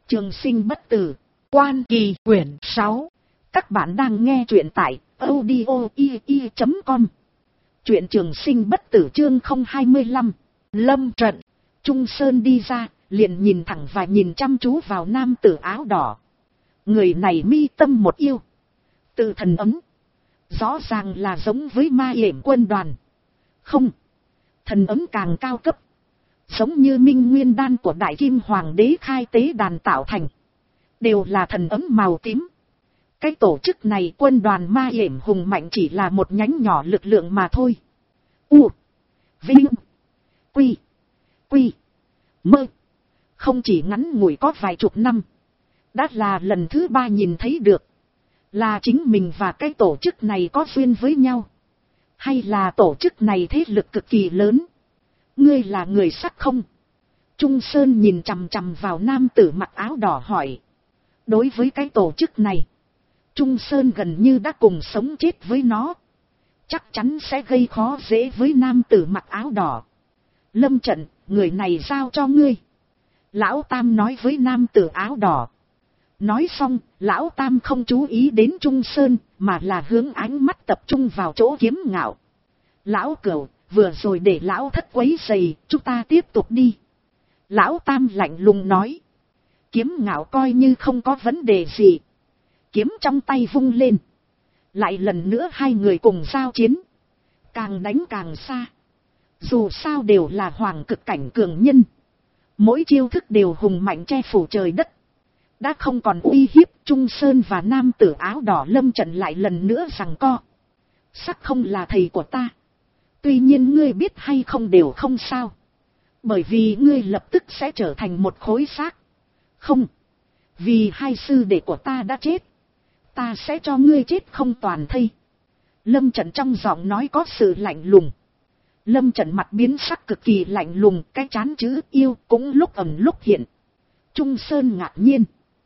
Trường sinh bất tử, Quan Kỳ quyển 6. Các bạn đang nghe truyện tại audio.com. Truyện Trường sinh bất tử chương 025. Lâm trận. Trung Sơn đi ra, liền nhìn thẳng và nhìn chăm chú vào nam tử áo đỏ. Người này mi tâm một yêu. Từ thần ấm. Rõ ràng là giống với Ma Yểm quân đoàn. Không. Thần ấm càng cao cấp. Giống như Minh Nguyên đan của Đại Kim Hoàng đế khai tế đàn tạo thành. Đều là thần ấm màu tím. Cái tổ chức này quân đoàn Ma Yểm hùng mạnh chỉ là một nhánh nhỏ lực lượng mà thôi. U. Vinh. Quy. Quy. Mơ. Không chỉ ngắn ngủi có vài chục năm. Đã là lần thứ 3 nhìn thấy được. Là chính mình và cái tổ chức này có duyên với nhau. Hay là tổ chức này thế lực cực kỳ lớn. Ngươi là người sắc không? Trung Sơn nhìn chằm chằm vào nam tử mặc áo đỏ hỏi. Đối với cái tổ chức này, Trung Sơn gần như đã cùng sống chết với nó. Chắc chắn sẽ gây khó dễ với nam tử mặc áo đỏ. Lâm trận, người này giao cho ngươi. Lão Tam nói với nam tử áo đỏ. Nói xong, Lão Tam không chú ý đến Trung Sơn, mà là hướng ánh mắt tập trung vào chỗ Kiếm Ngạo. Lão Cửu, vừa rồi để Lão Thất quấy rầy, chúng ta tiếp tục đi. Lão Tam lạnh lùng nói. Kiếm Ngạo coi như không có vấn đề gì. Kiếm trong tay vung lên. Lại lần nữa hai người cùng giao chiến. Càng đánh càng xa. Dù sao đều là hoàng cực cảnh cường nhân. Mỗi chiêu thức đều hùng mạnh che phủ trời đất. Đã không còn uy hiếp, Trung Sơn và nam tử áo đỏ lâm trận lại lần nữa giằng co. Sắc không là thầy của ta. Tuy nhiên ngươi biết hay không đều không sao. Bởi vì ngươi lập tức sẽ trở thành một khối xác. Không. Vì hai sư đệ của ta đã chết. Ta sẽ cho ngươi chết không toàn thây. Lâm trận trong giọng nói có sự lạnh lùng. Lâm trận mặt biến sắc cực kỳ lạnh lùng. Cái chán chữ yêu cũng lúc ẩn lúc hiện. Trung Sơn ngạc nhiên.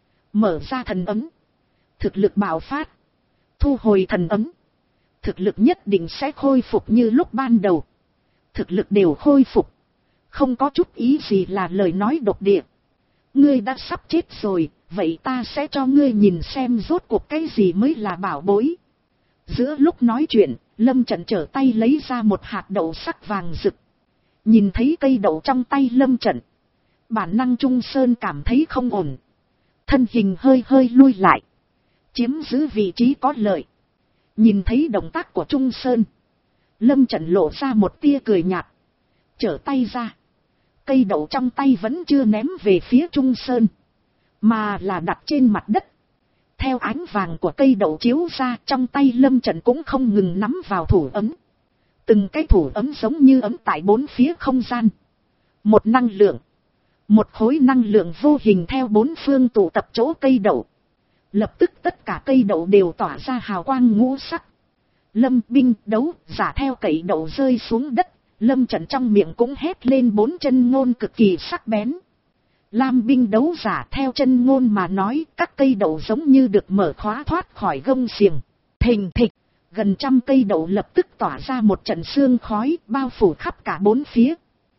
Mở ra thần ấm. Thực lực bạo phát. Thu hồi thần ấm. Thực lực nhất định sẽ khôi phục như lúc ban đầu. Thực lực đều khôi phục. Không có chút ý gì là lời nói độc địa. Ngươi đã sắp chết rồi, vậy ta sẽ cho ngươi nhìn xem rốt cuộc cái gì mới là bảo bối. Giữa lúc nói chuyện, Lâm trận trở tay lấy ra một hạt đậu sắc vàng rực. Nhìn thấy cây đậu trong tay Lâm trận. Bản năng Trung Sơn cảm thấy không ổn. Thân hình hơi hơi lui lại. Chiếm giữ vị trí có lợi. Nhìn thấy động tác của Trung Sơn. Lâm trận lộ ra một tia cười nhạt. Trở tay ra. Cây đậu trong tay vẫn chưa ném về phía Trung Sơn. Mà là đặt trên mặt đất. Theo ánh vàng của cây đậu chiếu ra trong tay Lâm trận cũng không ngừng nắm vào thủ ấm. Từng cái thủ ấm giống như ấm tại bốn phía không gian. Một năng lượng. Một khối năng lượng vô hình theo bốn phương tụ tập chỗ cây đậu. Lập tức tất cả cây đậu đều tỏa ra hào quang ngũ sắc. Lâm binh đấu giả theo cậy đậu rơi xuống đất. Lâm trận trong miệng cũng hét lên bốn chân ngôn cực kỳ sắc bén. Lam binh đấu giả theo chân ngôn mà nói các cây đậu giống như được mở khóa thoát khỏi gông xiềng. Thình thịch, gần trăm cây đậu lập tức tỏa ra một trận sương khói bao phủ khắp cả bốn phía.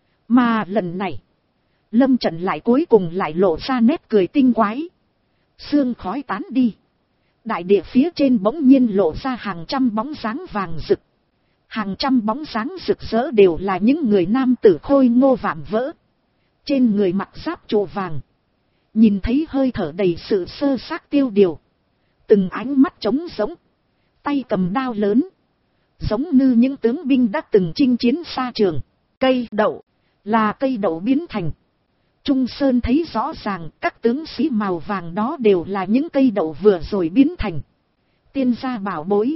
Mà lần này, Lâm trận lại cuối cùng lại lộ ra nét cười tinh quái. Sương khói tán đi. Đại địa phía trên bỗng nhiên lộ ra hàng trăm bóng dáng vàng rực. Hàng trăm bóng dáng rực rỡ đều là những người nam tử khôi ngô vạm vỡ. Trên người mặc giáp trụ vàng. Nhìn thấy hơi thở đầy sự sơ xác tiêu điều. Từng ánh mắt trống rỗng. Tay cầm đao lớn. Giống như những tướng binh đã từng chinh chiến xa trường. Cây đậu. Là cây đậu biến thành. Trung Sơn thấy rõ ràng các tướng sĩ màu vàng đó đều là những cây đậu vừa rồi biến thành. Tiên gia bảo bối.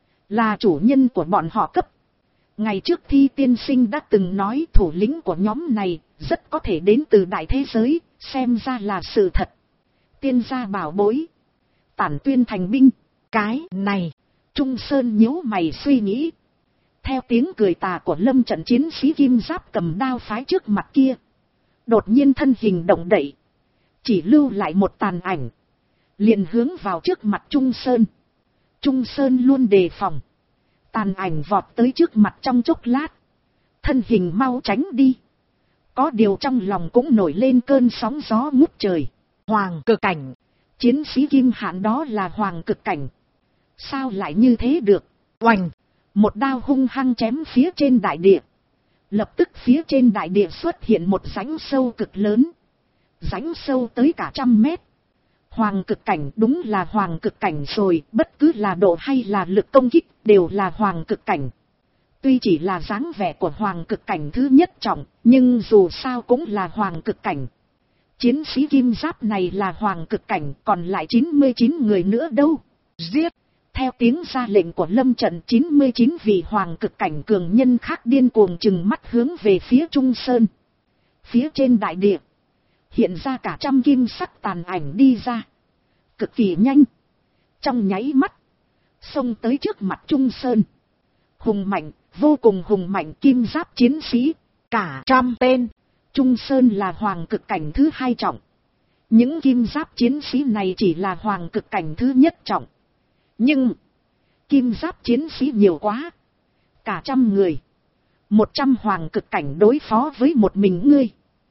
Là chủ nhân của bọn họ cấp. Ngày trước Thi tiên sinh đã từng nói thủ lĩnh của nhóm này rất có thể đến từ đại thế giới, xem ra là sự thật. Tiên gia bảo bối. Tản tuyên thành binh. Cái này, Trung Sơn nhíu mày suy nghĩ. Theo tiếng cười tà của Lâm trận chiến sĩ kim giáp cầm đao phái trước mặt kia. Đột nhiên thân hình động đậy. Chỉ lưu lại một tàn ảnh. Liền hướng vào trước mặt Trung Sơn. Trung Sơn luôn đề phòng. Tàn ảnh vọt tới trước mặt trong chốc lát. Thân hình mau tránh đi. Có điều trong lòng cũng nổi lên cơn sóng gió ngút trời. Hoàng cực cảnh. Chiến sĩ kim hạn đó là hoàng cực cảnh. Sao lại như thế được? Oành! Một đao hung hăng chém phía trên đại địa. Lập tức phía trên đại địa xuất hiện một rãnh sâu cực lớn. Rãnh sâu tới cả 100 mét. Hoàng cực cảnh, đúng là hoàng cực cảnh rồi, bất cứ là độ hay là lực công kích đều là hoàng cực cảnh. Tuy chỉ là dáng vẻ của hoàng cực cảnh thứ nhất trọng, nhưng dù sao cũng là hoàng cực cảnh. Chiến sĩ kim giáp này là hoàng cực cảnh, còn lại 99 người nữa đâu? Giết! Theo tiếng ra lệnh của Lâm Trận, 99 vị hoàng cực cảnh cường nhân khác điên cuồng trừng mắt hướng về phía Trung Sơn. Phía trên đại địa, hiện ra cả 100 kim sắc tàn ảnh đi ra. Cực kỳ nhanh. Trong nháy mắt, xông tới trước mặt Trung Sơn. Hùng mạnh, vô cùng hùng mạnh kim giáp chiến sĩ, cả 100 tên. Trung Sơn là hoàng cực cảnh thứ 2 trọng. Những kim giáp chiến sĩ này chỉ là hoàng cực cảnh thứ nhất trọng. Nhưng, kim giáp chiến sĩ nhiều quá. Cả 100 người. 100 hoàng cực cảnh đối phó với một mình ngươi.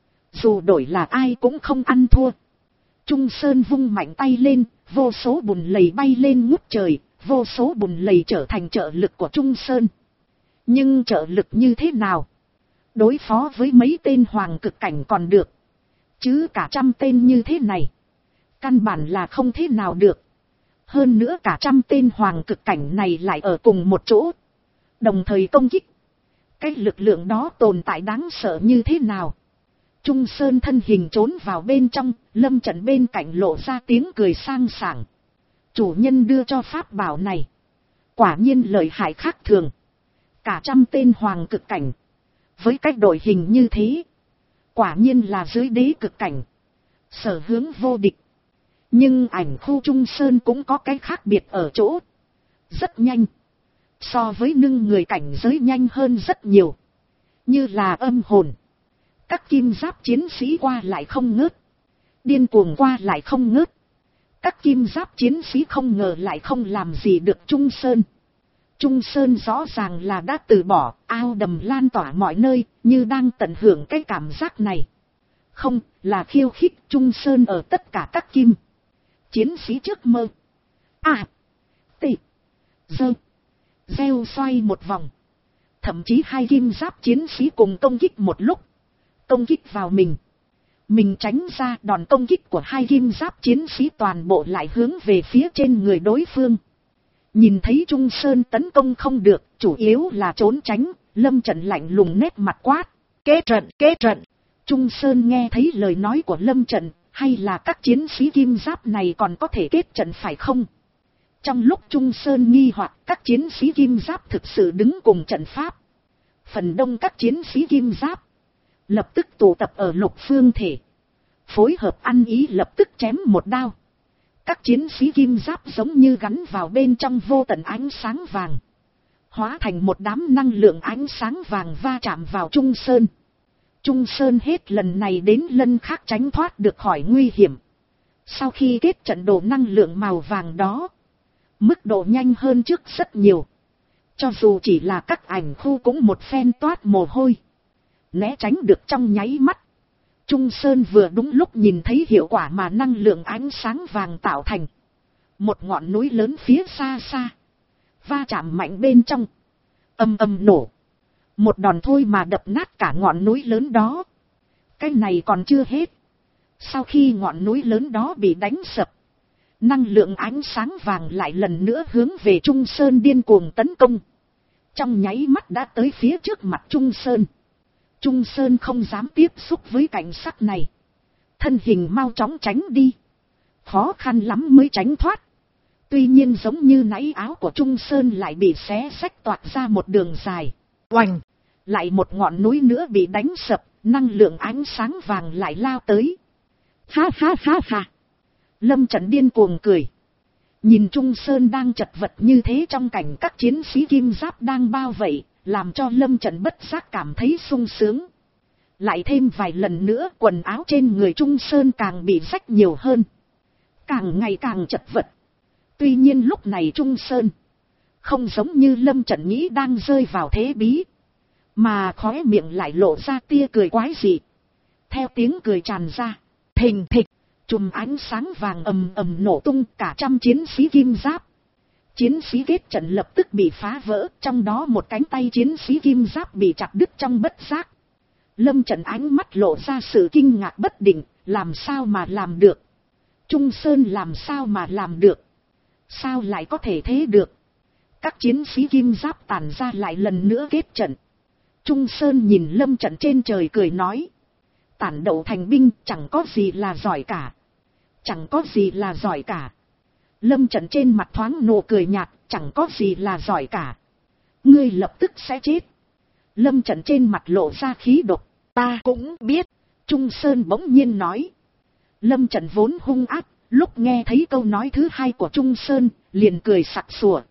Dù đổi là ai cũng không ăn thua. Trung Sơn vung mạnh tay lên, vô số bùn lầy bay lên ngút trời, vô số bùn lầy trở thành trợ lực của Trung Sơn. Nhưng trợ lực như thế nào? Đối phó với mấy tên hoàng cực cảnh còn được. Chứ cả 100 tên như thế này, căn bản là không thế nào được. Hơn nữa cả 100 tên hoàng cực cảnh này lại ở cùng một chỗ, đồng thời công kích. Cái lực lượng đó tồn tại đáng sợ như thế nào? Trung Sơn thân hình trốn vào bên trong, Lâm Trận bên cạnh lộ ra tiếng cười sang sảng. Chủ nhân đưa cho pháp bảo này, quả nhiên lợi hại khác thường. Cả 100 tên hoàng cực cảnh, với cách đội hình như thế, quả nhiên là dưới đế cực cảnh, sở hướng vô địch. Nhưng ảnh khu Trung Sơn cũng có cái khác biệt ở chỗ, rất nhanh, so với nâng người cảnh giới nhanh hơn rất nhiều. Như là âm hồn, các kim giáp chiến sĩ qua lại không ngớt, điên cuồng qua lại không ngớt. Các kim giáp chiến sĩ không ngờ lại không làm gì được Trung Sơn. Trung Sơn rõ ràng là đã từ bỏ, ao đầm lan tỏa mọi nơi, như đang tận hưởng cái cảm giác này. Không, là khiêu khích Trung Sơn ở tất cả các kim chiến sĩ trước mơ. T. Dơ. Gieo xoay một vòng. Thậm chí 2 kim giáp chiến sĩ cùng công kích một lúc. Công kích vào mình. Mình tránh ra, đòn công kích của 2 kim giáp chiến sĩ toàn bộ lại hướng về phía trên người đối phương. Nhìn thấy Trung Sơn tấn công không được, chủ yếu là trốn tránh, Lâm Trận lạnh lùng nét mặt quát. Kết trận, kết trận. Trung Sơn nghe thấy lời nói của Lâm Trận, hay là các chiến sĩ kim giáp này còn có thể kết trận phải không? Trong lúc Trung Sơn nghi hoặc, các chiến sĩ kim giáp thực sự đứng cùng trận pháp. Phần đông các chiến sĩ kim giáp lập tức tụ tập ở Lục Phương Thể, phối hợp ăn ý lập tức chém một đao. Các chiến sĩ kim giáp giống như gắn vào bên trong vô tận ánh sáng vàng, hóa thành một đám năng lượng ánh sáng vàng va chạm vào Trung Sơn. Trung Sơn hết lần này đến lần khác tránh thoát được khỏi nguy hiểm. Sau khi kết trận đồ năng lượng màu vàng đó, mức độ nhanh hơn trước rất nhiều. Cho dù chỉ là các ảnh khu cũng một phen toát mồ hôi, né tránh được trong nháy mắt. Trung Sơn vừa đúng lúc nhìn thấy hiệu quả mà năng lượng ánh sáng vàng tạo thành. Một ngọn núi lớn phía xa xa, va chạm mạnh bên trong, ầm ầm nổ. Một đòn thôi mà đập nát cả ngọn núi lớn đó. Cái này còn chưa hết. Sau khi ngọn núi lớn đó bị đánh sập, năng lượng ánh sáng vàng lại lần nữa hướng về Trung Sơn điên cuồng tấn công. Trong nháy mắt đã tới phía trước mặt Trung Sơn. Trung Sơn không dám tiếp xúc với cảnh sắc này. Thân hình mau chóng tránh đi. Khó khăn lắm mới tránh thoát. Tuy nhiên giống như nãy áo của Trung Sơn lại bị xé xách toạc ra một đường dài. Oành! Lại một ngọn núi nữa bị đánh sập, năng lượng ánh sáng vàng lại lao tới. Ha ha ha ha! Lâm Trận điên cuồng cười. Nhìn Trung Sơn đang chật vật như thế trong cảnh các chiến sĩ kim giáp đang bao vây, làm cho Lâm Trận bất giác cảm thấy sung sướng. Lại thêm vài lần nữa quần áo trên người Trung Sơn càng bị rách nhiều hơn, càng ngày càng chật vật. Tuy nhiên lúc này Trung Sơn không giống như Lâm Trận nghĩ đang rơi vào thế bí, mà khóe miệng lại lộ ra tia cười quái dị. Theo tiếng cười tràn ra, thình thịch, Chùm ánh sáng vàng ầm ầm nổ tung, cả trăm chiến sĩ kim giáp. Chiến sĩ kết trận lập tức bị phá vỡ, trong đó một cánh tay chiến sĩ kim giáp bị chặt đứt trong bất giác. Lâm Trận ánh mắt lộ ra sự kinh ngạc bất định, làm sao mà làm được? Trung Sơn làm sao mà làm được? Sao lại có thể thế được? Các chiến sĩ kim giáp tản ra lại lần nữa kết trận. Trung Sơn nhìn Lâm Trận trên trời cười nói. Tản đậu thành binh chẳng có gì là giỏi cả. Chẳng có gì là giỏi cả. Lâm Trận trên mặt thoáng nụ cười nhạt, chẳng có gì là giỏi cả. Ngươi lập tức sẽ chết. Lâm Trận trên mặt lộ ra khí độc. Ta cũng biết. Trung Sơn bỗng nhiên nói. Lâm Trận vốn hung ác, lúc nghe thấy câu nói thứ hai của Trung Sơn, liền cười sặc sủa.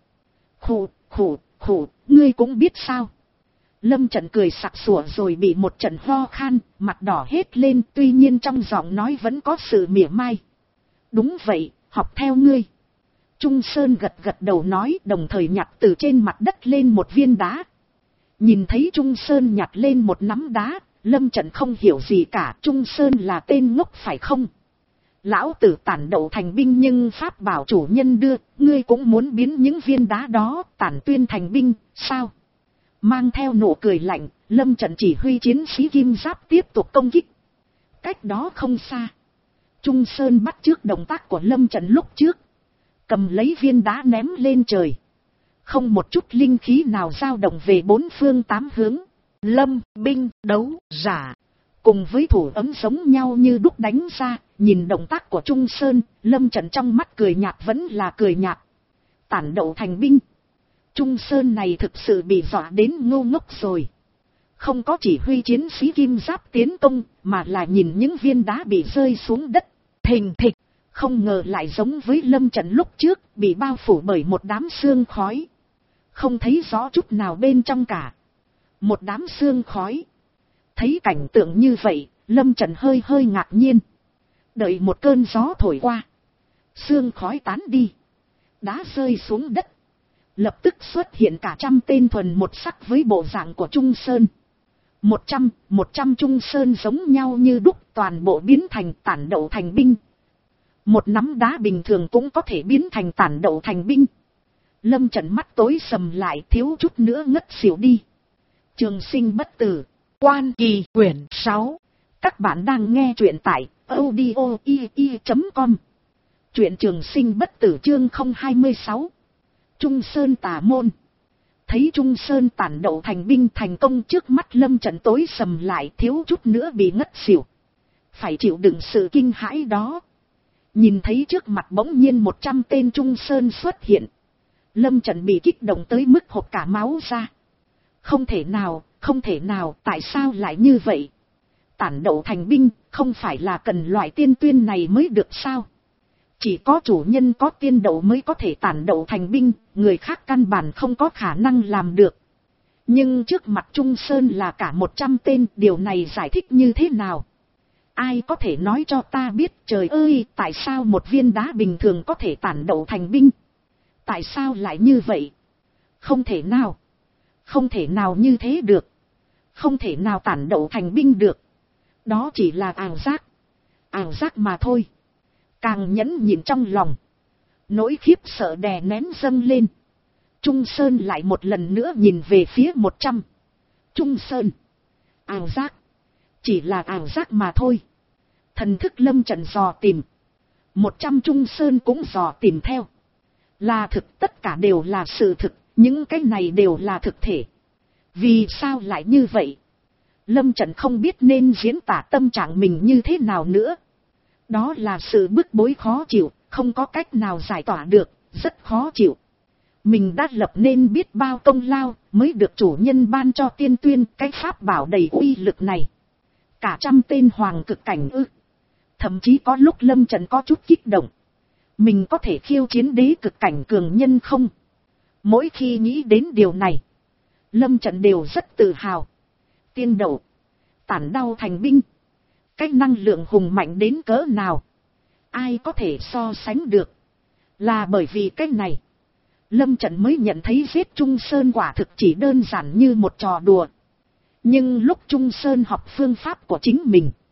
Khủ, ngươi cũng biết sao? Lâm Trận cười sặc sủa rồi bị một trận ho khan, mặt đỏ hết lên, tuy nhiên trong giọng nói vẫn có sự mỉa mai. Đúng vậy, học theo ngươi. Trung Sơn gật gật đầu nói, đồng thời nhặt từ trên mặt đất lên một viên đá. Nhìn thấy Trung Sơn nhặt lên một nắm đá, Lâm Trận không hiểu gì cả. Trung Sơn là tên ngốc phải không? Lão tử tản đậu thành binh nhưng pháp bảo chủ nhân đưa, ngươi cũng muốn biến những viên đá đó tản tuyên thành binh, sao? Mang theo nụ cười lạnh, Lâm Trận chỉ huy chiến sĩ kim giáp tiếp tục công kích. Cách đó không xa, Trung Sơn bắt chước động tác của Lâm Trận lúc trước, cầm lấy viên đá ném lên trời. Không một chút linh khí nào dao động về bốn phương tám hướng. Lâm binh đấu giả, cùng với thủ ấm giống nhau như đúc đánh ra. Nhìn động tác của Trung Sơn, Lâm Trận trong mắt cười nhạt vẫn là cười nhạt. Tản đậu thành binh. Trung Sơn này thực sự bị dọa đến ngu ngốc rồi. Không có chỉ huy chiến sĩ kim giáp tiến công, mà là nhìn những viên đá bị rơi xuống đất. Thình thịch, không ngờ lại giống với Lâm Trận lúc trước, bị bao phủ bởi một đám sương khói. Không thấy rõ chút nào bên trong cả. Một đám sương khói. Thấy cảnh tượng như vậy, Lâm Trận hơi ngạc nhiên. Đợi một cơn gió thổi qua, sương khói tán đi, đá rơi xuống đất. Lập tức xuất hiện cả trăm tên thuần một sắc với bộ dạng của Trung Sơn. 100 Trung Sơn giống nhau như đúc, toàn bộ biến thành tản đậu thành binh. Một nắm đá bình thường cũng có thể biến thành tản đậu thành binh. Lâm Trận mắt tối sầm lại, thiếu chút nữa ngất xỉu đi. Trường Sinh bất tử, Quan Kỳ quyển 6. Các bạn đang nghe truyện tại audio.com. Truyện Trường Sinh bất tử chương 026. Trung Sơn tà môn. Thấy Trung Sơn tản đậu thành binh thành công, trước mắt Lâm Trận tối sầm lại, thiếu chút nữa bị ngất xỉu. Phải chịu đựng sự kinh hãi đó. Nhìn thấy trước mặt bỗng nhiên 100 tên Trung Sơn xuất hiện. Lâm Trận bị kích động tới mức hộc cả máu ra. Không thể nào, tại sao lại như vậy? Tản đậu thành binh, không phải là cần loại tiên tuyên này mới được sao? Chỉ có chủ nhân có tiên đậu mới có thể tản đậu thành binh, người khác căn bản không có khả năng làm được. Nhưng trước mặt Trung Sơn là cả 100 tên, điều này giải thích như thế nào? Ai có thể nói cho ta biết, trời ơi, tại sao một viên đá bình thường có thể tản đậu thành binh? Tại sao lại như vậy? Không thể nào như thế được. Không thể nào tản đậu thành binh được. Đó chỉ là ảo giác mà thôi. Càng nhẫn nhịn trong lòng, nỗi khiếp sợ đè nén dâng lên. Trung Sơn lại một lần nữa nhìn về phía 100. Trung Sơn, ảo giác, chỉ là ảo giác mà thôi. Thần thức Lâm Trận dò tìm, 100 Trung Sơn cũng dò tìm theo. Là thực, tất cả đều là sự thực, những cái này đều là thực thể. Vì sao lại như vậy? Lâm Trận không biết nên diễn tả tâm trạng mình như thế nào nữa. Đó là sự bức bối khó chịu, không có cách nào giải tỏa được, rất khó chịu. Mình đã lập nên biết bao công lao, mới được chủ nhân ban cho tiên tuyên cái pháp bảo đầy uy lực này. Cả trăm tên hoàng cực cảnh ư. Thậm chí có lúc Lâm Trận có chút kích động. Mình có thể khiêu chiến đế cực cảnh cường nhân không? Mỗi khi nghĩ đến điều này, Lâm Trận đều rất tự hào. Tiên đậu, tản đau thành binh. Cái năng lượng hùng mạnh đến cỡ nào? Ai có thể so sánh được? Là bởi vì cái này, Lâm Trận mới nhận thấy giết Trung Sơn quả thực chỉ đơn giản như một trò đùa. Nhưng lúc Trung Sơn học phương pháp của chính mình,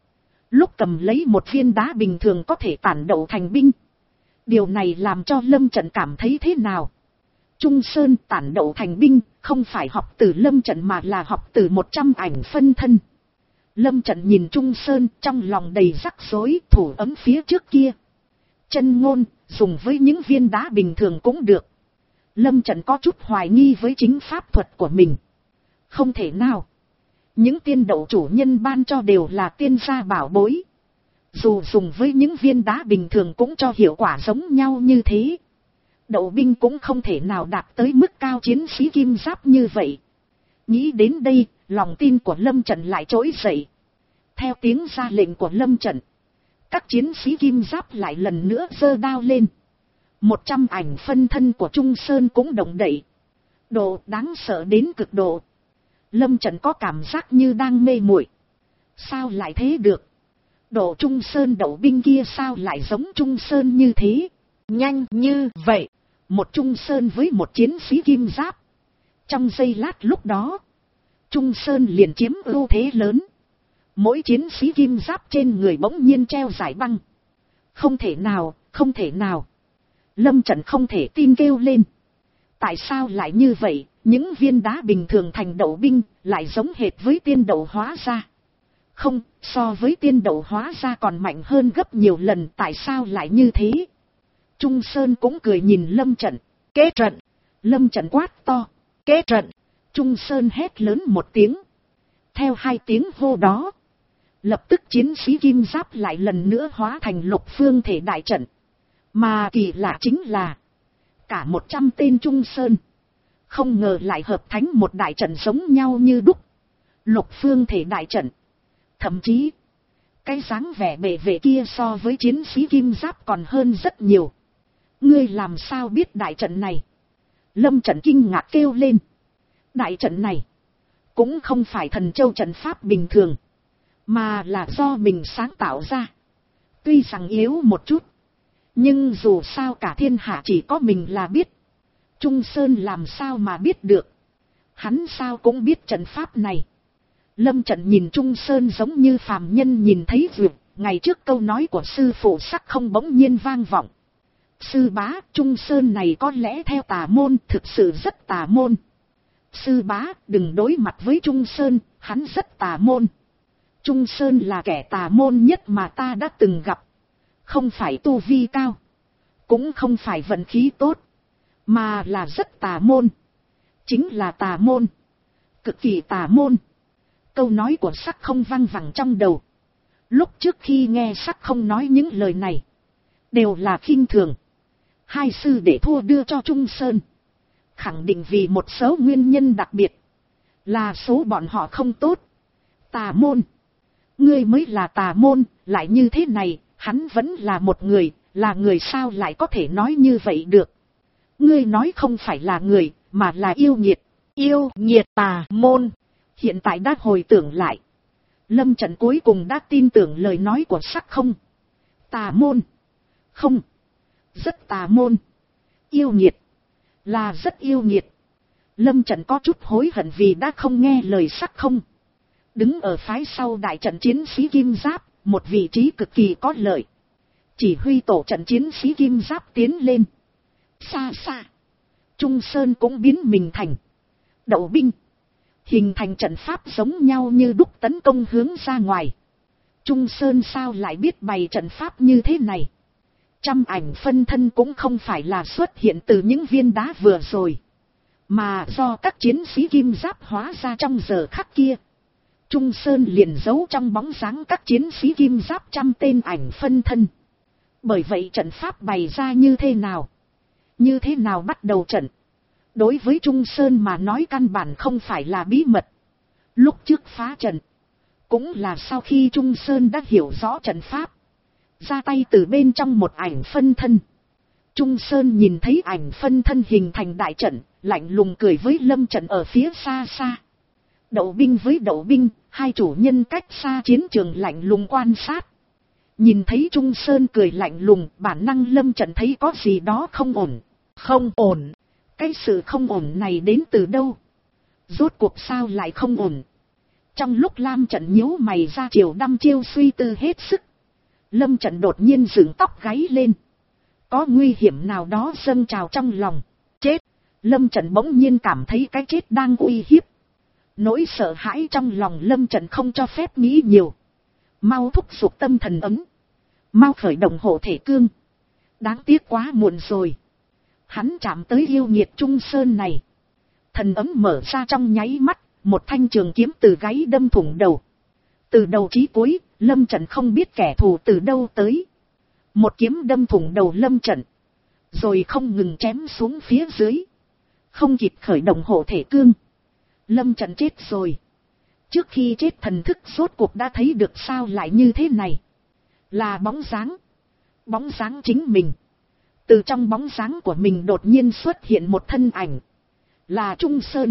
lúc cầm lấy một viên đá bình thường có thể tản đậu thành binh. Điều này làm cho Lâm Trận cảm thấy thế nào? Trung Sơn tản đậu thành binh, không phải học từ Lâm Trận mà là học từ 100 ảnh phân thân. Lâm Trận nhìn Trung Sơn trong lòng đầy rắc rối, thủ ấm phía trước kia. Chân ngôn, dùng với những viên đá bình thường cũng được. Lâm Trận có chút hoài nghi với chính pháp thuật của mình. Không thể nào. Những tiên đậu chủ nhân ban cho đều là tiên gia bảo bối. Dù dùng với những viên đá bình thường cũng cho hiệu quả giống nhau như thế. Đậu binh cũng không thể nào đạt tới mức cao chiến sĩ kim giáp như vậy. Nghĩ đến đây, lòng tin của Lâm Trận lại trỗi dậy. Theo tiếng ra lệnh của Lâm Trận, các chiến sĩ kim giáp lại lần nữa giơ đao lên. 100 ảnh phân thân của Trung Sơn cũng động đậy. Độ đáng sợ đến cực độ. Lâm Trận có cảm giác như đang mê muội. Sao lại thế được? Độ Trung Sơn đậu binh kia sao lại giống Trung Sơn như thế? Nhanh như vậy, một Trung Sơn với một chiến sĩ kim giáp. Trong giây lát lúc đó, Trung Sơn liền chiếm ưu thế lớn. Mỗi chiến sĩ kim giáp trên người bỗng nhiên treo giải băng. Không thể nào, không thể nào. Lâm Trận không thể tin kêu lên. Tại sao lại như vậy? Những viên đá bình thường thành đậu binh lại giống hệt với tiên đậu hóa ra. Không, so với tiên đậu hóa ra còn mạnh hơn gấp nhiều lần. Tại sao lại như thế? Trung Sơn cũng cười nhìn Lâm Trận. Kết trận. Lâm Trận quát to. Kết trận. Trung Sơn hét lớn một tiếng. Theo 2 tiếng hô đó, lập tức chiến sĩ kim giáp lại lần nữa hóa thành lục phương thể đại trận. Mà kỳ lạ chính là cả 100 tên Trung Sơn không ngờ lại hợp thành một đại trận giống nhau như đúc. Lục phương thể đại trận. Thậm chí cái dáng vẻ bề vệ kia so với chiến sĩ kim giáp còn hơn rất nhiều. Ngươi làm sao biết đại trận này? Lâm Trận kinh ngạc kêu lên. Đại trận này cũng không phải thần châu trận pháp bình thường, mà là do mình sáng tạo ra. Tuy rằng yếu một chút, nhưng dù sao cả thiên hạ chỉ có mình là biết. Trung Sơn làm sao mà biết được? Hắn sao cũng biết trận pháp này. Lâm Trận nhìn Trung Sơn giống như phàm nhân nhìn thấy vượt. Ngày trước câu nói của sư phụ Sắc Không bỗng nhiên vang vọng. Sư bá, Trung Sơn này có lẽ theo tà môn, thực sự rất tà môn. Sư bá, đừng đối mặt với Trung Sơn, hắn rất tà môn. Trung Sơn là kẻ tà môn nhất mà ta đã từng gặp. Không phải tu vi cao, cũng không phải vận khí tốt, mà là rất tà môn. Chính là tà môn. Cực kỳ tà môn. Câu nói của Sắc Không vang vẳng trong đầu. Lúc trước khi nghe Sắc Không nói những lời này, đều là khinh thường. Hai sư để thua đưa cho Trung Sơn, khẳng định vì một số nguyên nhân đặc biệt. Là số bọn họ không tốt. Tà môn. Ngươi mới là tà môn, lại như thế này, hắn vẫn là một người, là người sao lại có thể nói như vậy được. Ngươi nói không phải là người, mà là yêu nghiệt. Yêu nghiệt tà môn. Hiện tại đã hồi tưởng lại, Lâm Trận cuối cùng đã tin tưởng lời nói của Sắc Không. Tà môn. Không. Rất tà môn. Yêu nghiệt. Là rất yêu nghiệt. Lâm Trận có chút hối hận vì đã không nghe lời Sắc Không. Đứng ở phái sau đại trận chiến sĩ kim giáp, một vị trí cực kỳ có lợi. Chỉ huy tổ trận chiến sĩ kim giáp tiến lên. Xa xa, Trung Sơn cũng biến mình thành đậu binh, hình thành trận pháp giống nhau như đúc tấn công hướng ra ngoài. Trung Sơn sao lại biết bày trận pháp như thế này? Trăm ảnh phân thân cũng không phải là xuất hiện từ những viên đá vừa rồi, mà do các chiến sĩ kim giáp hóa ra trong giờ khắc kia. Trung Sơn liền giấu trong bóng dáng các chiến sĩ kim giáp 100 tên ảnh phân thân. Bởi vậy trận pháp bày ra như thế nào? Như thế nào bắt đầu trận? Đối với Trung Sơn mà nói căn bản không phải là bí mật. Lúc trước phá trận, cũng là sau khi Trung Sơn đã hiểu rõ trận pháp, ra tay từ bên trong một ảnh phân thân. Trung Sơn nhìn thấy ảnh phân thân hình thành đại trận, lạnh lùng cười với Lâm Trận ở phía xa xa. Đậu binh với đậu binh, hai chủ nhân cách xa chiến trường lạnh lùng quan sát. Nhìn thấy Trung Sơn cười lạnh lùng, bản năng Lâm Trận thấy có gì đó không ổn. Không ổn. Cái sự không ổn này đến từ đâu? Rốt cuộc sao lại không ổn? Trong lúc Lam Trận nhíu mày ra chiều đăm chiêu suy tư hết sức, Lâm Trận đột nhiên dựng tóc gáy lên. Có nguy hiểm nào đó dâng trào trong lòng. Chết! Lâm Trận bỗng nhiên cảm thấy cái chết đang uy hiếp. Nỗi sợ hãi trong lòng Lâm Trận không cho phép nghĩ nhiều. Mau thúc giục tâm thần ấm. Mau khởi động hộ thể cương. Đáng tiếc quá muộn rồi. Hắn chạm tới yêu nghiệt Trung Sơn này. Thần ấm mở ra trong nháy mắt, một thanh trường kiếm từ gáy đâm thủng đầu. Từ đầu chí cuối, Lâm Trận không biết kẻ thù từ đâu tới. Một kiếm đâm thủng đầu Lâm Trận, rồi không ngừng chém xuống phía dưới. Không kịp khởi động hộ thể cương, Lâm Trận chết rồi. Trước khi chết thần thức rốt cuộc đã thấy được sao lại như thế này. Là bóng dáng chính mình. Từ trong bóng dáng của mình đột nhiên xuất hiện một thân ảnh. Là Trung Sơn.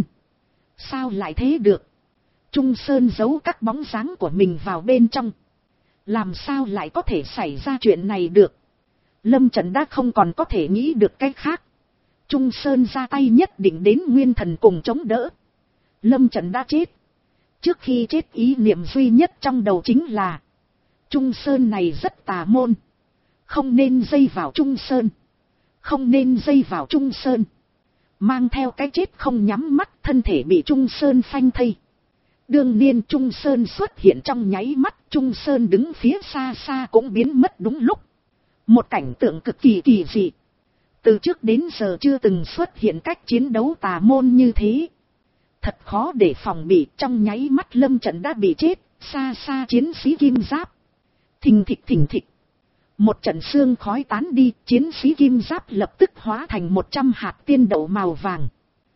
Sao lại thế được? Trung Sơn giấu các bóng dáng của mình vào bên trong. Làm sao lại có thể xảy ra chuyện này được? Lâm Trận đã không còn có thể nghĩ được cái khác. Trung Sơn ra tay nhất định đến nguyên thần cùng chống đỡ. Lâm Trận đã chết. Trước khi chết ý niệm duy nhất trong đầu chính là Trung Sơn này rất tà môn. Không nên dây vào Trung Sơn. Không nên dây vào Trung Sơn. Mang theo cái chết không nhắm mắt, thân thể bị Trung Sơn phanh thây. Đương nhiên Trung Sơn xuất hiện trong nháy mắt, Trung Sơn đứng phía xa xa cũng biến mất đúng lúc. Một cảnh tượng cực kỳ kỳ dị. Từ trước đến giờ chưa từng xuất hiện cách chiến đấu tà môn như thế. Thật khó để phòng bị, trong nháy mắt Lâm Trận đã bị chết, xa xa chiến sĩ kim giáp. Thình thịch. Một trận sương khói tán đi, chiến sĩ kim giáp lập tức hóa thành 100 hạt tiên đậu màu vàng.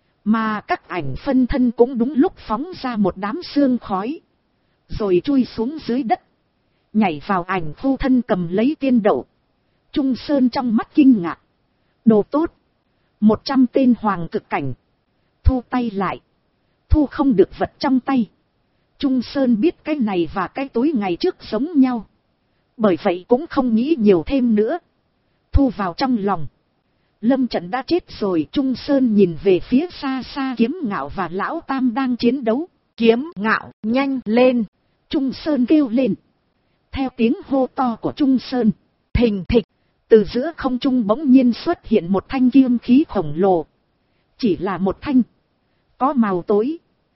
Mà các ảnh phân thân cũng đúng lúc phóng ra một đám sương khói. Rồi chui xuống dưới đất. Nhảy vào ảnh phu thân cầm lấy tiên đậu. Trung Sơn trong mắt kinh ngạc. Đồ tốt. 100 tên hoàng cực cảnh. Thu tay lại. Thu không được vật trong tay. Trung Sơn biết cái này và cái tối ngày trước giống nhau. Bởi vậy cũng không nghĩ nhiều thêm nữa. Thu vào trong lòng. Lâm Trận đã chết rồi. Trung Sơn nhìn về phía xa xa Kiếm Ngạo và Lão Tam đang chiến đấu. Kiếm Ngạo nhanh lên. Trung Sơn kêu lên. Theo tiếng hô to của Trung Sơn. Thình thịch. Từ giữa không trung bỗng nhiên xuất hiện một thanh kiếm khí khổng lồ. Chỉ là một thanh. Có màu tối.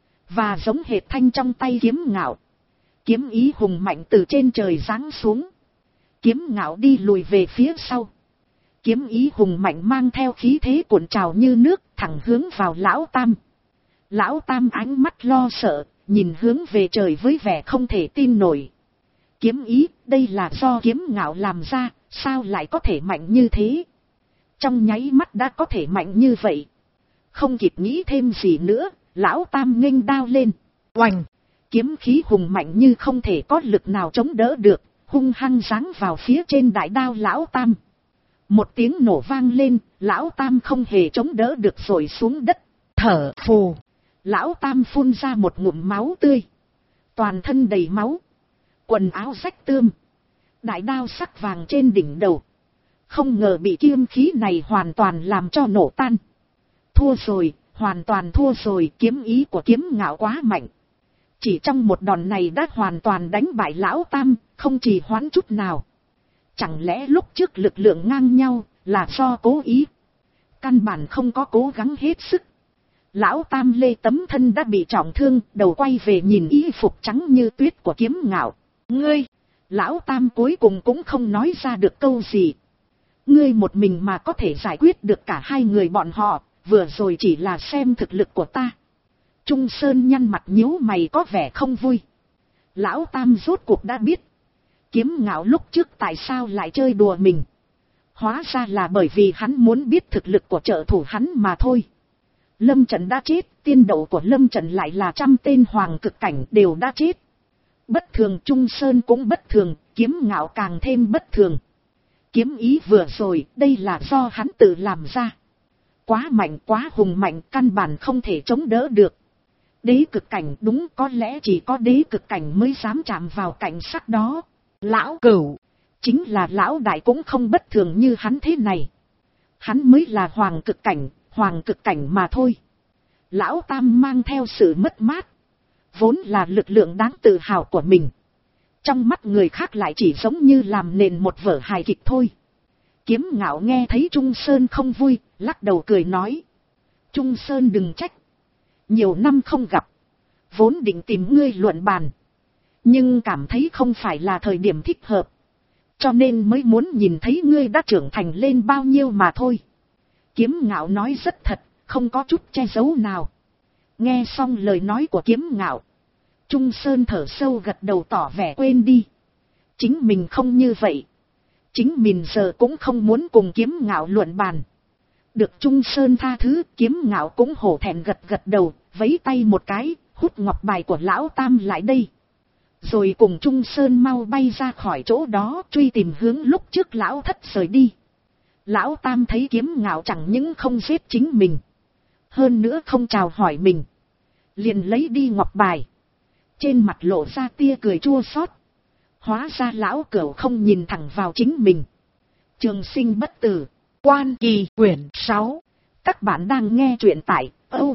Và giống hệt thanh trong tay Kiếm Ngạo. Kiếm ý hùng mạnh từ trên trời giáng xuống. Kiếm Ngạo đi lùi về phía sau. Kiếm ý hùng mạnh mang theo khí thế cuộn trào như nước thẳng hướng vào Lão Tam. Lão Tam ánh mắt lo sợ, nhìn hướng về trời với vẻ không thể tin nổi. Kiếm ý, đây là do Kiếm Ngạo làm ra, sao lại có thể mạnh như thế? Trong nháy mắt đã có thể mạnh như vậy. Không kịp nghĩ thêm gì nữa, Lão Tam nghênh đao lên. Oành! Kiếm khí hùng mạnh như không thể có lực nào chống đỡ được, hung hăng giáng vào phía trên đại đao Lão Tam. Một tiếng nổ vang lên, Lão Tam không hề chống đỡ được rồi xuống đất, thở phù. Lão Tam phun ra một ngụm máu tươi. Toàn thân đầy máu. Quần áo rách tươm. Đại đao sắc vàng trên đỉnh đầu. Không ngờ bị kiếm khí này hoàn toàn làm cho nổ tan. Thua rồi, hoàn toàn thua rồi, kiếm ý của Kiếm Ngạo quá mạnh. Chỉ trong một đòn này đã hoàn toàn đánh bại Lão Tam, không trì hoãn chút nào. Chẳng lẽ lúc trước lực lượng ngang nhau, là do cố ý? Căn bản không có cố gắng hết sức. Lão Tam lê tấm thân đã bị trọng thương, đầu quay về nhìn y phục trắng như tuyết của Kiếm Ngạo. Ngươi! Lão Tam cuối cùng cũng không nói ra được câu gì. Ngươi một mình mà có thể giải quyết được cả hai người bọn họ, vừa rồi chỉ là xem thực lực của ta. Trung Sơn nhăn mặt nhíu mày có vẻ không vui. Lão Tam rốt cuộc đã biết. Kiếm Ngạo lúc trước tại sao lại chơi đùa mình. Hóa ra là bởi vì hắn muốn biết thực lực của trợ thủ hắn mà thôi. Lâm Trận đã chết, tiên đậu của Lâm Trận lại là 100 tên hoàng cực cảnh đều đã chết. Bất thường, Trung Sơn cũng bất thường, Kiếm Ngạo càng thêm bất thường. Kiếm ý vừa rồi, đây là do hắn tự làm ra. Quá mạnh, quá hùng mạnh, căn bản không thể chống đỡ được. Đế cực cảnh, đúng, có lẽ chỉ có đế cực cảnh mới dám chạm vào cảnh sắc đó. Lão Cửu, chính là Lão Đại cũng không bất thường như hắn thế này. Hắn mới là hoàng cực cảnh mà thôi. Lão Tam mang theo sự mất mát. vốn là lực lượng đáng tự hào của mình. Trong mắt người khác lại chỉ giống như làm nền một vở hài kịch thôi. Kiếm Ngạo nghe thấy Trung Sơn không vui, lắc đầu cười nói. Trung Sơn đừng trách. Nhiều năm không gặp. Vốn định tìm ngươi luận bàn. Nhưng cảm thấy không phải là thời điểm thích hợp. Cho nên mới muốn nhìn thấy ngươi đã trưởng thành lên bao nhiêu mà thôi. Kiếm Ngạo nói rất thật, không có chút che giấu nào. Nghe xong lời nói của Kiếm Ngạo, Trung Sơn thở sâu gật đầu tỏ vẻ quên đi. Chính mình không như vậy. Chính mình giờ cũng không muốn cùng Kiếm Ngạo luận bàn. Được Trung Sơn tha thứ, Kiếm Ngạo cũng hổ thẹn gật gật đầu, vẫy tay một cái, hút ngọc bài của Lão Tam lại đây. Rồi cùng Trung Sơn mau bay ra khỏi chỗ đó, truy tìm hướng lúc trước Lão Thất rời đi. Lão Tam thấy Kiếm Ngạo chẳng những không giết chính mình, hơn nữa không chào hỏi mình, liền lấy đi ngọc bài. Trên mặt lộ ra tia cười chua xót. Hóa ra Lão Cửu không nhìn thẳng vào chính mình. Trường Sinh Bất Tử, Quan Kỳ quyển 6. Các bạn đang nghe truyện tại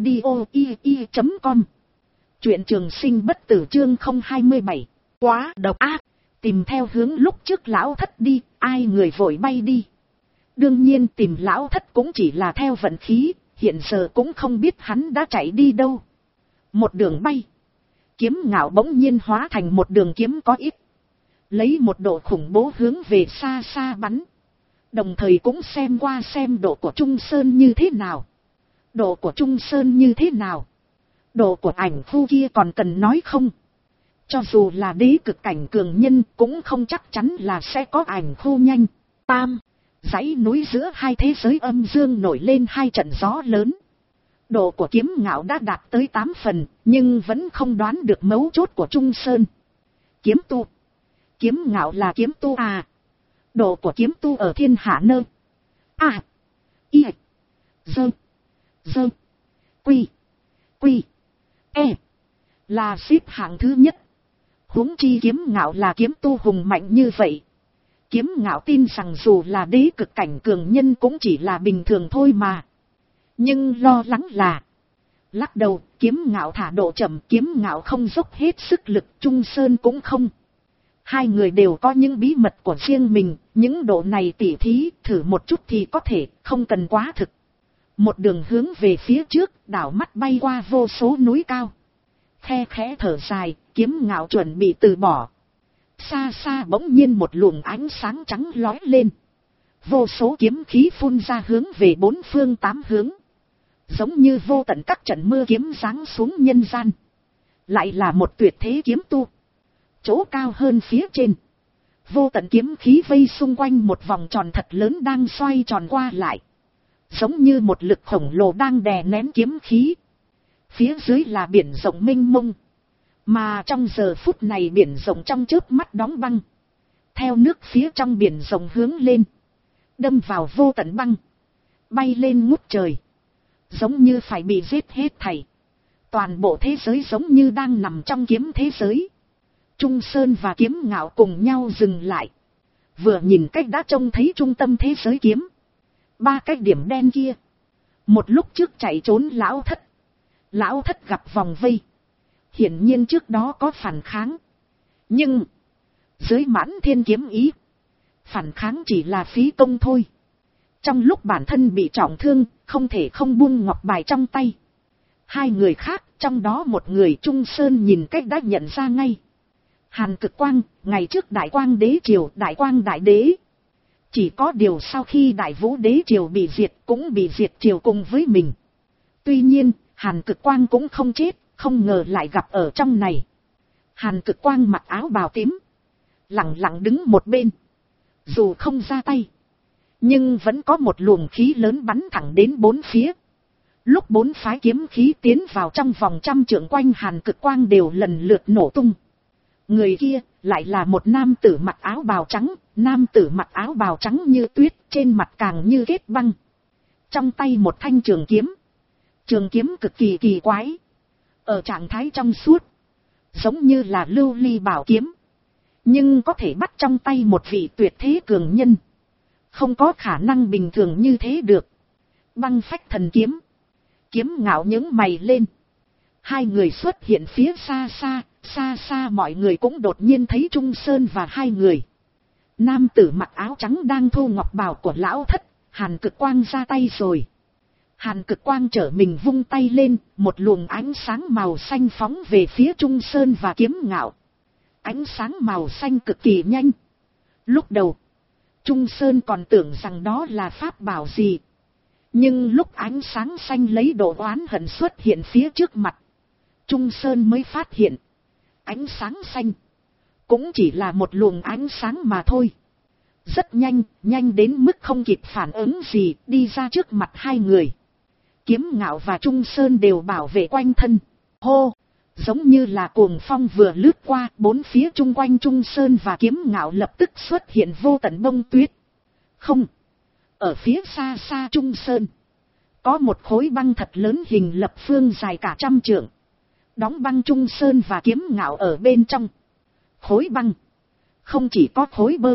audio.com. Truyện Trường Sinh Bất Tử chương 027. Quá độc ác. Tìm theo hướng lúc trước Lão Thất đi, ai người vội bay đi. Đương nhiên tìm Lão Thất cũng chỉ là theo vận khí, hiện giờ cũng không biết hắn đã chạy đi đâu. Một đường bay, Kiếm Ngạo bỗng nhiên hóa thành một đường kiếm có ít, lấy một độ khủng bố hướng về xa xa bắn. Đồng thời cũng xem qua xem độ của Trung Sơn như thế nào. Độ của Trung Sơn như thế nào? Độ của ảnh phu kia còn cần nói không? Cho dù là đế cực cảnh cường nhân cũng không chắc chắn là sẽ có ảnh phu nhanh. Tam, dãy núi giữa hai thế giới âm dương nổi lên hai trận gió lớn. Độ của Kiếm Ngạo đã đạt tới 8 phần, nhưng vẫn không đoán được mấu chốt của Trung Sơn. Kiếm tu. Kiếm Ngạo là kiếm tu à? Độ của kiếm tu ở thiên hạ nơ. À. Y. Dơ. Dơ. Quy. Quy. E. Là xếp hạng thứ nhất. Huống chi Kiếm Ngạo là kiếm tu hùng mạnh như vậy. Kiếm Ngạo tin rằng dù là đế cực cảnh cường nhân cũng chỉ là bình thường thôi mà. Nhưng lo lắng là. Lắc đầu, Kiếm Ngạo thả độ chậm, Kiếm Ngạo không dốc hết sức lực, Trung Sơn cũng không. Hai người đều có những bí mật của riêng mình, những độ này tỉ thí, thử một chút thì có thể, không cần quá thực. Một đường hướng về phía trước, đảo mắt bay qua vô số núi cao. Khe khẽ thở dài, Kiếm Ngạo chuẩn bị từ bỏ. Xa xa bỗng nhiên một luồng ánh sáng trắng lói lên. Vô số kiếm khí phun ra hướng về bốn phương tám hướng. Giống như vô tận các trận mưa kiếm giáng xuống nhân gian. Lại là một tuyệt thế kiếm tu. Chỗ cao hơn phía trên. Vô tận kiếm khí vây xung quanh một vòng tròn thật lớn đang xoay tròn qua lại. Giống như một lực khổng lồ đang đè nén kiếm khí. Phía dưới là biển rộng mênh mông. Mà trong giờ phút này biển rộng trong chớp mắt đóng băng. Theo nước phía trong biển rộng hướng lên. Đâm vào vô tận băng. Bay lên ngút trời. Giống như phải bị giết hết thảy. Toàn bộ thế giới giống như đang nằm trong kiếm thế giới. Trung Sơn và Kiếm Ngạo cùng nhau dừng lại. Vừa nhìn cách đã trông thấy trung tâm thế giới kiếm. Ba cái điểm đen kia. Một lúc trước chạy trốn Lão Thất. Lão Thất gặp vòng vây. Hiển nhiên trước đó có phản kháng. Nhưng. Dưới Mãn Thiên kiếm ý. Phản kháng chỉ là phí công thôi. Trong lúc bản thân bị trọng thương. Không thể không buông ngọc bài trong tay. Hai người khác. Trong đó một người Trung Sơn nhìn cách đã nhận ra ngay. Hàn Cực Quang, ngày trước Đại Quang Đế Triều, Đại Quang Đại Đế. Chỉ có điều sau khi Đại Vũ Đế Triều bị diệt cũng bị diệt triều cùng với mình. Tuy nhiên, Hàn Cực Quang cũng không chết, không ngờ lại gặp ở trong này. Hàn Cực Quang mặc áo bào tím. Lặng lặng đứng một bên. Dù không ra tay. Nhưng vẫn có một luồng khí lớn bắn thẳng đến bốn phía. Lúc bốn phái kiếm khí tiến vào trong vòng trăm trượng quanh Hàn Cực Quang đều lần lượt nổ tung. Người kia lại là một nam tử mặc áo bào trắng, nam tử mặc áo bào trắng như tuyết, trên mặt càng như kết băng. Trong tay một thanh trường kiếm. Trường kiếm cực kỳ kỳ quái. Ở trạng thái trong suốt. Giống như là lưu ly bảo kiếm. Nhưng có thể bắt trong tay một vị tuyệt thế cường nhân. Không có khả năng bình thường như thế được. Băng phách thần kiếm. Kiếm Ngạo nhướng mày lên. Hai người xuất hiện phía xa xa, xa xa mọi người cũng đột nhiên thấy Trung Sơn và hai người. Nam tử mặc áo trắng đang thu ngọc bào của lão thất, Hàn Cực Quang ra tay rồi. Hàn Cực Quang trở mình vung tay lên, một luồng ánh sáng màu xanh phóng về phía Trung Sơn và Kiếm Ngạo. Ánh sáng màu xanh cực kỳ nhanh. Lúc đầu, Trung Sơn còn tưởng rằng đó là pháp bảo gì. Nhưng lúc ánh sáng xanh lấy độ oán hận xuất hiện phía trước mặt, Trung Sơn mới phát hiện, ánh sáng xanh cũng chỉ là một luồng ánh sáng mà thôi. Rất nhanh, nhanh đến mức không kịp phản ứng gì, đi ra trước mặt hai người. Kiếm Ngạo và Trung Sơn đều bảo vệ quanh thân. Hô! Giống như là cuồng phong vừa lướt qua, bốn phía chung quanh Trung Sơn và Kiếm Ngạo lập tức xuất hiện vô tận bông tuyết. Không! Ở phía xa xa Trung Sơn, có một khối băng thật lớn hình lập phương dài cả 100 trượng. Đóng băng Trung Sơn và Kiếm Ngạo ở bên trong. Khối băng không chỉ có khối bơ,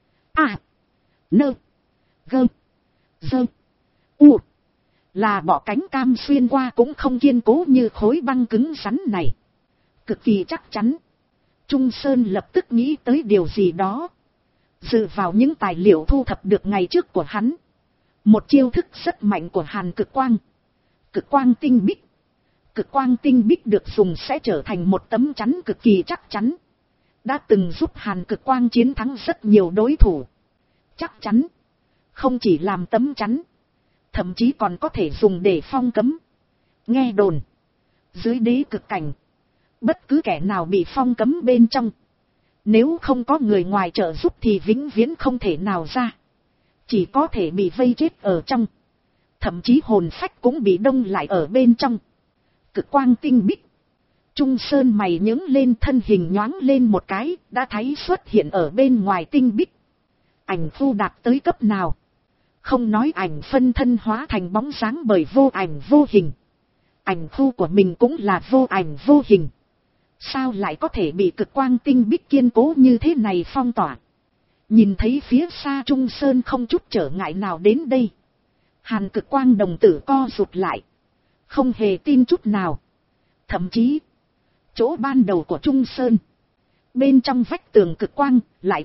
nơ, gơ, dơ, u, là bọ cánh cam xuyên qua cũng không kiên cố như khối băng cứng rắn này. Cực kỳ chắc chắn. Trung Sơn lập tức nghĩ tới điều gì đó. Dựa vào những tài liệu thu thập được ngày trước của hắn, một chiêu thức rất mạnh của Hàn Cực Quang, Cực Quang Tinh Bích. Cực Quang Tinh Bích được dùng sẽ trở thành một tấm chắn cực kỳ chắc chắn. Đã từng giúp Hàn Cực Quang chiến thắng rất nhiều đối thủ. Chắc chắn không chỉ làm tấm chắn, thậm chí còn có thể dùng để phong cấm. Nghe đồn, dưới đế cực cảnh, bất cứ kẻ nào bị phong cấm bên trong, nếu không có người ngoài trợ giúp thì vĩnh viễn không thể nào ra. Chỉ có thể bị vây chết ở trong. Thậm chí hồn phách cũng bị đông lại ở bên trong. Cực Quang Tinh Bích. Trung Sơn mày nhướng lên, thân hình nhoáng lên một cái, đã thấy xuất hiện ở bên ngoài tinh bích. Ảnh phu đạt tới cấp nào? Không nói ảnh phân thân hóa thành bóng dáng bởi vô ảnh vô hình. Ảnh phu của mình cũng là vô ảnh vô hình. Sao lại có thể bị Cực Quang Tinh Bích kiên cố như thế này phong tỏa? Nhìn thấy phía xa Trung Sơn không chút trở ngại nào đến đây, Hàn Cực Quang đồng tử co rụt lại. Không hề tin chút nào. Thậm chí, chỗ ban đầu của Trung Sơn, bên trong vách tường cực quang, lại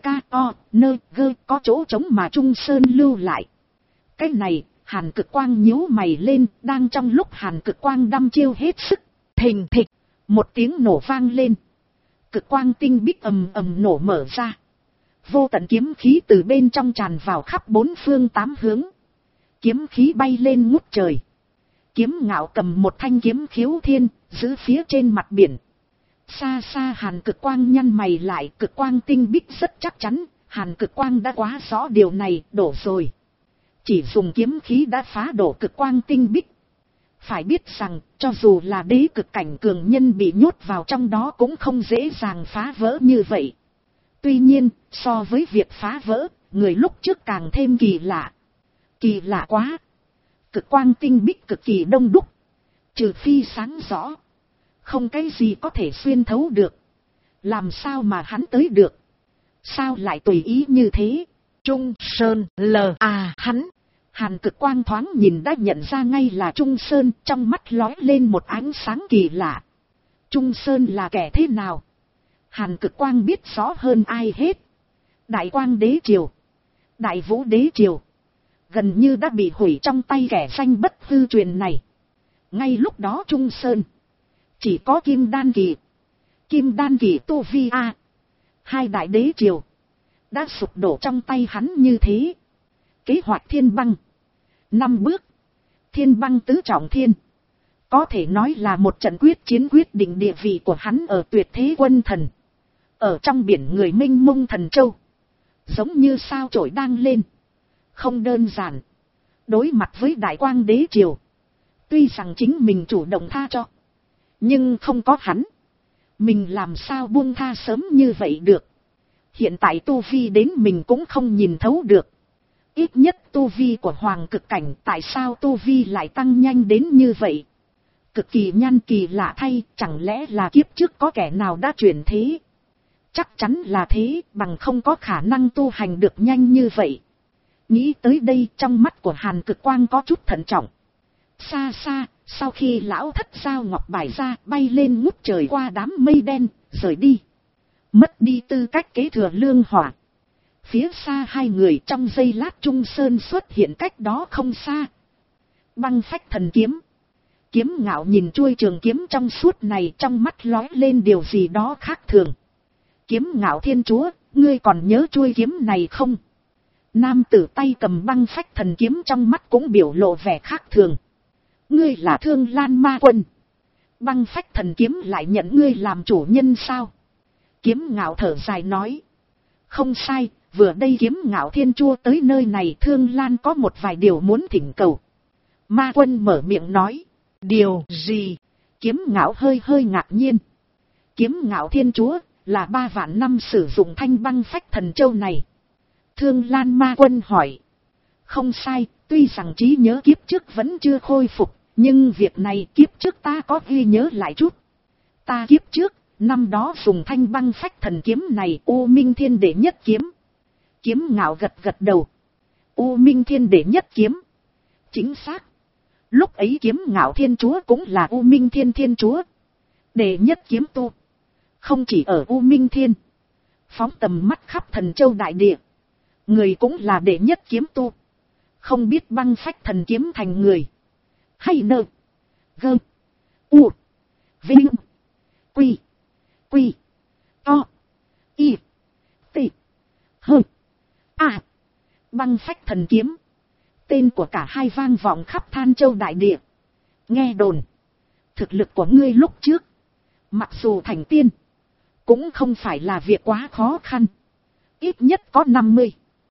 có chỗ trống mà Trung Sơn lưu lại. Cái này, Hàn Cực Quang nhíu mày lên, đang trong lúc Hàn Cực Quang đăm chiêu hết sức, thình thịch, một tiếng nổ vang lên. Cực Quang Tinh Bích ầm ầm nổ mở ra. Vô tận kiếm khí từ bên trong tràn vào khắp bốn phương tám hướng. Kiếm khí bay lên ngút trời. Kiếm Ngạo cầm một thanh kiếm khiếu thiên, giữ phía trên mặt biển. Xa xa Hàn Cực Quang nhăn mày lại, Cực Quang Tinh Bích rất chắc chắn, Hàn Cực Quang đã quá rõ điều này, đổ rồi. Chỉ dùng kiếm khí đã phá đổ Cực Quang Tinh Bích. Phải biết rằng, cho dù là đế cực cảnh cường nhân bị nhốt vào trong đó cũng không dễ dàng phá vỡ như vậy. Tuy nhiên, so với việc phá vỡ, người lúc trước càng thêm kỳ lạ. Kỳ lạ quá! Cực Quang Tinh Bích cực kỳ đông đúc. Trừ phi sáng rõ, không cái gì có thể xuyên thấu được. Làm sao mà hắn tới được? Sao lại tùy ý như thế? Trung Sơn hắn. Hàn Cực Quang thoáng nhìn đã nhận ra ngay là Trung Sơn, trong mắt lóe lên một ánh sáng kỳ lạ. Trung Sơn là kẻ thế nào? Hàn Cực Quang biết rõ hơn ai hết. Đại Quang Đế Triều, Đại Vũ Đế Triều, gần như đã bị hủy trong tay kẻ danh bất hư truyền này. Ngay lúc đó Trung Sơn chỉ có Kim Đan Kỳ tu vi a. Hai đại đế triều đã sụp đổ trong tay hắn như thế. Kế hoạch Thiên Băng 5 bước, Thiên Băng tứ trọng thiên, có thể nói là một trận quyết chiến quyết định địa vị của hắn ở tuyệt thế quân thần. Ở trong biển người mênh mông thần châu, giống như sao chổi đang lên. Không đơn giản. Đối mặt với Đại Quang Đế Triều, tuy rằng chính mình chủ động tha cho, nhưng không có hắn, mình làm sao buông tha sớm như vậy được. Hiện tại tu vi đến mình cũng không nhìn thấu được. Ít nhất tu vi của Hoàng Cực Cảnh, tại sao tu vi lại tăng nhanh đến như vậy? Cực kỳ nhan kỳ lạ thay, chẳng lẽ là kiếp trước có kẻ nào đã chuyển thế? Chắc chắn là thế, bằng không có khả năng tu hành được nhanh như vậy. Nghĩ tới đây, trong mắt của Hàn Cực Quang có chút thận trọng. Xa xa, Sau khi lão thất giao ngọc bài ra, bay lên ngút trời qua đám mây đen, rời đi. Mất đi tư cách kế thừa lương hỏa. Phía xa hai người trong giây lát Trung Sơn xuất hiện cách đó không xa. Băng phách thần kiếm. Kiếm Ngạo nhìn chuôi trường kiếm trong suốt này, trong mắt lóe lên điều gì đó khác thường. Kiếm Ngạo thiên chúa, ngươi còn nhớ chuôi kiếm này không? Nam tử tay cầm băng phách thần kiếm trong mắt cũng biểu lộ vẻ khác thường. Ngươi là Thương Lan Ma Quân. Băng phách thần kiếm lại nhận ngươi làm chủ nhân sao? Kiếm Ngạo thở dài nói. Không sai, vừa đây Kiếm Ngạo thiên chúa tới nơi này, Thương Lan có một vài điều muốn thỉnh cầu. Ma Quân mở miệng nói. Điều gì? Kiếm Ngạo hơi ngạc nhiên. Kiếm Ngạo thiên chúa là 3 vạn năm sử dụng thanh băng phách thần châu này. Thương Lan Ma Quân hỏi. Không sai, tuy rằng trí nhớ kiếp trước vẫn chưa khôi phục, nhưng việc này kiếp trước ta có ghi nhớ lại chút. Ta kiếp trước, năm đó dùng thanh băng phách thần kiếm này, U Minh Thiên Đệ nhất kiếm. Kiếm Ngạo gật đầu. U Minh Thiên Đệ nhất kiếm. Chính xác. Lúc ấy Kiếm Ngạo thiên chúa cũng là U Minh Thiên chúa. Đệ nhất kiếm tu. Không chỉ ở U Minh Thiên. Phóng tầm mắt khắp Thần Châu đại địa. Người cũng là đệ nhất kiếm tu. Không biết băng phách thần kiếm thành người. Hay nơ. Gơ. U. Vinh. Quy. Quy. To. Y. T. Hơ. A. Băng phách thần kiếm. Tên của cả hai vang vọng khắp Than Châu đại địa. Nghe đồn. Thực lực của ngươi lúc trước. Mặc dù thành tiên. Cũng không phải là việc quá khó khăn. Ít nhất có 50.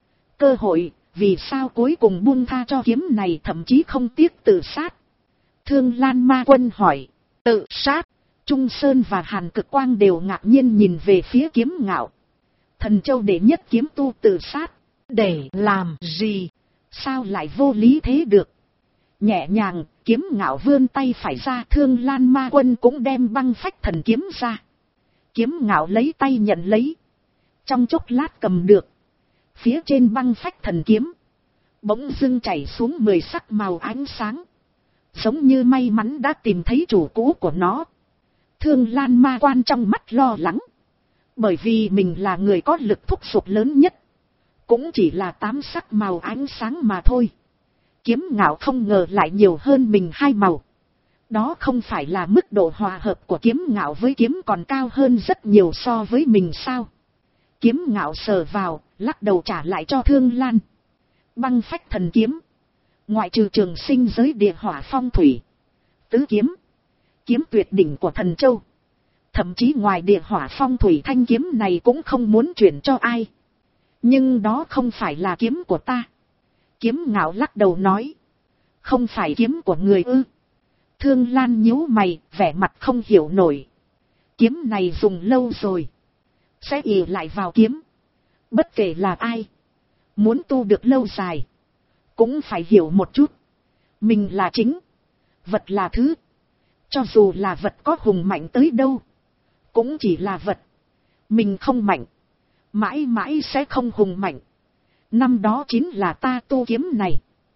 Cơ hội, vì sao cuối cùng buông tha cho kiếm này, thậm chí không tiếc tự sát? Thương Lan Ma Quân hỏi. Tự sát? Trung Sơn và Hàn Cực Quang đều ngạc nhiên nhìn về phía Kiếm Ngạo. Thần Châu đệ nhất kiếm tu tự sát. Để làm gì? Sao lại vô lý thế được? Nhẹ nhàng, Kiếm Ngạo vươn tay phải ra, Thương Lan Ma Quân cũng đem băng phách thần kiếm ra. Kiếm Ngạo lấy tay nhận lấy. Trong chốc lát cầm được. Phía trên băng phách thần kiếm. Bỗng dưng chảy xuống 10 sắc màu ánh sáng. Giống như may mắn đã tìm thấy chủ cũ của nó. Thương Lan Ma Quan trong mắt lo lắng. Bởi vì mình là người có lực thúc giục lớn nhất. Cũng chỉ là 8 sắc màu ánh sáng mà thôi. Kiếm Ngạo không ngờ lại nhiều hơn mình 2 màu. Đó không phải là mức độ hòa hợp của Kiếm Ngạo với kiếm còn cao hơn rất nhiều so với mình sao? Kiếm Ngạo sờ vào, lắc đầu trả lại cho Thương Lan. Băng phách thần kiếm. Ngoại trừ trường sinh giới địa hỏa phong thủy. Tứ kiếm. Kiếm tuyệt đỉnh của Thần Châu. Thậm chí ngoài địa hỏa phong thủy, thanh kiếm này cũng không muốn chuyển cho ai. Nhưng đó không phải là kiếm của ta. Kiếm Ngạo lắc đầu nói. Không phải kiếm của người ư? Thương Lan nhíu mày, vẻ mặt không hiểu nổi. Kiếm này dùng lâu rồi. Sẽ ỷ lại vào kiếm. Bất kể là ai. Muốn tu được lâu dài. Cũng phải hiểu một chút. Mình là chính. Vật là thứ. Cho dù là vật có hùng mạnh tới đâu. Cũng chỉ là vật. Mình không mạnh. Mãi mãi sẽ không hùng mạnh. Năm đó chính là ta tu kiếm này.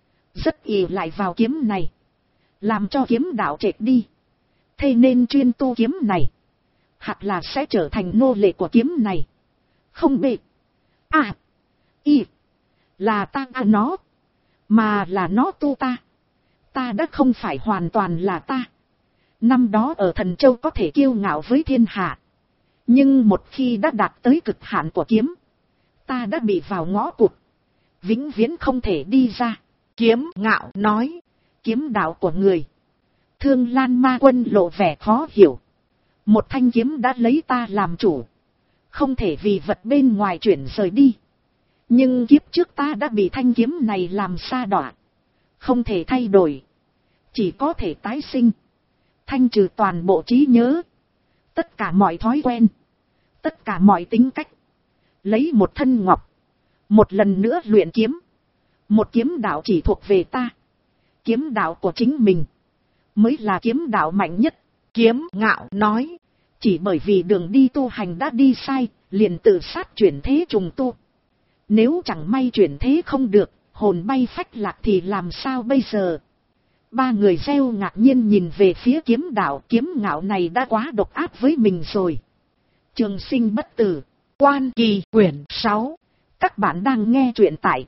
Rất ỷ lại vào kiếm này. Làm cho kiếm đạo trệt đi. Thế nên chuyên tu kiếm này. Hoặc là sẽ trở thành nô lệ của kiếm này. Không bệ. À. Y. Là ta nó. Mà là nó tu ta. Ta đã không phải hoàn toàn là ta. Năm đó ở Thần Châu có thể kiêu ngạo với thiên hạ. Nhưng một khi đã đạt tới cực hạn của kiếm. Ta đã bị vào ngõ cụt. Vĩnh viễn không thể đi ra. Kiếm Ngạo nói. Kiếm đạo của người. Thương Lan Ma Quân lộ vẻ khó hiểu. Một thanh kiếm đã lấy ta làm chủ. Không thể vì vật bên ngoài chuyển rời đi. Nhưng kiếp trước ta đã bị thanh kiếm này làm sa đọa. Không thể thay đổi. Chỉ có thể tái sinh. Thanh trừ toàn bộ trí nhớ. Tất cả mọi thói quen. Tất cả mọi tính cách. Lấy một thân ngọc. Một lần nữa luyện kiếm. Một kiếm đạo chỉ thuộc về ta. Kiếm đạo của chính mình. Mới là kiếm đạo mạnh nhất. Kiếm Ngạo nói. Chỉ bởi vì đường đi tu hành đã đi sai. Liền tự sát chuyển thế trùng tu. Nếu chẳng may chuyển thế không được. Hồn bay phách lạc thì làm sao bây giờ? Ba người gieo ngạc nhiên nhìn về phía kiếm đạo, kiếm ngạo này đã quá độc ác với mình rồi. Trường sinh bất tử, Quan Kỳ quyển 6. Các bạn đang nghe truyện tại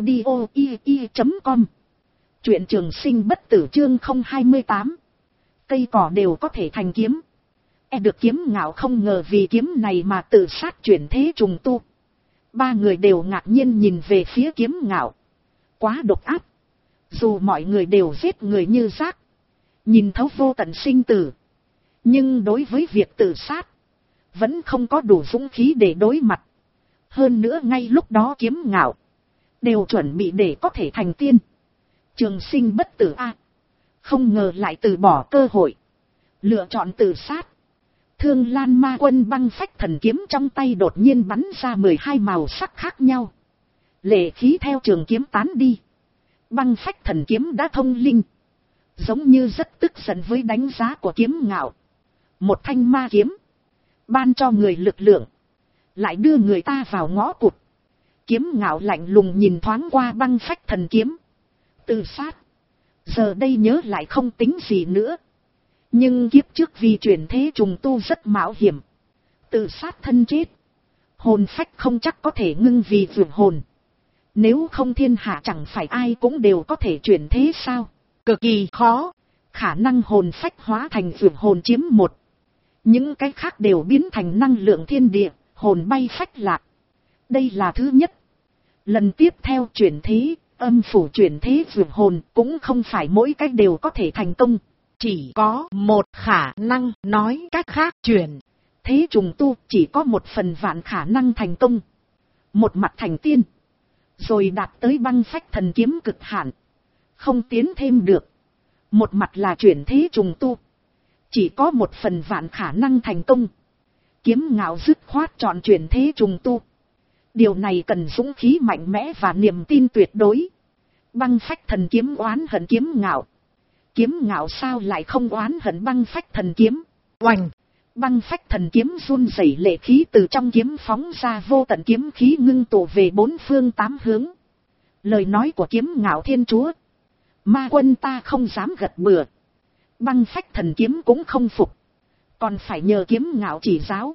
audio.ie.com. Truyện trường sinh bất tử chương 028. Cây cỏ đều có thể thành kiếm. Được kiếm ngạo không ngờ vì kiếm này mà tự sát chuyển thế trùng tu. Ba người đều ngạc nhiên nhìn về phía kiếm ngạo. Quá độc ác. Dù mọi người đều giết người như rác, nhìn thấu vô tận sinh tử, nhưng đối với việc tự sát, vẫn không có đủ dũng khí để đối mặt. Hơn nữa ngay lúc đó kiếm ngạo đều chuẩn bị để có thể thành tiên. Trường sinh bất tử a, không ngờ lại từ bỏ cơ hội, lựa chọn tự sát. Thương Lan Ma Quân băng phách thần kiếm trong tay đột nhiên bắn ra 12 màu sắc khác nhau. Lệ khí theo trường kiếm tán đi. Băng phách thần kiếm đã thông linh, giống như rất tức giận với đánh giá của kiếm ngạo. Một thanh ma kiếm, ban cho người lực lượng, lại đưa người ta vào ngõ cụt. Kiếm ngạo lạnh lùng nhìn thoáng qua băng phách thần kiếm. Tự sát, giờ đây nhớ lại không tính gì nữa. Nhưng kiếp trước vì chuyển thế trùng tu rất mạo hiểm. Tự sát thân chết, hồn phách không chắc có thể ngưng vì vượt hồn. Nếu không thiên hạ chẳng phải ai cũng đều có thể chuyển thế sao? Cực kỳ khó. Khả năng hồn phách hóa thành vượt hồn chiếm một. Những cái khác đều biến thành năng lượng thiên địa, hồn bay phách lạc. Đây là thứ nhất. Lần tiếp theo chuyển thế, âm phủ chuyển thế vượt hồn cũng không phải mỗi cách đều có thể thành công. Chỉ có một khả năng, nói cách khác chuyển thế trùng tu chỉ có một phần vạn khả năng thành công. Một mặt thành tiên, rồi đạt tới băng phách thần kiếm cực hạn, không tiến thêm được. Một mặt là chuyển thế trùng tu, chỉ có một phần vạn khả năng thành công. Kiếm ngạo dứt khoát chọn chuyển thế trùng tu. Điều này cần dũng khí mạnh mẽ và niềm tin tuyệt đối. Băng phách thần kiếm oán hận kiếm ngạo. Kiếm ngạo sao lại không oán hận băng phách thần kiếm? Oành! Băng phách thần kiếm run rẩy, lệ khí từ trong kiếm phóng ra, vô tận kiếm khí ngưng tụ về bốn phương tám hướng. Lời nói của kiếm ngạo thiên chúa. Ma Quân ta không dám gật bừa. Băng phách thần kiếm cũng không phục. Còn phải nhờ kiếm ngạo chỉ giáo.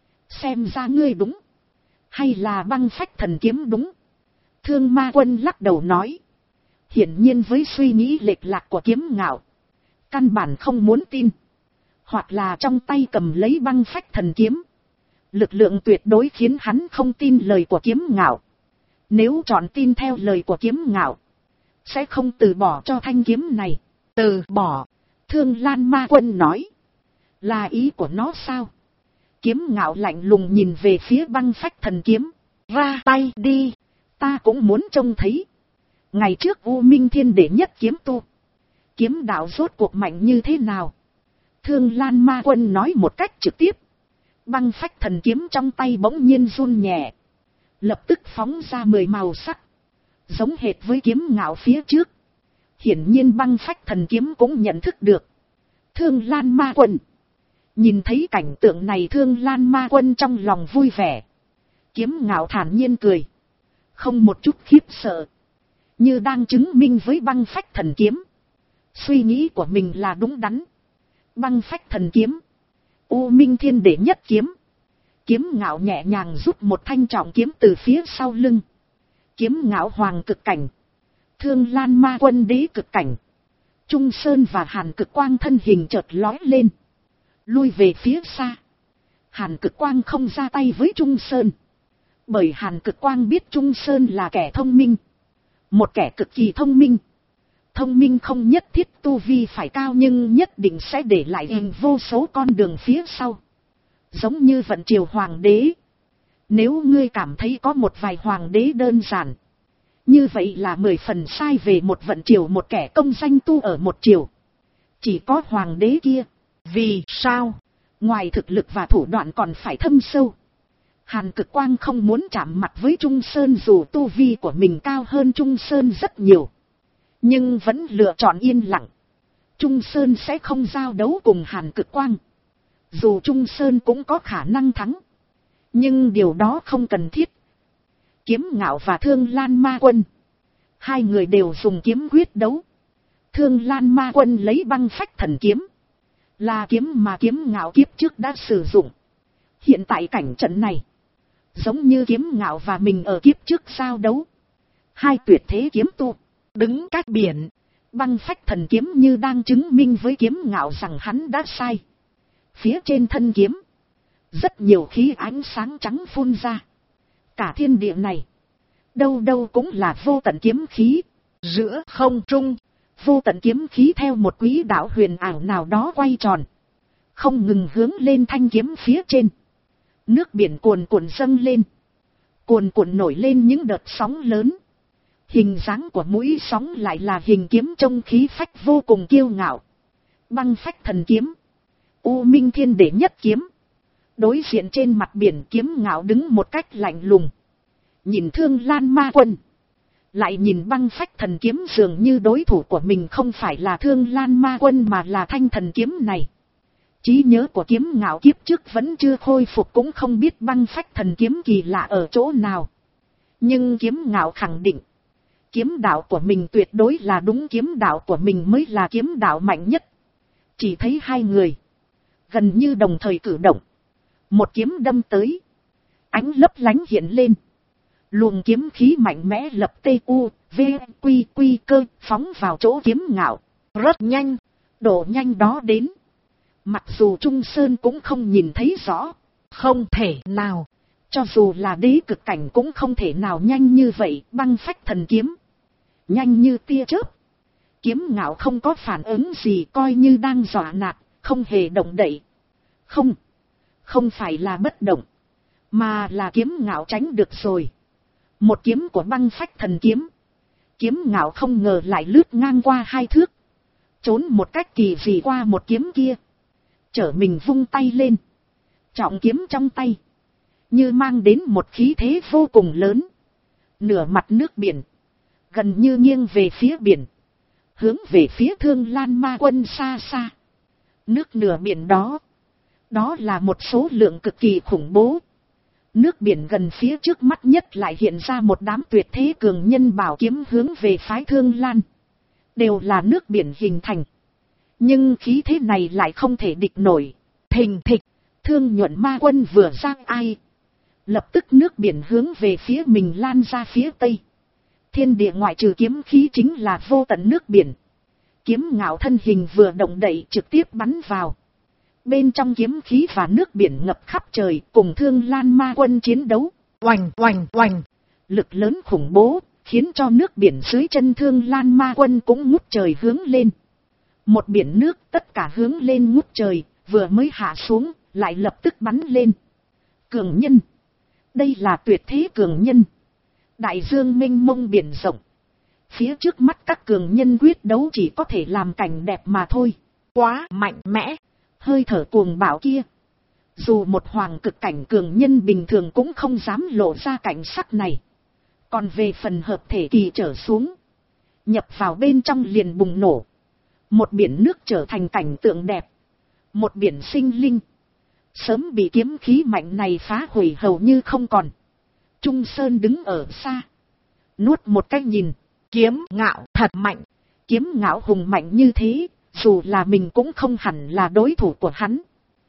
Xem ra ngươi đúng, hay là băng phách thần kiếm đúng? Thương Ma Quân lắc đầu nói. Hiển nhiên với suy nghĩ lệch lạc của kiếm ngạo, căn bản không muốn tin. Hoặc là trong tay cầm lấy băng phách thần kiếm, lực lượng tuyệt đối khiến hắn không tin lời của kiếm ngạo. Nếu chọn tin theo lời của kiếm ngạo, sẽ không từ bỏ cho thanh kiếm này. Từ bỏ? Thương Lan Ma Quân nói. Là ý của nó sao? Kiếm ngạo lạnh lùng nhìn về phía băng phách thần kiếm. Ra tay đi, ta cũng muốn trông thấy. Ngày trước U Minh Thiên đệ nhất kiếm tu, kiếm đạo rốt cuộc mạnh như thế nào? Thương Lan Ma Quân nói một cách trực tiếp. Băng phách thần kiếm trong tay bỗng nhiên run nhẹ, lập tức phóng ra 10 màu sắc, giống hệt với kiếm ngạo phía trước. Hiển nhiên băng phách thần kiếm cũng nhận thức được. Thương Lan Ma Quân nhìn thấy cảnh tượng này, Thương Lan Ma Quân trong lòng vui vẻ. Kiếm ngạo thản nhiên cười, không một chút khiếp sợ, như đang chứng minh với băng phách thần kiếm, suy nghĩ của mình là đúng đắn. Băng phách thần kiếm, U Minh Thiên đệ nhất kiếm. Kiếm ngạo nhẹ nhàng rút một thanh trọng kiếm từ phía sau lưng. Kiếm ngạo hoàng cực cảnh, Thương Lan Ma Quân đế cực cảnh. Trung Sơn và Hàn Cực Quang thân hình chợt lói lên, lui về phía xa. Hàn Cực Quang không ra tay với Trung Sơn, bởi Hàn Cực Quang biết Trung Sơn là kẻ thông minh, một kẻ cực kỳ thông minh. Thông minh không nhất thiết tu vi phải cao, nhưng nhất định sẽ để lại hình vô số con đường phía sau. Giống như vận triều hoàng đế. Nếu ngươi cảm thấy có một vài hoàng đế đơn giản, như vậy là 10 phần sai về một vận triều, một kẻ công danh tu ở một triều. Chỉ có hoàng đế kia. Vì sao? Ngoài thực lực và thủ đoạn còn phải thâm sâu. Hàn Cực Quang không muốn chạm mặt với Trung Sơn dù tu vi của mình cao hơn Trung Sơn rất nhiều, nhưng vẫn lựa chọn yên lặng. Trung Sơn sẽ không giao đấu cùng Hàn Cực Quang. Dù Trung Sơn cũng có khả năng thắng, nhưng điều đó không cần thiết. Kiếm ngạo và Thương Lan Ma Quân, hai người đều dùng kiếm quyết đấu. Thương Lan Ma Quân lấy băng phách thần kiếm. Là kiếm mà Kiếm Ngạo kiếp trước đã sử dụng. Hiện tại cảnh trận này, giống như Kiếm Ngạo và mình ở kiếp trước giao đấu. Hai tuyệt thế kiếm tu, đứng cách biển. Băng phách thần kiếm như đang chứng minh với Kiếm Ngạo rằng hắn đã sai. Phía trên thân kiếm, rất nhiều khí ánh sáng trắng phun ra. Cả thiên địa này, đâu đâu cũng là vô tận kiếm khí. Giữa không trung, vô tận kiếm khí theo một quỹ đạo huyền ảo nào đó quay tròn, không ngừng hướng lên thanh kiếm phía trên. Nước biển cuồn cuộn dâng lên, cuồn cuộn nổi lên những đợt sóng lớn. Hình dáng của mũi sóng lại là hình kiếm trông khí phách vô cùng kiêu ngạo. Băng phách thần kiếm, U Minh Thiên đệ nhất kiếm. Đối diện trên mặt biển, Kiếm Ngạo đứng một cách lạnh lùng. Nhìn Thương Lan Ma Quân, lại nhìn băng phách thần kiếm, dường như đối thủ của mình không phải là Thương Lan Ma Quân mà là thanh thần kiếm này. Trí nhớ của Kiếm Ngạo kiếp trước vẫn chưa khôi phục, cũng không biết băng phách thần kiếm kỳ lạ ở chỗ nào. Nhưng Kiếm Ngạo khẳng định, kiếm đạo của mình tuyệt đối là đúng, kiếm đạo của mình mới là kiếm đạo mạnh nhất. Chỉ thấy hai người gần như đồng thời cử động, một kiếm đâm tới, ánh lấp lánh hiện lên. Luồng kiếm khí mạnh mẽ lập tê u, v, quy cơ phóng vào chỗ Kiếm Ngạo. Rất nhanh, độ nhanh đó đến. Mặc dù Trung Sơn cũng không nhìn thấy rõ, không thể nào. Cho dù là đế cực cảnh cũng không thể nào nhanh như vậy. Băng phách thần kiếm, nhanh như tia chớp. Kiếm Ngạo không có phản ứng gì, coi như đang dọa nạt, không hề động đậy. Không phải là bất động, mà là Kiếm Ngạo tránh được rồi. Một kiếm của băng phách thần kiếm, Kiếm Ngạo không ngờ lại lướt ngang qua hai thước, trốn một cách kỳ dị qua một kiếm kia. Trở mình vung tay lên, trọng kiếm trong tay, như mang đến một khí thế vô cùng lớn. Nửa mặt nước biển, gần như nghiêng về phía biển, hướng về phía Thương Lan Ma Quân xa xa. Nước nửa biển đó, đó là một số lượng cực kỳ khủng bố. Nước biển gần phía trước mắt nhất lại hiện ra một đám tuyệt thế cường nhân bảo kiếm hướng về phái Thương Lan. Đều là nước biển hình thành, nhưng khí thế này lại không thể địch nổi. Thình thịch, Thương Nhuận Ma Quân vừa giang ai, lập tức nước biển hướng về phía mình lan ra phía tây. Thiên địa ngoại trừ kiếm khí chính là vô tận nước biển. Kiếm Ngạo thân hình vừa động đậy trực tiếp bắn vào. Bên trong kiếm khí và nước biển ngập khắp trời, cùng Thương Lan Ma Quân chiến đấu. Oành oành oành, lực lớn khủng bố, khiến cho nước biển dưới chân Thương Lan Ma Quân cũng ngút trời hướng lên. Một biển nước tất cả hướng lên ngút trời, vừa mới hạ xuống, lại lập tức bắn lên. Cường nhân, đây là tuyệt thế cường nhân. Đại dương mênh mông biển rộng, phía trước mắt các cường nhân quyết đấu chỉ có thể làm cảnh đẹp mà thôi. Quá mạnh mẽ, hơi thở cuồng bạo kia, dù một hoàng cực cảnh cường nhân bình thường cũng không dám lộ ra cảnh sắc này. Còn về phần hợp thể kỳ trở xuống, nhập vào bên trong liền bùng nổ. Một biển nước trở thành cảnh tượng đẹp, một biển sinh linh, sớm bị kiếm khí mạnh này phá hủy hầu như không còn. Trung Sơn đứng ở xa, nuốt một cái nhìn. Kiếm Ngạo thật mạnh. Kiếm Ngạo hùng mạnh như thế, dù là mình cũng không hẳn là đối thủ của hắn.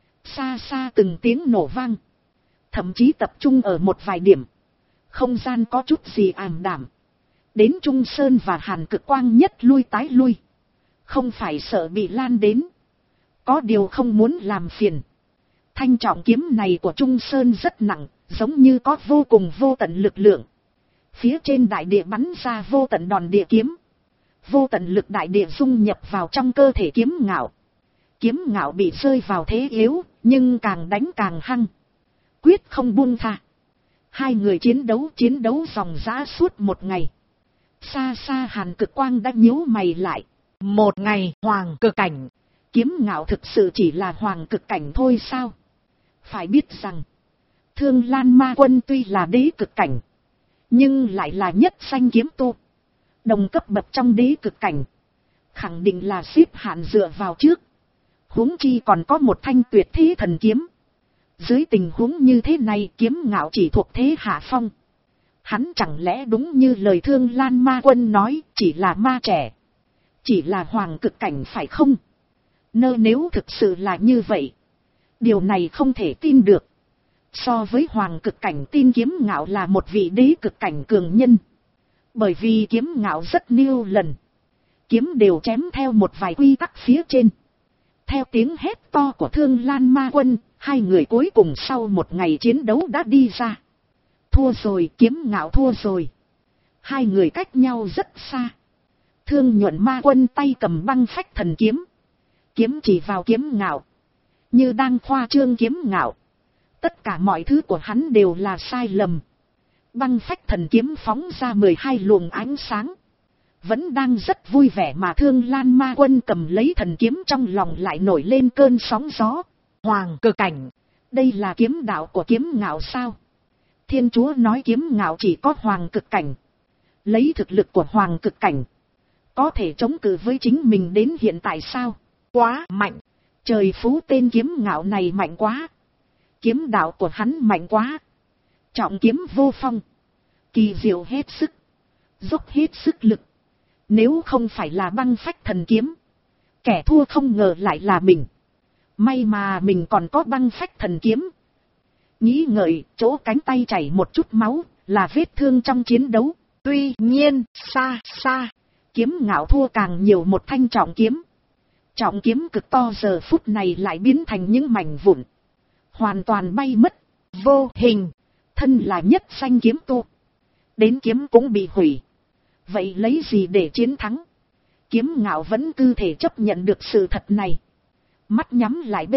Xa xa từng tiếng nổ vang, thậm chí tập trung ở một vài điểm. Không gian có chút gì ảm đạm. Đến Trung Sơn và Hàn Cực Quang nhất lui tái lui. Không phải sợ bị lan đến, có điều không muốn làm phiền. Thanh trọng kiếm này của Trung Sơn rất nặng, giống như có vô cùng vô tận lực lượng. Phía trên đại địa bắn ra vô tận đòn địa kiếm. Vô tận lực đại địa dung nhập vào trong cơ thể Kiếm Ngạo. Kiếm Ngạo bị rơi vào thế yếu, nhưng càng đánh càng hăng, quyết không buông tha. Hai người chiến đấu dòng dã suốt một ngày. Xa xa Hàn Cực Quang đã nhíu mày lại. Một ngày hoàng cực cảnh, Kiếm Ngạo thực sự chỉ là hoàng cực cảnh thôi sao? Phải biết rằng, Thương Lan Ma Quân tuy là đế cực cảnh, nhưng lại là nhất danh kiếm tu, đồng cấp bậc trong đế cực cảnh, khẳng định là xếp hạng dựa vào trước. Huống chi còn có một thanh tuyệt thế thần kiếm. Dưới tình huống như thế này, Kiếm Ngạo chỉ thuộc thế hạ phong. Hắn chẳng lẽ đúng như lời Thương Lan Ma Quân nói, chỉ là ma trẻ, Chỉ là hoàng cực cảnh phải không? Nếu thực sự là như vậy, điều này không thể tin được. So với hoàng cực cảnh, tin Kiếm Ngạo là một vị đế cực cảnh cường nhân. Bởi vì Kiếm Ngạo rất nhiều lần kiếm đều chém theo một vài quy tắc phía trên. Theo tiếng hét to của Thương Lan Ma Quân, hai người cuối cùng sau một ngày chiến đấu đã đi ra. Thua rồi, Kiếm Ngạo thua rồi. Hai người cách nhau rất xa. Thương Nhuận Ma Quân tay cầm băng phách thần kiếm, kiếm chỉ vào Kiếm Ngạo, như đang khoa trương Kiếm Ngạo. Tất cả mọi thứ của hắn đều là sai lầm. Băng phách thần kiếm phóng ra 12 luồng ánh sáng. Vẫn đang rất vui vẻ mà Thương Lan Ma Quân cầm lấy thần kiếm, trong lòng lại nổi lên cơn sóng gió. Hoàng cực cảnh, đây là kiếm đạo của Kiếm Ngạo sao? Thiên Chúa nói Kiếm Ngạo chỉ có hoàng cực cảnh. Lấy thực lực của hoàng cực cảnh, có thể chống cự với chính mình đến hiện tại sao? Quá mạnh. Trời phú, tên Kiếm Ngạo này mạnh quá. Kiếm đạo của hắn mạnh quá. Trọng kiếm vô phong, kỳ diệu hết sức, dốc hết sức lực. Nếu không phải là băng phách thần kiếm, kẻ thua không ngờ lại là mình. May mà mình còn có băng phách thần kiếm. Nghĩ ngợi, chỗ cánh tay chảy một chút máu, là vết thương trong chiến đấu. Tuy nhiên, xa xa, Kiếm Ngạo thua càng nhiều một thanh trọng kiếm. Trọng kiếm cực to giờ phút này lại biến thành những mảnh vụn, hoàn toàn bay mất, vô hình. Thân là nhất danh kiếm tu, đến kiếm cũng bị hủy. Vậy lấy gì để chiến thắng? Kiếm Ngạo vẫn cứ thể chấp nhận được sự thật này. Mắt nhắm lại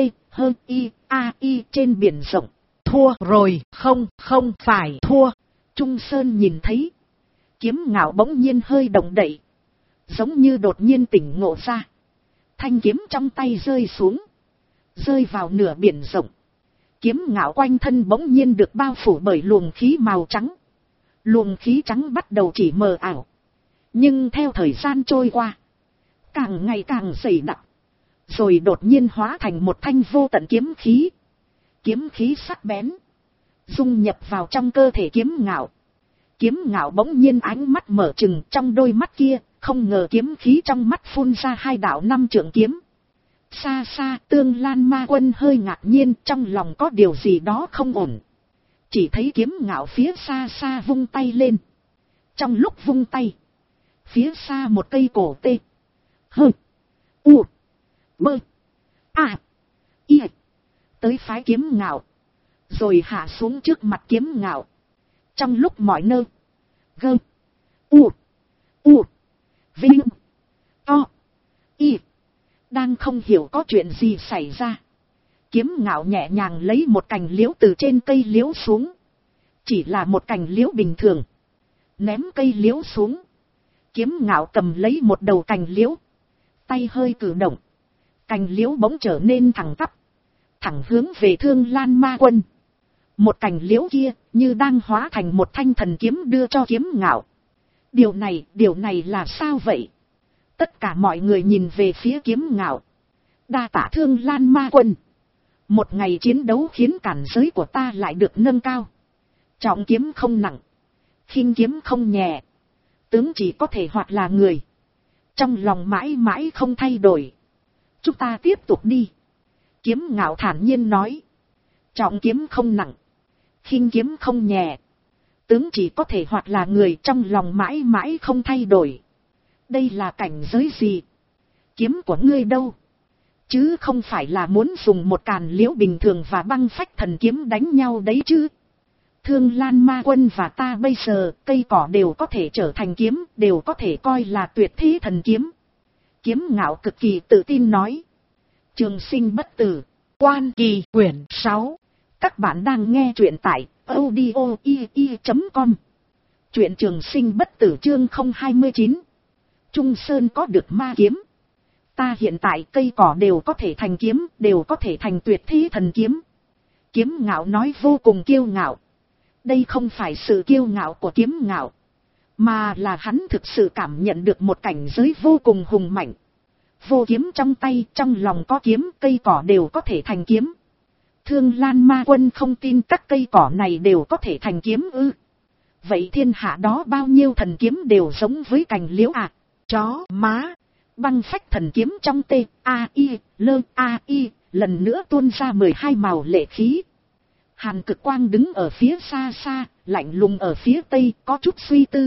trên biển rộng. Thua rồi, không phải thua. Trung Sơn nhìn thấy, Kiếm Ngạo bỗng nhiên hơi động đậy, giống như đột nhiên tỉnh ngộ ra. Thanh kiếm trong tay rơi xuống, rơi vào nửa biển rộng. Kiếm Ngạo quanh thân bỗng nhiên được bao phủ bởi luồng khí màu trắng. Luồng khí trắng bắt đầu chỉ mờ ảo, nhưng theo thời gian trôi qua, càng ngày càng dày đặc, rồi đột nhiên hóa thành một thanh vô tận kiếm khí. Kiếm khí sắc bén, dung nhập vào trong cơ thể Kiếm Ngạo. Kiếm Ngạo bỗng nhiên ánh mắt mở trừng, trong đôi mắt kia, không ngờ kiếm khí trong mắt phun ra 2 đạo 5 trượng kiếm. Xa xa, Thương Lan Ma Quân hơi ngạc nhiên, trong lòng có điều gì đó không ổn. Chỉ thấy Kiếm Ngạo phía xa xa vung tay lên. Trong lúc vung tay, phía xa một cây cổ tê, hơ, u, bơ, a, y, tới phái Kiếm Ngạo, rồi hạ xuống trước mặt Kiếm Ngạo. Trong lúc mọi nơi, gơ, u, vinh, to, y, đang không hiểu có chuyện gì xảy ra. Kiếm Ngạo nhẹ nhàng lấy một cành liễu từ trên cây liễu xuống. Chỉ là một cành liễu bình thường. Ném cây liễu xuống. Kiếm Ngạo cầm lấy một đầu cành liễu. Tay hơi cử động. Cành liễu bỗng trở nên thẳng tắp, thẳng hướng về Thương Lan Ma Quân. Một cành liễu kia như đang hóa thành một thanh thần kiếm đưa cho Kiếm Ngạo. Điều này là sao vậy? Tất cả mọi người nhìn về phía Kiếm Ngạo. Đa tạ Thương Lan Ma Quân. Một ngày chiến đấu khiến cảnh giới của ta lại được nâng cao. Trọng kiếm không nặng, khinh kiếm không nhẹ. Tướng chỉ có thể hoặc là người. Trong lòng mãi mãi không thay đổi. Chúng ta tiếp tục đi. Kiếm Ngạo thản nhiên nói. Trọng kiếm không nặng, khinh kiếm không nhẹ. Tướng chỉ có thể hoặc là người, trong lòng mãi mãi không thay đổi. Đây là cảnh giới gì? Kiếm của ngươi đâu? Chứ không phải là muốn dùng một càn liễu bình thường và băng phách thần kiếm đánh nhau đấy chứ. Thương Lan Ma Quân và ta bây giờ, cây cỏ đều có thể trở thành kiếm, đều có thể coi là tuyệt thế thần kiếm. Kiếm Ngạo cực kỳ tự tin nói. Trường sinh bất tử, Quan Kỳ quyển 6. Các bạn đang nghe truyện tại audio.com. Truyện Trường sinh bất tử chương 029. Trung Sơn có được ma kiếm. Ta hiện tại cây cỏ đều có thể thành kiếm, đều có thể thành tuyệt thế thần kiếm. Kiếm Ngạo nói vô cùng kiêu ngạo. Đây không phải sự kiêu ngạo của Kiếm Ngạo, mà là hắn thực sự cảm nhận được một cảnh giới vô cùng hùng mạnh. Vô kiếm trong tay, trong lòng có kiếm, cây cỏ đều có thể thành kiếm. Thương Lan Ma Quân không tin các cây cỏ này đều có thể thành kiếm ư? Vậy thiên hạ đó bao nhiêu thần kiếm đều giống với cành liễu à? Chó má! băng phách thần kiếm trong T.A.I. lần nữa tuôn ra 12 màu lệ khí. Hàn Cực Quang đứng ở phía xa xa, lạnh lùng ở phía tây, có chút suy tư.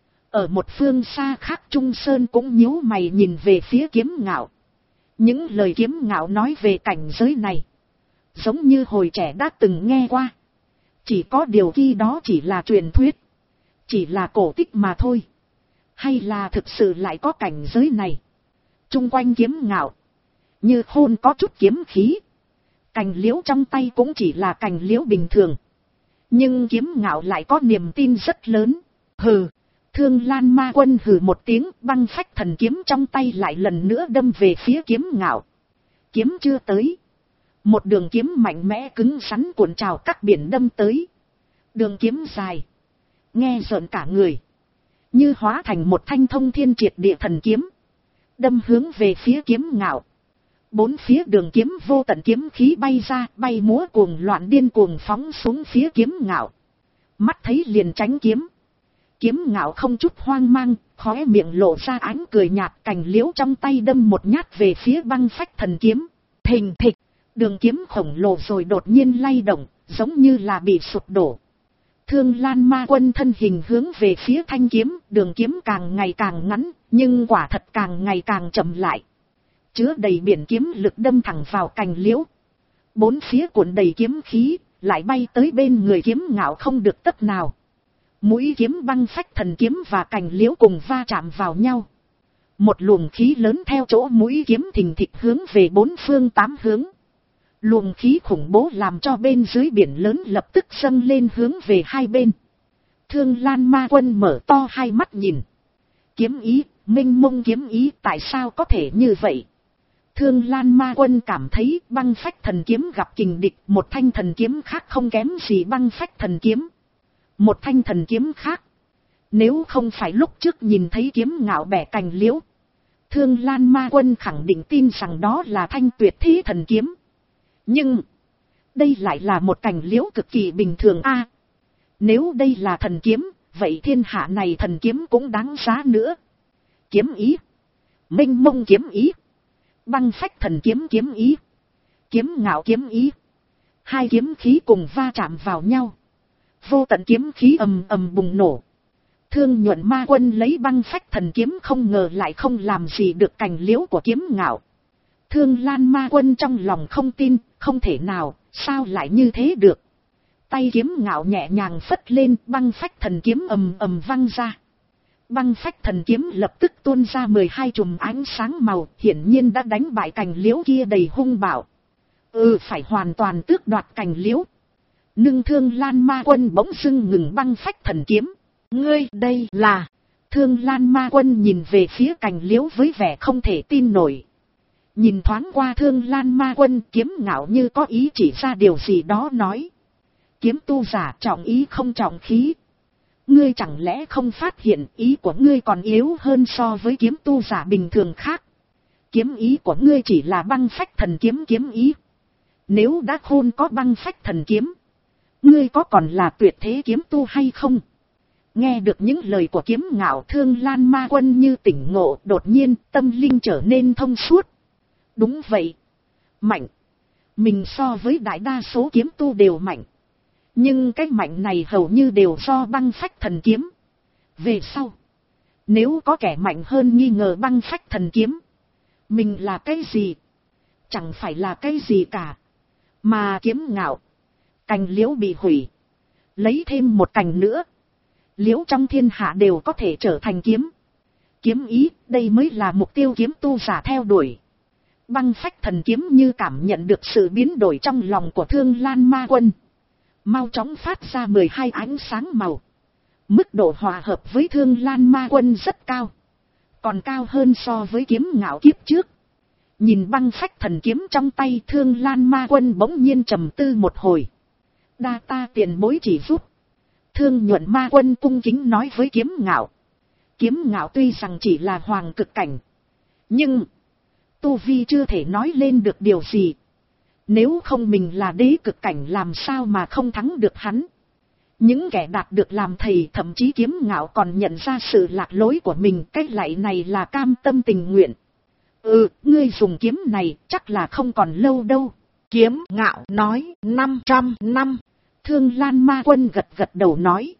Ở một phương xa khác Trung Sơn cũng nhíu mày nhìn về phía Kiếm Ngạo. Những lời Kiếm Ngạo nói về cảnh giới này, giống như hồi trẻ đã từng nghe qua. Chỉ có điều khi đó chỉ là truyền thuyết, chỉ là cổ tích mà thôi. Hay là thực sự lại có cảnh giới này? Trung quanh Kiếm Ngạo, như khôn có chút kiếm khí. Cành liễu trong tay cũng chỉ là cành liễu bình thường. Nhưng Kiếm Ngạo lại có niềm tin rất lớn. Hừ, Thương Lan Ma Quân hừ một tiếng, băng phách thần kiếm trong tay lại lần nữa đâm về phía Kiếm Ngạo. Kiếm chưa tới, một đường kiếm mạnh mẽ cứng rắn cuộn trào các biển đâm tới. Đường kiếm dài, nghe rợn cả người, như hóa thành một thanh thông thiên triệt địa thần kiếm, đâm hướng về phía Kiếm Ngạo. Bốn phía đường kiếm vô tận kiếm khí bay ra, bay múa cuồng loạn điên cuồng phóng xuống phía Kiếm Ngạo. Mắt thấy liền tránh kiếm. Kiếm Ngạo không chút hoang mang, khóe miệng lộ ra ánh cười nhạt, cành liễu trong tay đâm một nhát về phía băng phách thần kiếm. Thình thịch, đường kiếm khổng lồ rồi đột nhiên lay động, giống như là bị sụp đổ. Thương Lan Ma Quân thân hình hướng về phía thanh kiếm, đường kiếm càng ngày càng ngắn, nhưng quả thật càng ngày càng chậm lại. Chứa đầy biển kiếm lực đâm thẳng vào cành liễu. Bốn phía cuộn đầy kiếm khí, lại bay tới bên người Kiếm Ngạo không được tấc nào. Mũi kiếm băng phách thần kiếm và cành liễu cùng va chạm vào nhau. Một luồng khí lớn theo chỗ mũi kiếm thình thịch hướng về bốn phương tám hướng. Luồng khí khủng bố làm cho bên dưới biển lớn lập tức dâng lên hướng về hai bên. Thương Lan Ma Quân mở to hai mắt nhìn. Kiếm ý, mênh mông kiếm ý, tại sao có thể như vậy? Thương Lan Ma Quân cảm thấy băng phách thần kiếm gặp kình địch, một thanh thần kiếm khác không kém gì băng phách thần kiếm. Một thanh thần kiếm khác. Nếu không phải lúc trước nhìn thấy Kiếm Ngạo bẻ cành liễu, Thương Lan Ma Quân khẳng định tin rằng đó là thanh tuyệt thế thần kiếm. Nhưng đây lại là một cành liễu cực kỳ bình thường a. Nếu đây là thần kiếm, vậy thiên hạ này thần kiếm cũng đáng giá nữa. Kiếm ý, mênh mông kiếm ý, băng phách thần kiếm kiếm ý, Kiếm Ngạo kiếm ý. Hai kiếm khí cùng va chạm vào nhau. Vô tận kiếm khí ầm ầm bùng nổ. Thương Nhuận Ma Quân lấy băng phách thần kiếm không ngờ lại không làm gì được cành liễu của Kiếm Ngạo. Thương Lan Ma Quân trong lòng không tin, không thể nào, sao lại như thế được. Tay Kiếm Ngạo nhẹ nhàng phất lên, băng phách thần kiếm ầm ầm văng ra. Băng phách thần kiếm lập tức tuôn ra 12 chùm ánh sáng màu, hiển nhiên đã đánh bại cành liễu kia đầy hung bạo. Phải hoàn toàn tước đoạt cành liễu. Nhưng Thương Lan Ma Quân bỗng dưng ngừng băng phách thần kiếm. Ngươi đây là... Thương Lan Ma Quân nhìn về phía cành liễu với vẻ không thể tin nổi. Nhìn thoáng qua Thương Lan Ma Quân, Kiếm Ngạo như có ý chỉ ra điều gì đó nói. Kiếm tu giả trọng ý không trọng khí. Ngươi chẳng lẽ không phát hiện ý của ngươi còn yếu hơn so với kiếm tu giả bình thường khác. Kiếm ý của ngươi chỉ là băng phách thần kiếm kiếm ý. Nếu đã khôn có băng phách thần kiếm, ngươi có còn là tuyệt thế kiếm tu hay không? Nghe được những lời của Kiếm Ngạo, Thương Lan Ma Quân như tỉnh ngộ, đột nhiên tâm linh trở nên thông suốt. Đúng vậy. Mạnh. Mình so với đại đa số kiếm tu đều mạnh. Nhưng cái mạnh này hầu như đều do băng phách thần kiếm. Về sau, nếu có kẻ mạnh hơn nghi ngờ băng phách thần kiếm, mình là cái gì? Chẳng phải là cái gì cả. Mà Kiếm Ngạo, cành liễu bị hủy, lấy thêm một cành nữa, liễu trong thiên hạ đều có thể trở thành kiếm. Kiếm ý, đây mới là mục tiêu kiếm tu giả theo đuổi. Băng phách thần kiếm như cảm nhận được sự biến đổi trong lòng của Thương Lan Ma Quân, mau chóng phát ra 12 ánh sáng màu. Mức độ hòa hợp với Thương Lan Ma Quân rất cao, còn cao hơn so với Kiếm Ngạo kiếp trước. Nhìn băng phách thần kiếm trong tay, Thương Lan Ma Quân bỗng nhiên trầm tư một hồi. Đa ta tiền bối chỉ giúp. Thương Nhuận Ma Quân cung kính nói với Kiếm Ngạo. Kiếm Ngạo tuy rằng chỉ là hoàng cực cảnh, nhưng tu vi chưa thể nói lên được điều gì. Nếu không mình là đế cực cảnh làm sao mà không thắng được hắn. Những kẻ đạt được làm thầy, thậm chí Kiếm Ngạo còn nhận ra sự lạc lối của mình, cái lạy này là cam tâm tình nguyện. Ngươi dùng kiếm này chắc là không còn lâu đâu. Kiếm Ngạo nói 500 năm. Thương Lan Ma Quân gật gật đầu nói.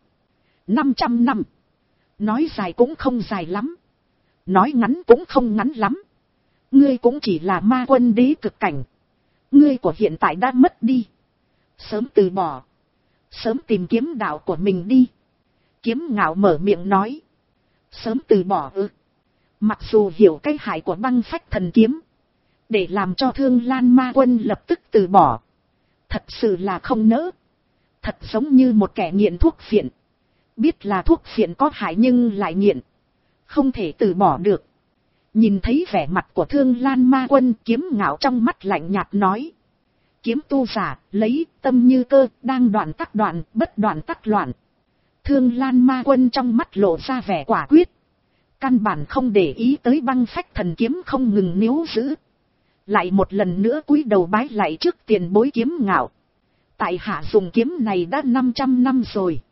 500 năm. Nói dài cũng không dài lắm. Nói ngắn cũng không ngắn lắm. Ngươi cũng chỉ là ma quân đế cực cảnh. Ngươi của hiện tại đã mất đi. Sớm từ bỏ. Sớm tìm kiếm đạo của mình đi. Kiếm Ngạo mở miệng nói. Sớm từ bỏ Mặc dù hiểu cái hại của băng phách thần kiếm. Để làm cho Thương Lan Ma Quân lập tức từ bỏ. Thật sự là không nỡ. Thật giống như một kẻ nghiện thuốc phiện. Biết là thuốc phiện có hại nhưng lại nghiện. Không thể từ bỏ được. Nhìn thấy vẻ mặt của Thương Lan Ma Quân, Kiếm Ngạo trong mắt lạnh nhạt nói. Kiếm tu giả, lấy tâm như cơ, đang đoạn tắc đoạn, bất đoạn tắc loạn. Thương Lan Ma Quân trong mắt lộ ra vẻ quả quyết. Căn bản không để ý tới băng phách thần kiếm không ngừng níu giữ. Lại một lần nữa cúi đầu bái lại trước tiền bối Kiếm Ngạo. Tại hạ dùng kiếm này đã 500 năm rồi.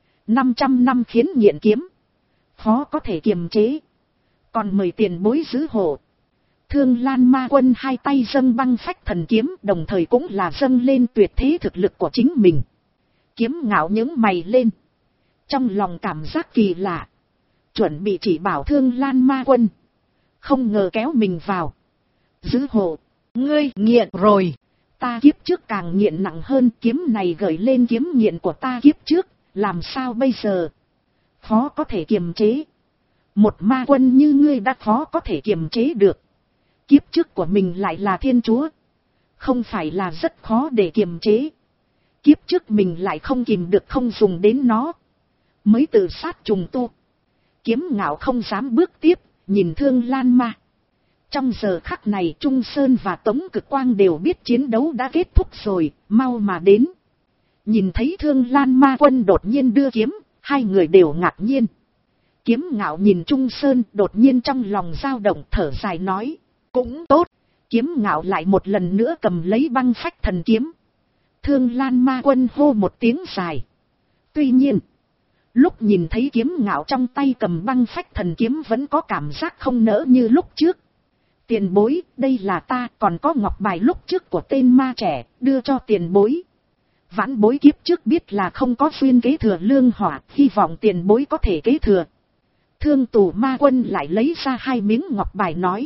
500 năm khiến nghiện kiếm. Khó có thể kiềm chế. Còn mời tiền bối giữ hộ. Thương Lan Ma Quân hai tay dâng băng phách thần kiếm, đồng thời cũng là dâng lên tuyệt thế thực lực của chính mình. Kiếm Ngạo nhướng mày lên. Trong lòng cảm giác kỳ lạ. Chuẩn bị chỉ bảo Thương Lan Ma Quân. Không ngờ kéo mình vào. Giữ hộ. Ngươi nghiện rồi. Ta kiếp trước càng nghiện nặng hơn, kiếm này gợi lên kiếm nghiện của ta kiếp trước. Làm sao bây giờ? Khó có thể kiềm chế. Một ma quân như ngươi đã khó có thể kiềm chế được. Kiếp trước của mình lại là thiên chúa. Không phải là rất khó để kiềm chế. Kiếp trước mình lại không kìm được không dùng đến nó. Mới tự sát trùng tu. Kiếm Ngạo không dám bước tiếp, nhìn Thương Lan Ma. Trong giờ khắc này Trung Sơn và Tống Cực Quang đều biết chiến đấu đã kết thúc rồi, mau mà đến. Nhìn thấy Thương Lan Ma Quân đột nhiên đưa kiếm, hai người đều ngạc nhiên. Kiếm Ngạo nhìn Trung Sơn đột nhiên trong lòng dao động thở dài nói. Cũng tốt. Kiếm Ngạo lại một lần nữa cầm lấy băng phách thần kiếm. Thương Lan Ma Quân hô một tiếng dài. Tuy nhiên, lúc nhìn thấy Kiếm Ngạo trong tay cầm băng phách thần kiếm vẫn có cảm giác không nỡ như lúc trước. Tiền bối, đây là ta, còn có ngọc bài lúc trước của tên ma trẻ, đưa cho tiền bối. Vãn bối kiếp trước biết là không có duyên kế thừa lương hỏa, hy vọng tiền bối có thể kế thừa. Thương Tù Ma Quân lại lấy ra hai miếng ngọc bài nói.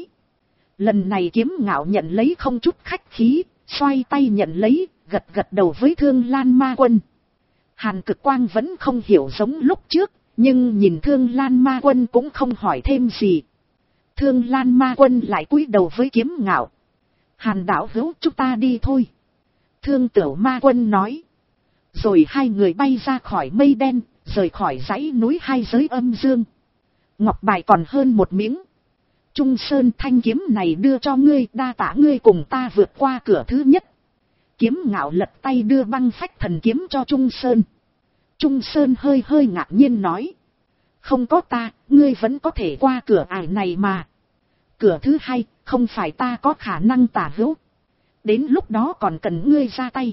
Lần này Kiếm Ngạo nhận lấy không chút khách khí, xoay tay nhận lấy, gật gật đầu với Thương Lan Ma Quân. Hàn Cực Quang vẫn không hiểu giống lúc trước, nhưng nhìn Thương Lan Ma Quân cũng không hỏi thêm gì. Thương Lan Ma Quân lại cúi đầu với Kiếm Ngạo. Hàn đạo hữu, chúng ta đi thôi. Thương Tiểu Ma Quân nói. Rồi hai người bay ra khỏi mây đen, rời khỏi dãy núi hai giới âm dương. Ngọc bài còn hơn một miếng. Trung Sơn, thanh kiếm này đưa cho ngươi, đa tạ ngươi cùng ta vượt qua cửa thứ nhất. Kiếm Ngạo lật tay đưa băng phách thần kiếm cho Trung Sơn. Trung Sơn hơi hơi ngạc nhiên nói. Không có ta, ngươi vẫn có thể qua cửa ải này mà. Cửa thứ hai, không phải ta có khả năng tả hữu. Đến lúc đó còn cần ngươi ra tay.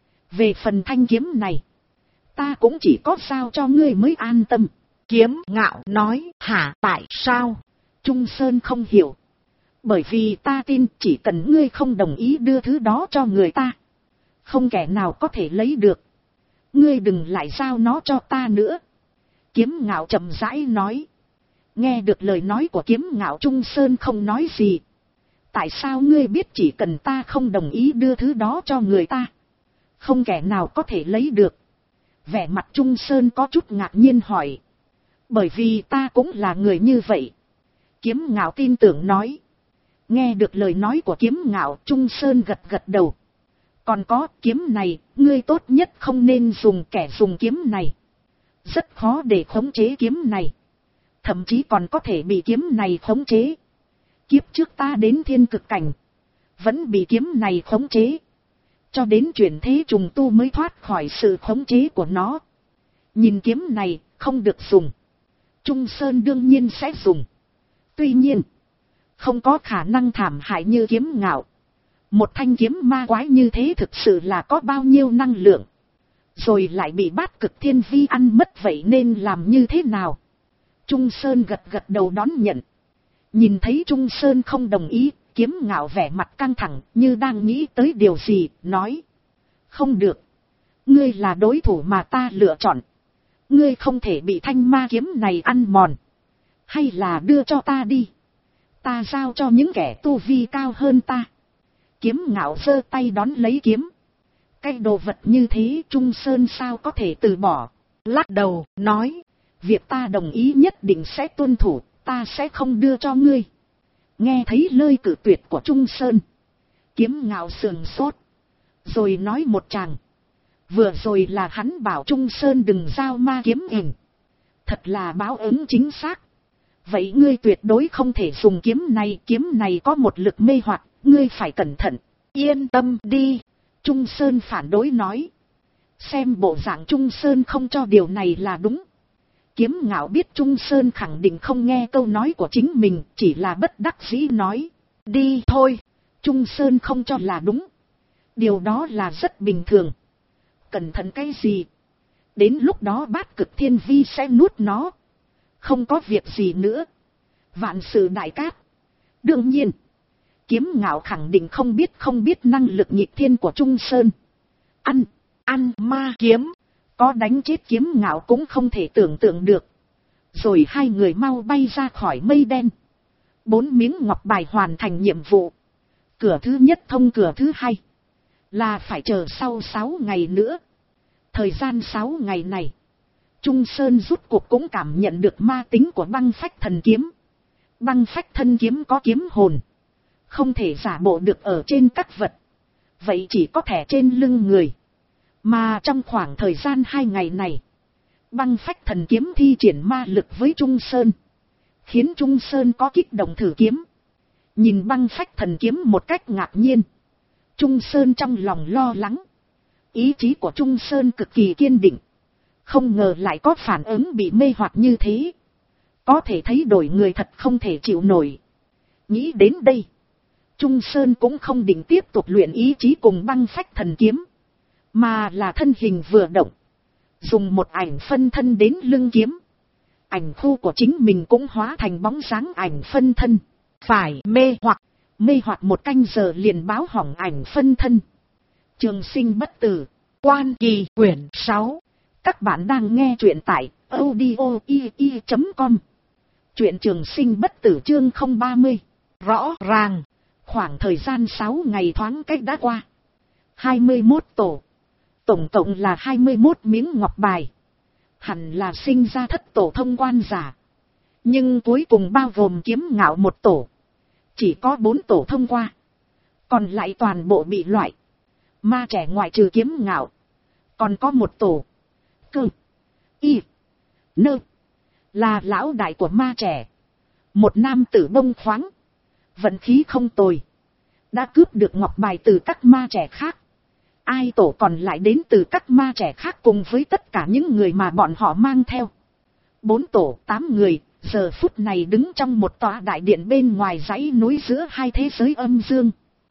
Về phần thanh kiếm này, ta cũng chỉ có sao cho ngươi mới an tâm. Kiếm Ngạo nói, hả, tại sao? Trung Sơn không hiểu. Bởi vì ta tin chỉ cần ngươi không đồng ý đưa thứ đó cho người ta, không kẻ nào có thể lấy được. Ngươi đừng lại giao nó cho ta nữa. Kiếm Ngạo chậm rãi nói. Nghe được lời nói của Kiếm Ngạo, Trung Sơn không nói gì. Tại sao ngươi biết chỉ cần ta không đồng ý đưa thứ đó cho người ta, không kẻ nào có thể lấy được? Vẻ mặt Trung Sơn có chút ngạc nhiên hỏi. Bởi vì ta cũng là người như vậy. Kiếm Ngạo tin tưởng nói. Nghe được lời nói của Kiếm Ngạo, Trung Sơn gật gật đầu. Còn có, kiếm này, ngươi tốt nhất không nên dùng, kẻ dùng kiếm này rất khó để khống chế kiếm này. Thậm chí còn có thể bị kiếm này khống chế. Kiếp trước ta đến thiên cực cảnh, vẫn bị kiếm này khống chế. Cho đến chuyển thế trùng tu mới thoát khỏi sự khống chế của nó. Nhìn kiếm này, không được dùng. Trung Sơn đương nhiên sẽ dùng. Tuy nhiên, không có khả năng thảm hại như Kiếm Ngạo. Một thanh kiếm ma quái như thế thực sự là có bao nhiêu năng lượng. Rồi lại bị Bát Cực Thiên Vi ăn mất, vậy nên làm như thế nào? Trung Sơn gật gật đầu đón nhận. Nhìn thấy Trung Sơn không đồng ý, Kiếm Ngạo vẻ mặt căng thẳng như đang nghĩ tới điều gì, nói. Không được. Ngươi là đối thủ mà ta lựa chọn. Ngươi không thể bị thanh ma kiếm này ăn mòn. Hay là đưa cho ta đi. Ta giao cho những kẻ tu vi cao hơn ta. Kiếm Ngạo giơ tay đón lấy kiếm. Cái đồ vật như thế Trung Sơn sao có thể từ bỏ. Lắc đầu, nói. Việc ta đồng ý nhất định sẽ tuân thủ, ta sẽ không đưa cho ngươi. Nghe thấy lời cự tuyệt của Trung Sơn. Kiếm Ngạo sườn sốt. Rồi nói một tràng. Vừa rồi là hắn bảo Trung Sơn đừng giao ma kiếm ỉn. Thật là báo ứng chính xác. Vậy ngươi tuyệt đối không thể dùng kiếm này có một lực mê hoặc, ngươi phải cẩn thận. Yên tâm đi. Trung Sơn phản đối nói. Xem bộ dạng Trung Sơn không cho điều này là đúng. Kiếm Ngạo biết Trung Sơn khẳng định không nghe câu nói của chính mình, chỉ là bất đắc dĩ nói. Đi thôi. Trung Sơn không cho là đúng. Điều đó là rất bình thường. Cẩn thận cái gì? Đến lúc đó Bát Cực Thiên Vi sẽ nuốt nó. Không có việc gì nữa. Vạn sự đại cát. Đương nhiên. Kiếm Ngạo khẳng định không biết năng lực nghịch thiên của Trung Sơn. Ăn ma kiếm. Có đánh chết Kiếm Ngạo cũng không thể tưởng tượng được. Rồi hai người mau bay ra khỏi mây đen. 4 miếng ngọc bài hoàn thành nhiệm vụ. Cửa thứ nhất thông cửa thứ hai. Là phải chờ sau 6 ngày nữa. Thời gian 6 ngày này. Trung Sơn rút cuộc cũng cảm nhận được ma tính của băng phách thần kiếm. Băng phách thân kiếm có kiếm hồn. Không thể giả bộ được ở trên các vật. Vậy chỉ có thể trên lưng người. Mà trong khoảng thời gian 2 ngày này. Băng phách thần kiếm thi triển ma lực với Trung Sơn. Khiến Trung Sơn có kích động thử kiếm. Nhìn băng phách thần kiếm một cách ngạc nhiên. Trung Sơn trong lòng lo lắng. Ý chí của Trung Sơn cực kỳ kiên định. Không ngờ lại có phản ứng bị mê hoặc như thế. Có thể thấy đổi người thật không thể chịu nổi. Nghĩ đến đây. Trung Sơn cũng không định tiếp tục luyện ý chí cùng băng phách thần kiếm. Mà là thân hình vừa động. Dùng một ảnh phân thân đến lưng kiếm. Ảnh khu của chính mình cũng hóa thành bóng dáng ảnh phân thân. Phải mê hoặc 1 canh giờ liền báo hỏng ảnh phân thân. Trường Sinh bất tử. Quan Kỳ quyển 6. Các bạn đang nghe truyện tại audio.com. Truyện Trường Sinh bất tử chương 030. Rõ ràng. Khoảng thời gian 6 ngày thoáng cách đã qua. 21 tổ. Tổng cộng là 21 miếng ngọc bài. Hẳn là sinh ra thất tổ thông quan giả. Nhưng cuối cùng bao gồm Kiếm Ngạo 1 tổ. Chỉ có 4 tổ thông qua. Còn lại toàn bộ bị loại. Ma trẻ ngoại trừ Kiếm Ngạo. Còn có 1 tổ. Cơ. Y. Nơ. Là lão đại của ma trẻ. Một nam tử bông khoáng. Vận khí không tồi. Đã cướp được ngọc bài từ các ma trẻ khác. Ai tổ còn lại đến từ các ma trẻ khác cùng với tất cả những người mà bọn họ mang theo. 4 tổ 8 người. Giờ phút này đứng trong một tòa đại điện bên ngoài dãy núi giữa hai thế giới âm dương.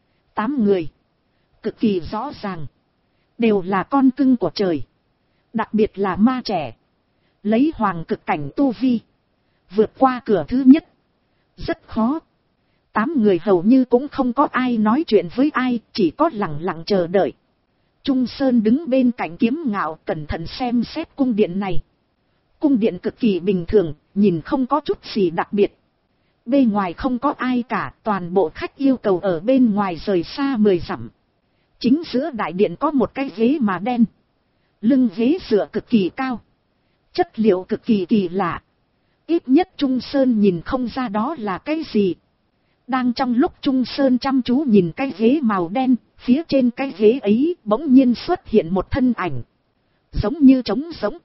8 người. Cực kỳ rõ ràng. Đều là con cưng của trời. Đặc biệt là ma trẻ. Lấy hoàng cực cảnh tu vi. Vượt qua cửa thứ nhất. Rất khó. 8 người hầu như cũng không có ai nói chuyện với ai. Chỉ có lặng lặng chờ đợi. Trung Sơn đứng bên cạnh Kiếm Ngạo cẩn thận xem xét cung điện này. Cung điện cực kỳ bình thường, nhìn không có chút gì đặc biệt. Bên ngoài không có ai cả, toàn bộ khách yêu cầu ở bên ngoài rời xa 10 dặm. Chính giữa đại điện có một cái ghế mà đen. Lưng ghế dựa cực kỳ cao. Chất liệu cực kỳ kỳ lạ. Ít nhất Trung Sơn nhìn không ra đó là cái gì. Đang trong lúc Trung Sơn chăm chú nhìn cái ghế màu đen, phía trên cái ghế ấy bỗng nhiên xuất hiện một thân ảnh. Giống như trống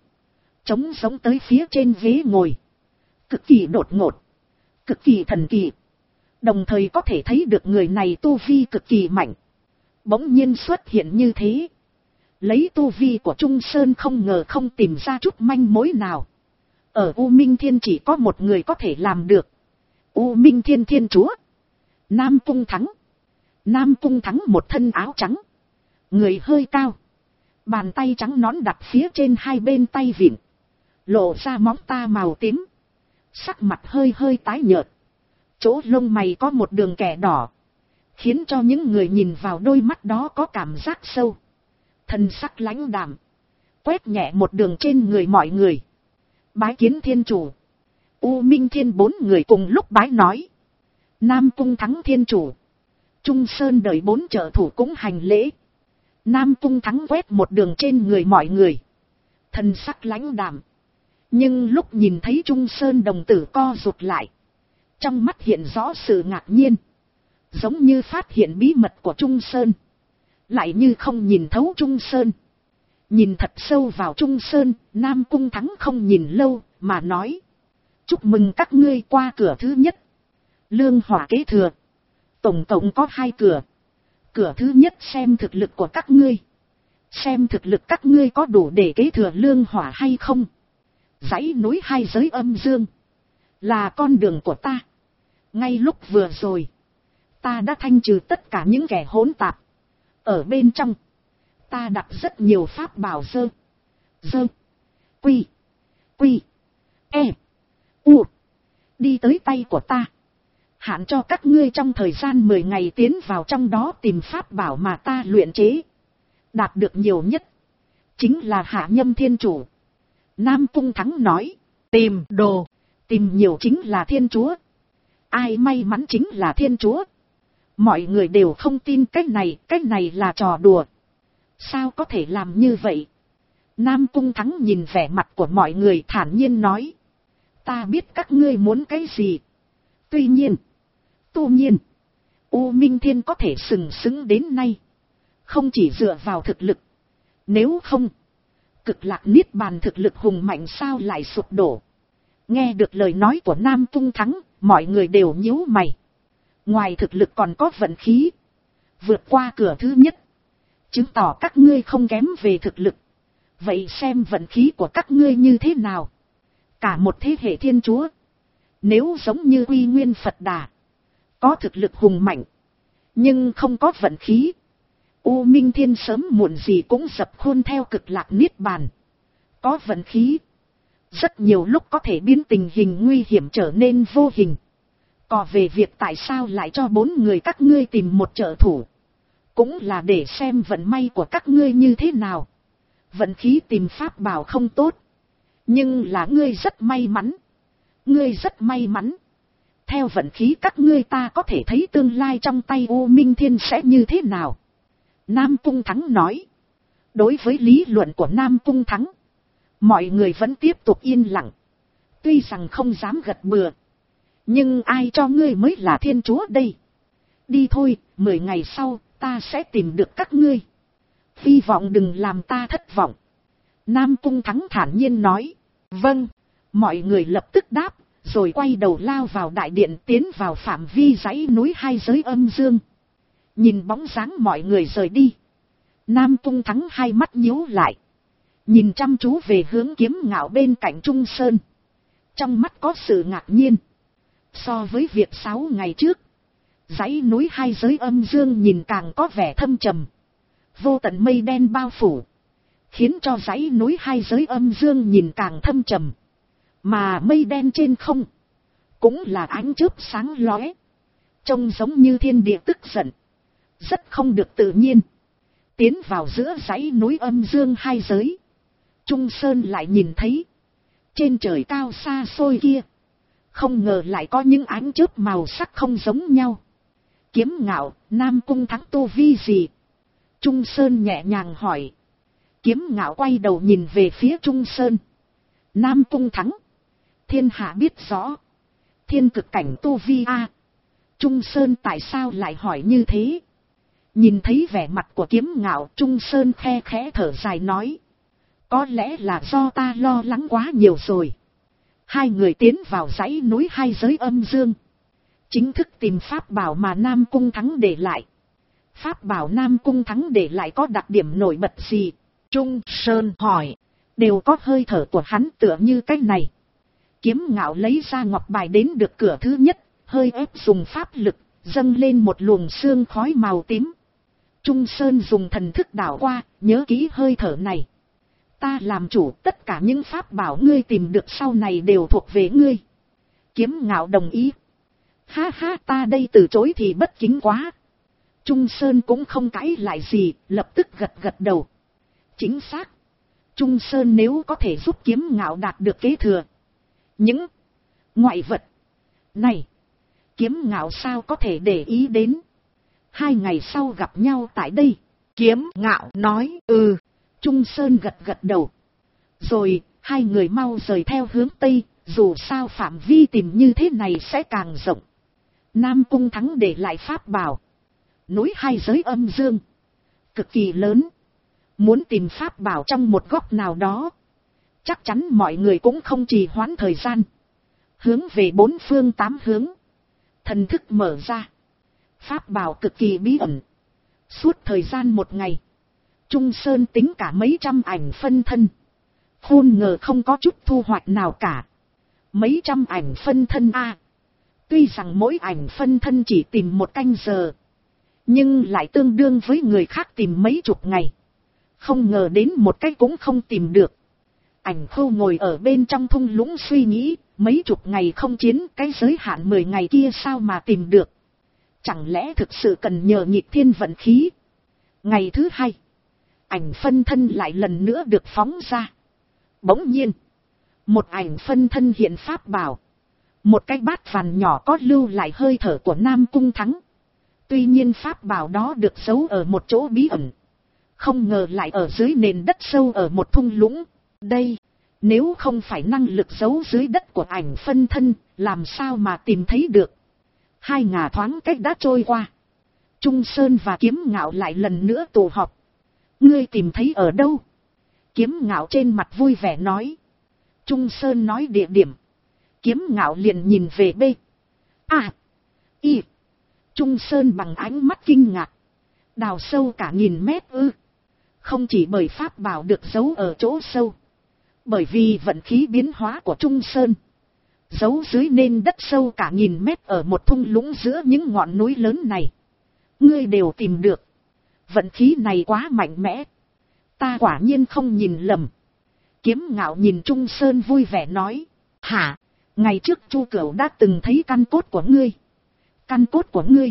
giống tới phía trên ghế ngồi. Cực kỳ đột ngột. Cực kỳ thần kỳ. Đồng thời có thể thấy được người này tu vi cực kỳ mạnh. Bỗng nhiên xuất hiện như thế. Lấy tu vi của Trung Sơn không ngờ không tìm ra chút manh mối nào. Ở U Minh Thiên chỉ có một người có thể làm được. U Minh Thiên Thiên Chúa. Nam Cung Thắng. Nam Cung Thắng một thân áo trắng. Người hơi cao. Bàn tay trắng nón đặt phía trên hai bên tay vịn. Lộ ra móng ta màu tím. Sắc mặt hơi hơi tái nhợt. Chỗ lông mày có một đường kẻ đỏ, khiến cho những người nhìn vào đôi mắt đó có cảm giác sâu. Thần sắc lãnh đạm, quét nhẹ một đường trên người mọi người. Bái kiến thiên chủ. U Minh Thiên 4 người cùng lúc bái nói. Nam Cung Thắng thiên chủ. Trung Sơn đợi 4 trợ thủ cũng hành lễ. Nam Cung Thắng quét một đường trên người mọi người. Thần sắc lãnh đạm. Nhưng lúc nhìn thấy Trung Sơn đồng tử co rụt lại. Trong mắt hiện rõ sự ngạc nhiên. Giống như phát hiện bí mật của Trung Sơn. Lại như không nhìn thấu Trung Sơn. Nhìn thật sâu vào Trung Sơn, Nam Cung Thắng không nhìn lâu, mà nói. Chúc mừng các ngươi qua cửa thứ nhất. Lương hỏa kế thừa. Tổng cộng có 2 cửa. Cửa thứ nhất xem thực lực của các ngươi. Xem thực lực các ngươi có đủ để kế thừa lương hỏa hay không. Dãy núi 2 giới âm dương. Là con đường của ta. Ngay lúc vừa rồi. Ta đã thanh trừ tất cả những kẻ hỗn tạp. Ở bên trong. Ta đặt rất nhiều pháp bảo dơ. Quy. U. Đi tới tay của ta. Hạn cho các ngươi trong thời gian 10 ngày tiến vào trong đó tìm pháp bảo mà ta luyện chế. Đạt được nhiều nhất. Chính là Hạ Nhâm Thiên Chủ. Nam Cung Thắng nói. Tìm đồ. Tìm nhiều chính là Thiên Chúa. Ai may mắn chính là Thiên Chúa. Mọi người đều không tin cái này là trò đùa. Sao có thể làm như vậy? Nam Cung Thắng nhìn vẻ mặt của mọi người thản nhiên nói. Ta biết các ngươi muốn cái gì. Tuy nhiên, U Minh Thiên có thể sừng sững đến nay. Không chỉ dựa vào thực lực. Nếu không, Cực Lạc Niết Bàn thực lực hùng mạnh sao lại sụp đổ. Nghe được lời nói của Nam Cung Thắng, mọi người đều nhíu mày. Ngoài thực lực còn có vận khí. Vượt qua cửa thứ nhất. Chứng tỏ các ngươi không kém về thực lực. Vậy xem vận khí của các ngươi như thế nào. Cả một thế hệ Thiên Chúa. Nếu giống như Quy Nguyên Phật Đà. Có thực lực hùng mạnh. Nhưng không có vận khí. U Minh Thiên sớm muộn gì cũng dập khuôn theo Cực Lạc Niết Bàn. Có vận khí. Rất nhiều lúc có thể biến tình hình nguy hiểm trở nên vô hình. Còn về việc tại sao lại cho 4 người các ngươi tìm một trợ thủ. Cũng là để xem vận may của các ngươi như thế nào. Vận khí tìm pháp bảo không tốt. Nhưng là ngươi rất may mắn. Ngươi rất may mắn. Theo vận khí các ngươi ta có thể thấy tương lai trong tay U Minh Thiên sẽ như thế nào. Nam Cung Thắng nói. Đối với lý luận của Nam Cung Thắng. Mọi người vẫn tiếp tục yên lặng. Tuy rằng không dám gật bừa. Nhưng ai cho ngươi mới là Thiên Chúa đây. Đi thôi, 10 ngày sau, ta sẽ tìm được các ngươi. Hy vọng đừng làm ta thất vọng. Nam Cung Thắng thản nhiên nói. Vâng, mọi người lập tức đáp, rồi quay đầu lao vào đại điện tiến vào phạm vi dãy núi 2 giới âm dương. Nhìn bóng dáng mọi người rời đi. Nam Cung Thắng hai mắt nhíu lại. Nhìn chăm chú về hướng Kiếm Ngạo bên cạnh Trung Sơn. Trong mắt có sự ngạc nhiên. So với việc 6 ngày trước, dãy núi 2 giới âm dương nhìn càng có vẻ thâm trầm. Vô tận mây đen bao phủ. Khiến cho dãy núi 2 giới âm dương nhìn càng thâm trầm. Mà mây đen trên không. Cũng là ánh chớp sáng lóe. Trông giống như thiên địa tức giận. Rất không được tự nhiên. Tiến vào giữa dãy núi âm dương 2 giới. Trung Sơn lại nhìn thấy. Trên trời cao xa xôi kia. Không ngờ lại có những ánh chớp màu sắc không giống nhau. Kiếm Ngạo, Nam Cung Thắng tu vi gì? Trung Sơn nhẹ nhàng hỏi. Kiếm Ngạo quay đầu nhìn về phía Trung Sơn. Nam Cung Thắng. Thiên hạ biết rõ. Thiên cực cảnh tu vi a. Trung Sơn tại sao lại hỏi như thế? Nhìn thấy vẻ mặt của Kiếm Ngạo, Trung Sơn khe khẽ thở dài nói. Có lẽ là do ta lo lắng quá nhiều rồi. Hai người tiến vào dãy núi 2 giới âm dương. Chính thức tìm pháp bảo mà Nam Cung Thắng để lại. Pháp bảo Nam Cung Thắng để lại có đặc điểm nổi bật gì? Trung Sơn hỏi. Đều có hơi thở của hắn tựa như cái này. Kiếm Ngạo lấy ra ngọc bài đến được cửa thứ nhất. Hơi ép dùng pháp lực, dâng lên một luồng sương khói màu tím. Trung Sơn dùng thần thức đảo qua, nhớ kỹ hơi thở này. Ta làm chủ, tất cả những pháp bảo ngươi tìm được sau này đều thuộc về ngươi. Kiếm Ngạo đồng ý. Ha ha, ta đây từ chối thì bất kính quá. Trung Sơn cũng không cãi lại gì, lập tức gật gật đầu. Chính xác. Trung Sơn nếu có thể giúp Kiếm Ngạo đạt được kế thừa những ngoại vật này, Kiếm Ngạo sao có thể để ý đến. 2 ngày sau gặp nhau tại đây. Kiếm Ngạo nói Trung Sơn gật gật đầu. Rồi, 2 người mau rời theo hướng Tây, dù sao phạm vi tìm như thế này sẽ càng rộng. Nam Cung Thắng để lại pháp bảo. Núi 2 giới âm dương. Cực kỳ lớn. Muốn tìm pháp bảo trong một góc nào đó. Chắc chắn mọi người cũng không trì hoãn thời gian. Hướng về 4 phương 8 hướng. Thần thức mở ra. Pháp bảo cực kỳ bí ẩn. Suốt thời gian 1 ngày. Trung Sơn tính cả mấy trăm ảnh phân thân. Khôn ngờ không có chút thu hoạch nào cả. Mấy trăm ảnh phân thân a. Tuy rằng mỗi ảnh phân thân chỉ tìm 1 canh giờ. Nhưng lại tương đương với người khác tìm mấy chục ngày. Không ngờ đến một cái cũng không tìm được. Ảnh Khâu ngồi ở bên trong thung lũng suy nghĩ. Mấy chục ngày không chiến, cái giới hạn 10 ngày kia sao mà tìm được. Chẳng lẽ thực sự cần nhờ nghịch thiên vận khí. Ngày thứ 2. Ảnh phân thân lại lần nữa được phóng ra. Bỗng nhiên. Một ảnh phân thân hiện pháp bảo. Một cái bát vàn nhỏ có lưu lại hơi thở của Nam Cung Thắng. Tuy nhiên pháp bảo đó được giấu ở một chỗ bí ẩn. Không ngờ lại ở dưới nền đất sâu ở một thung lũng. Đây, nếu không phải năng lực giấu dưới đất của ảnh phân thân, làm sao mà tìm thấy được. 2 ngày thoáng cách đã trôi qua. Trung Sơn và Kiếm Ngạo lại lần nữa tụ họp. Ngươi tìm thấy ở đâu? Kiếm Ngạo trên mặt vui vẻ nói. Trung Sơn nói địa điểm. Kiếm Ngạo liền nhìn về B. A. Y. Trung Sơn bằng ánh mắt kinh ngạc. Đào sâu cả 1000 mét ư? Không chỉ bởi pháp bảo được giấu ở chỗ sâu. Bởi vì vận khí biến hóa của Trung Sơn. Giấu dưới nền đất sâu cả 1000 mét ở một thung lũng giữa những ngọn núi lớn này. Ngươi đều tìm được. Vận khí này quá mạnh mẽ. Ta quả nhiên không nhìn lầm. Kiếm Ngạo nhìn Trung Sơn vui vẻ nói. Hả? Ngày trước Chu Cửu đã từng thấy căn cốt của ngươi. Căn cốt của ngươi?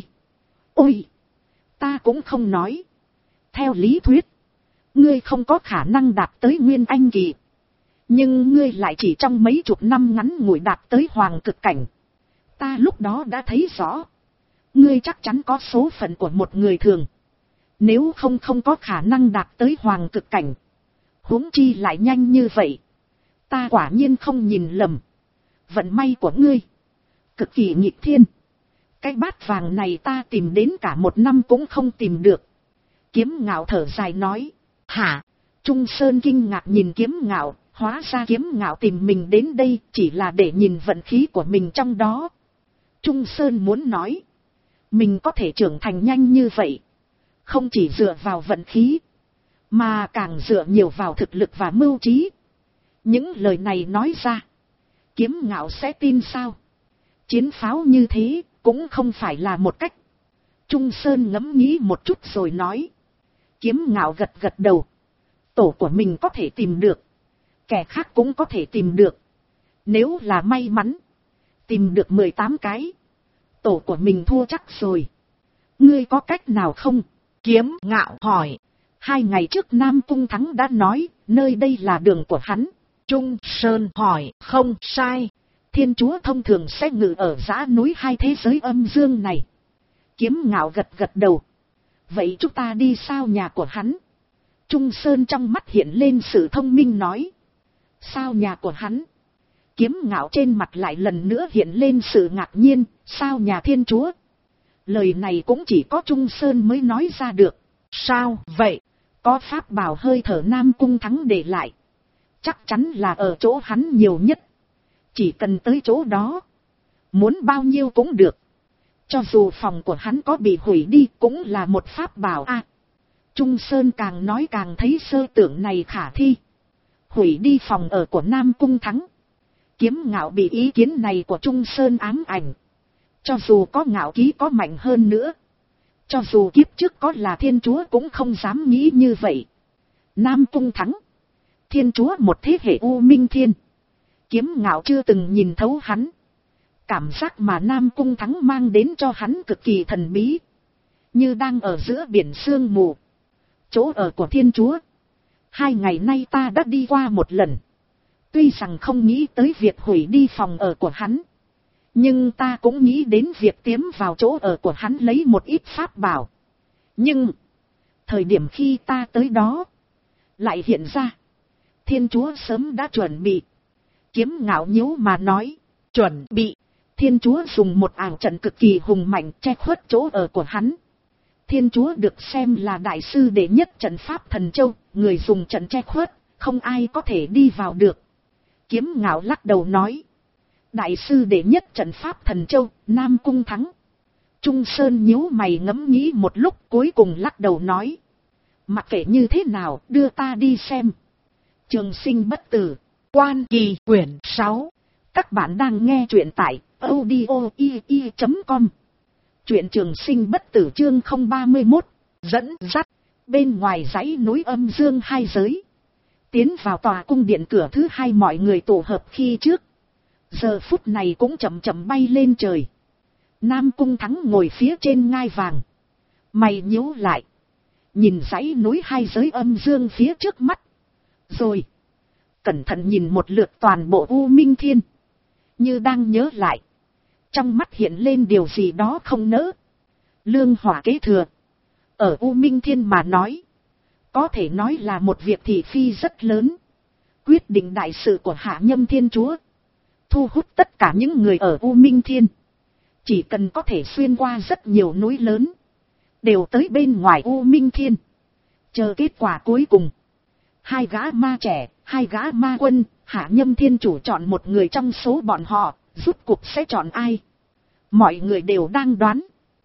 Ôi! Ta cũng không nói. Theo lý thuyết, ngươi không có khả năng đạt tới Nguyên Anh kỳ. Nhưng ngươi lại chỉ trong mấy chục năm ngắn ngủi đạt tới Hoàng cực cảnh. Ta lúc đó đã thấy rõ. Ngươi chắc chắn có số phận của một người thường. Nếu không có khả năng đạt tới Hoàng cực cảnh. Huống chi lại nhanh như vậy. Ta quả nhiên không nhìn lầm. Vận may của ngươi cực kỳ nghịch thiên. Cái bát vàng này ta tìm đến cả 1 năm cũng không tìm được. Kiếm Ngạo thở dài nói. Hả? Trung Sơn kinh ngạc nhìn Kiếm Ngạo. Hóa ra Kiếm Ngạo tìm mình đến đây chỉ là để nhìn vận khí của mình trong đó. Trung Sơn muốn nói. Mình có thể trưởng thành nhanh như vậy. Không chỉ dựa vào vận khí. Mà càng dựa nhiều vào thực lực và mưu trí. Những lời này nói ra. Kiếm Ngạo sẽ tin sao? Chiến pháo như thế cũng không phải là một cách. Trung Sơn ngẫm nghĩ một chút rồi nói. Kiếm Ngạo gật gật đầu. Tổ của mình có thể tìm được. Kẻ khác cũng có thể tìm được. Nếu là may mắn. Tìm được 18 cái. Tổ của mình thua chắc rồi. Ngươi có cách nào không? Kiếm Ngạo hỏi. 2 ngày trước Nam Cung Thắng đã nói. Nơi đây là đường của hắn. Trung Sơn hỏi. Không sai. Thiên Chúa thông thường sẽ ngự ở dã núi 2 thế giới âm dương này. Kiếm Ngạo gật gật đầu. Vậy chúng ta đi sao nhà của hắn? Trung Sơn trong mắt hiện lên sự thông minh nói. Sao nhà của hắn? Kiếm Ngạo trên mặt lại lần nữa hiện lên sự ngạc nhiên. Sao nhà Thiên Chúa? Lời này cũng chỉ có Trung Sơn mới nói ra được. Sao vậy? Có pháp bảo hơi thở Nam Cung Thắng để lại. Chắc chắn là ở chỗ hắn nhiều nhất. Chỉ cần tới chỗ đó. Muốn bao nhiêu cũng được. Cho dù phòng của hắn có bị hủy đi cũng là một pháp bảo a. Trung Sơn càng nói càng thấy sơ tưởng này khả thi. Hủy đi phòng ở của Nam Cung Thắng. Kiếm Ngạo bị ý kiến này của Trung Sơn ám ảnh. Cho dù có ngạo khí có mạnh hơn nữa. Cho dù kiếp trước có là Thiên Chúa cũng không dám nghĩ như vậy. Nam Cung Thắng. Thiên Chúa một thế hệ U Minh Thiên. Kiếm Ngạo chưa từng nhìn thấu hắn. Cảm giác mà Nam Cung Thắng mang đến cho hắn cực kỳ thần bí. Như đang ở giữa biển sương mù. Chỗ ở của Thiên Chúa. 2 ngày nay ta đã đi qua một lần. Tuy rằng không nghĩ tới việc hủy đi phòng ở của hắn. Nhưng ta cũng nghĩ đến việc tiến vào chỗ ở của hắn lấy một ít pháp bảo. Nhưng, thời điểm khi ta tới đó, lại hiện ra, Thiên Chúa sớm đã chuẩn bị. Kiếm Ngạo nhíu mà nói, chuẩn bị. Thiên Chúa dùng một ảo trận cực kỳ hùng mạnh che khuất chỗ ở của hắn. Thiên Chúa được xem là đại sư đệ nhất trận pháp thần châu, người dùng trận che khuất, không ai có thể đi vào được. Kiếm Ngạo lắc đầu nói, đại sư đệ nhất trận pháp thần châu, Nam Cung Thắng. Trung Sơn nhíu mày ngẫm nghĩ một lúc cuối cùng lắc đầu nói, mặc kệ như thế nào đưa ta đi xem. Trường Sinh bất tử, Quan Kỳ quyển 6. Các bạn đang nghe truyện tại audio.com. Truyện Trường Sinh bất tử chương 031, dẫn dắt. Bên ngoài dãy núi âm dương hai giới. Tiến vào tòa cung điện cửa thứ 2 mọi người tụ hợp khi trước. Giờ phút này cũng chậm chậm bay lên trời. Nam Cung Thắng ngồi phía trên ngai vàng. Mày nhíu lại. Nhìn dãy núi hai giới âm dương phía trước mắt. Rồi. Cẩn thận nhìn một lượt toàn bộ U Minh Thiên. Như đang nhớ lại. Trong mắt hiện lên điều gì đó không nỡ. Lương hỏa kế thừa. Ở U Minh Thiên mà nói. Có thể nói là một việc thị phi rất lớn. Quyết định đại sự của Hạ Nhâm Thiên Chúa. Thu hút tất cả những người ở U Minh Thiên. Chỉ cần có thể xuyên qua rất nhiều núi lớn. Đều tới bên ngoài U Minh Thiên. Chờ kết quả cuối cùng. 2 gã ma trẻ, 2 gã ma quân, Hạ Nhâm Thiên Chủ chọn một người trong số bọn họ, rút cuộc sẽ chọn ai? Mọi người đều đang đoán.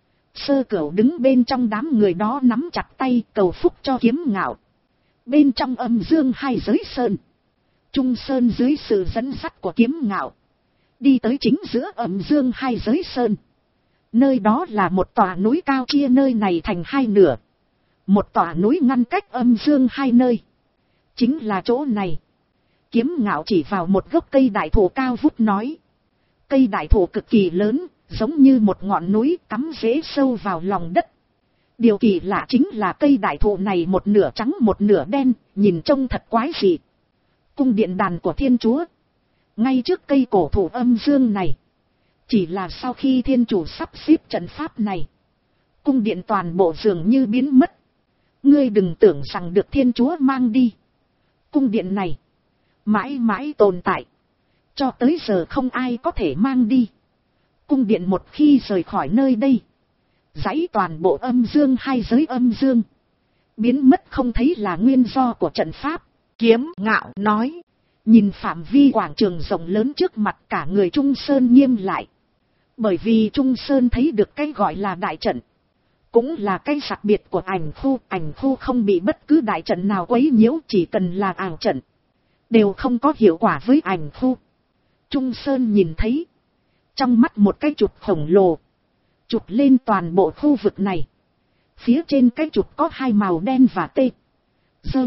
Sơ Cửu đứng bên trong đám người đó nắm chặt tay cầu phúc cho Kiếm Ngạo. Bên trong âm dương hai giới sơn. Trung Sơn dưới sự dẫn dắt của Kiếm Ngạo. Đi tới chính giữa âm dương hai giới sơn. Nơi đó là một tòa núi cao chia nơi này thành 2 nửa. Một tòa núi ngăn cách âm dương 2 nơi. Chính là chỗ này. Kiếm Ngạo chỉ vào một gốc cây đại thụ cao vút nói. Cây đại thụ cực kỳ lớn, giống như một ngọn núi cắm rễ sâu vào lòng đất. Điều kỳ lạ chính là cây đại thụ này một nửa trắng một nửa đen, nhìn trông thật quái dị. Cung điện đàn của Thiên Chúa. Ngay trước cây cổ thụ âm dương này. Chỉ là sau khi Thiên Chủ sắp xếp trận pháp này. Cung điện toàn bộ dường như biến mất. Ngươi đừng tưởng rằng được Thiên Chúa mang đi. Cung điện này. Mãi mãi tồn tại. Cho tới giờ không ai có thể mang đi. Cung điện một khi rời khỏi nơi đây. Dãy toàn bộ âm dương hai giới âm dương. Biến mất không thấy là nguyên do của trận pháp. Kiếm Ngạo nói. Nhìn phạm vi quảng trường rộng lớn trước mặt cả người Trung Sơn nghiêm lại. Bởi vì Trung Sơn thấy được cái gọi là đại trận. Cũng là cái đặc biệt của ảnh khu không bị bất cứ đại trận nào quấy nhiễu, chỉ cần là ảo trận. Đều không có hiệu quả với ảnh khu. Trung Sơn nhìn thấy. Trong mắt một cái chụp khổng lồ. Chụp lên toàn bộ khu vực này. Phía trên cái chụp có 2 màu đen và tê. Dơ.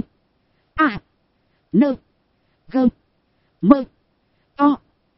À. Nơ. Gơ. Mơ. To.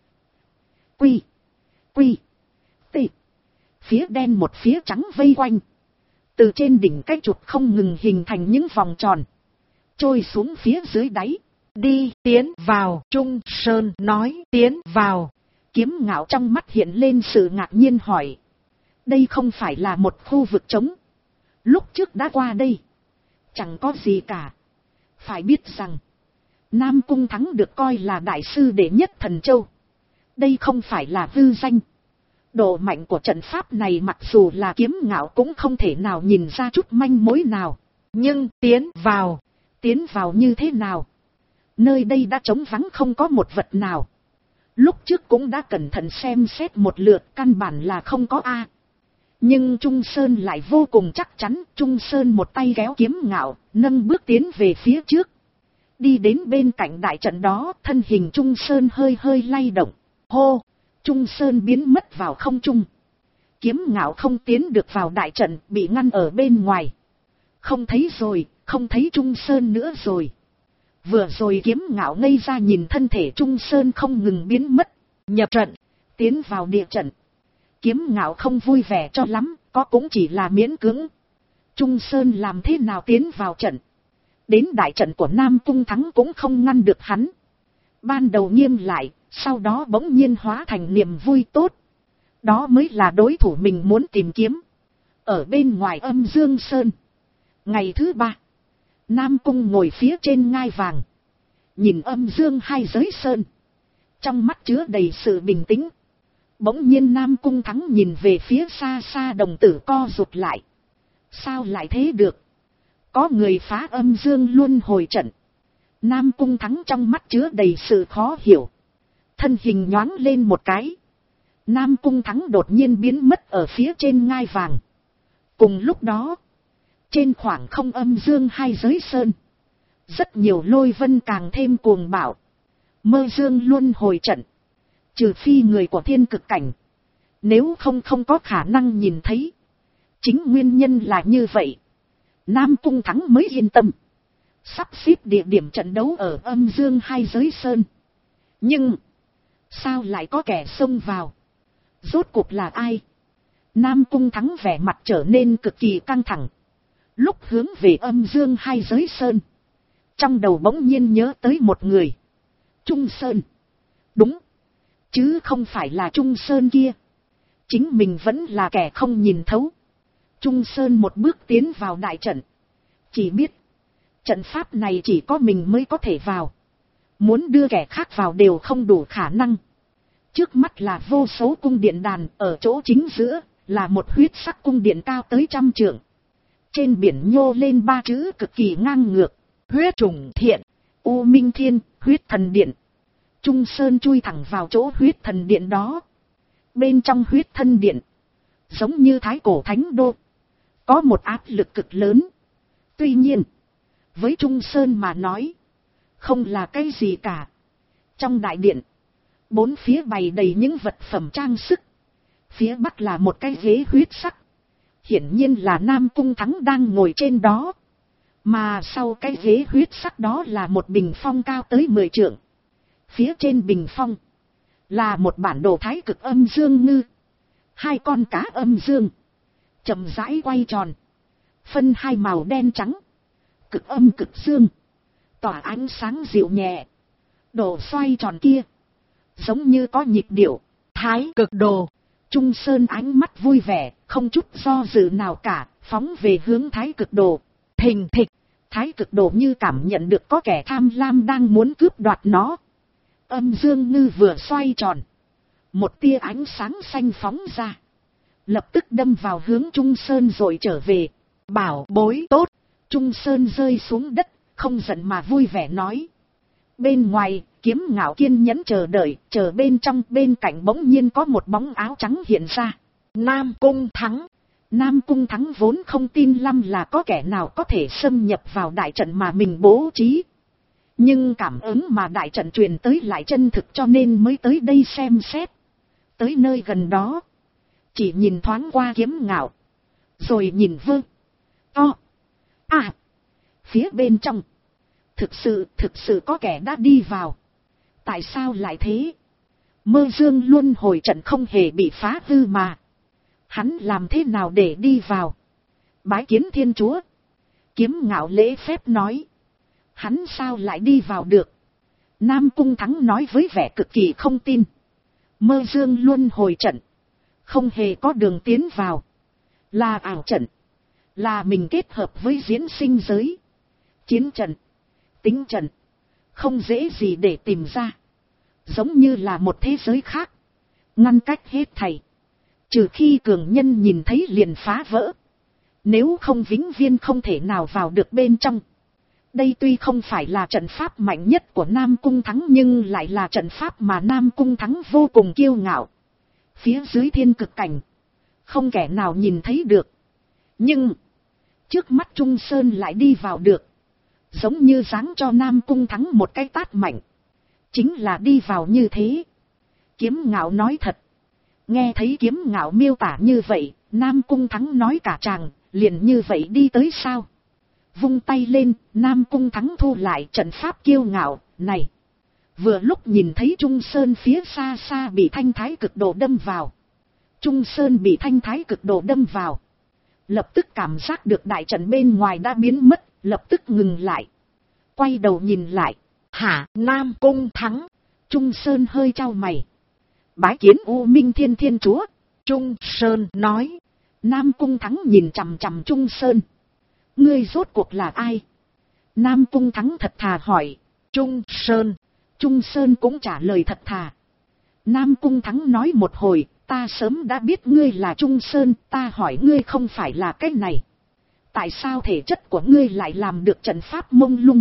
Quy. Quy. Tê. Phía đen một phía trắng vây quanh. Từ trên đỉnh cái chụp không ngừng hình thành những vòng tròn. Trôi xuống phía dưới đáy. Đi, tiến vào, Trung Sơn nói, tiến vào. Kiếm Ngạo trong mắt hiện lên sự ngạc nhiên hỏi. Đây không phải là một khu vực trống. Lúc trước đã qua đây. Chẳng có gì cả. Phải biết rằng. Nam Cung Thắng được coi là đại sư đệ nhất thần châu. Đây không phải là hư danh. Độ mạnh của trận pháp này mặc dù là Kiếm Ngạo cũng không thể nào nhìn ra chút manh mối nào. Nhưng tiến vào như thế nào? Nơi đây đã trống vắng không có một vật nào. Lúc trước cũng đã cẩn thận xem xét một lượt, căn bản là không có A. Nhưng Trung Sơn lại vô cùng chắc chắn. Trung Sơn một tay kéo Kiếm Ngạo, nâng bước tiến về phía trước. Đi đến bên cạnh đại trận đó, thân hình Trung Sơn hơi hơi lay động. Hô! Trung Sơn biến mất vào không trung. Kiếm Ngạo không tiến được vào đại trận, bị ngăn ở bên ngoài. Không thấy rồi, không thấy Trung Sơn nữa rồi. Vừa rồi Kiếm Ngạo ngây ra nhìn thân thể Trung Sơn không ngừng biến mất. Nhập trận. Tiến vào địa trận. Kiếm Ngạo không vui vẻ cho lắm, có cũng chỉ là miễn cưỡng. Trung Sơn làm thế nào tiến vào trận. Đến đại trận của Nam Cung Thắng cũng không ngăn được hắn. Ban đầu nghiêm lại, sau đó bỗng nhiên hóa thành niềm vui tốt. Đó mới là đối thủ mình muốn tìm kiếm. Ở bên ngoài Âm Dương Sơn. Ngày thứ 3. Nam Cung ngồi phía trên ngai vàng. Nhìn Âm Dương hai giới sơn. Trong mắt chứa đầy sự bình tĩnh. Bỗng nhiên Nam Cung Thắng nhìn về phía xa xa, đồng tử co rụt lại. Sao lại thế được? Có người phá Âm Dương luân hồi trận. Nam Cung Thắng trong mắt chứa đầy sự khó hiểu. Thân hình nhoáng lên một cái. Nam Cung Thắng đột nhiên biến mất ở phía trên ngai vàng. Cùng lúc đó, trên khoảng không Âm Dương hai giới sơn, rất nhiều lôi vân càng thêm cuồng bạo. Mơ dương luân hồi trận, trừ phi người của thiên cực cảnh, nếu không có khả năng nhìn thấy. Chính nguyên nhân là như vậy, Nam Cung Thắng mới yên tâm sắp xếp địa điểm trận đấu ở Âm Dương hai giới sơn. Nhưng sao lại có kẻ xông vào? Rốt cuộc là ai? Nam Cung Thắng vẻ mặt trở nên cực kỳ căng thẳng. Lúc hướng về Âm Dương hai giới sơn, trong đầu bỗng nhiên nhớ tới một người. Trung Sơn. Đúng. Chứ không phải là Trung Sơn kia. Chính mình vẫn là kẻ không nhìn thấu. Trung Sơn một bước tiến vào đại trận. Chỉ biết trận pháp này chỉ có mình mới có thể vào. Muốn đưa kẻ khác vào đều không đủ khả năng. Trước mắt là vô số cung điện đàn, ở chỗ chính giữa là một huyết sắc cung điện cao tới 100 trượng. Trên biển nhô lên 3 chữ cực kỳ ngang ngược: Huyết Trùng Thiện, U Minh Thiên, Huyết Thần Điện. Trung Sơn chui thẳng vào chỗ huyết thần điện đó. Bên trong huyết thân điện, giống như thái cổ thánh đô, có một áp lực cực lớn. Tuy nhiên, với Trung Sơn mà nói, không là cái gì cả. Trong đại điện, 4 phía bày đầy những vật phẩm trang sức. Phía bắc là một cái ghế huyết sắc. Hiển nhiên là Nam Cung Thắng đang ngồi trên đó. Mà sau cái ghế huyết sắc đó là một bình phong cao tới 10 trượng. Phía trên bình phong là một bản đồ thái cực âm dương ngư. 2 con cá âm dương chậm rãi quay tròn, phân 2 màu đen trắng, cực âm cực dương, tỏa ánh sáng dịu nhẹ. Đồ xoay tròn kia giống như có nhịp điệu. Thái cực đồ. Trung Sơn ánh mắt vui vẻ, không chút do dự nào cả, phóng về hướng thái cực đồ. Thình thịch, thái cực đồ như cảm nhận được có kẻ tham lam đang muốn cướp đoạt nó. Âm dương ngư vừa xoay tròn, một tia ánh sáng xanh phóng ra, lập tức đâm vào hướng Trung Sơn rồi trở về. Bảo bối tốt. Trung Sơn rơi xuống đất, không giận mà vui vẻ nói. Bên ngoài, Kiếm Ngạo kiên nhẫn chờ đợi, chờ bên trong. Bên cạnh bỗng nhiên có một bóng áo trắng hiện ra. Nam Cung Thắng. Nam Cung Thắng vốn không tin lắm là có kẻ nào có thể xâm nhập vào đại trận mà mình bố trí. Nhưng cảm ứng mà đại trận truyền tới lại chân thực, cho nên mới tới đây xem xét. Tới nơi gần đó, chỉ nhìn thoáng qua Kiếm Ngạo, rồi nhìn Vơ, To, À. Phía bên trong, thực sự có kẻ đã đi vào. Tại sao lại thế? Mơ dương luân hồi trận không hề bị phá hư mà. Hắn làm thế nào để đi vào? Bái kiến Thiên Chúa. Kiếm Ngạo lễ phép nói. Hắn sao lại đi vào được? Nam Cung Thắng nói với vẻ cực kỳ không tin. Mơ dương luân hồi trận không hề có đường tiến vào. Là ảo trận. Là mình kết hợp với diễn sinh giới, chiến trận, tính trận. Không dễ gì để tìm ra. Giống như là một thế giới khác, ngăn cách hết thảy. Trừ khi cường nhân nhìn thấy liền phá vỡ. Nếu không vĩnh viễn không thể nào vào được bên trong. Đây tuy không phải là trận pháp mạnh nhất của Nam Cung Thắng, nhưng lại là trận pháp mà Nam Cung Thắng vô cùng kiêu ngạo. Phía dưới thiên cực cảnh, không kẻ nào nhìn thấy được. Nhưng trước mắt Trung Sơn lại đi vào được. Giống như giáng cho Nam Cung Thắng một cái tát mạnh. Chính là đi vào như thế. Kiếm Ngạo nói thật. Nghe thấy Kiếm Ngạo miêu tả như vậy, Nam Cung Thắng nói cả chàng, liền như vậy đi tới sao? Vung tay lên, Nam Cung Thắng thu lại trận pháp kiêu ngạo, này. Vừa lúc nhìn thấy Trung Sơn phía xa xa bị thanh thái cực đồ đâm vào. Trung Sơn bị thanh thái cực đồ đâm vào. Lập tức cảm giác được đại trận bên ngoài đã biến mất, lập tức ngừng lại. Quay đầu nhìn lại. Hả, Nam Cung thắng. Trung Sơn hơi chau mày. Bái kiến U Minh Thiên Thiên Chúa. Trung Sơn nói. Nam Cung thắng nhìn chằm chằm Trung Sơn. Ngươi rốt cuộc là ai? Nam Cung thắng thật thà hỏi. Trung Sơn. Trung Sơn cũng trả lời thật thà. Nam Cung thắng nói một hồi. Ta sớm đã biết ngươi là Trung Sơn. Ta hỏi ngươi không phải là cái này. Tại sao thể chất của ngươi lại làm được trận pháp mông lung?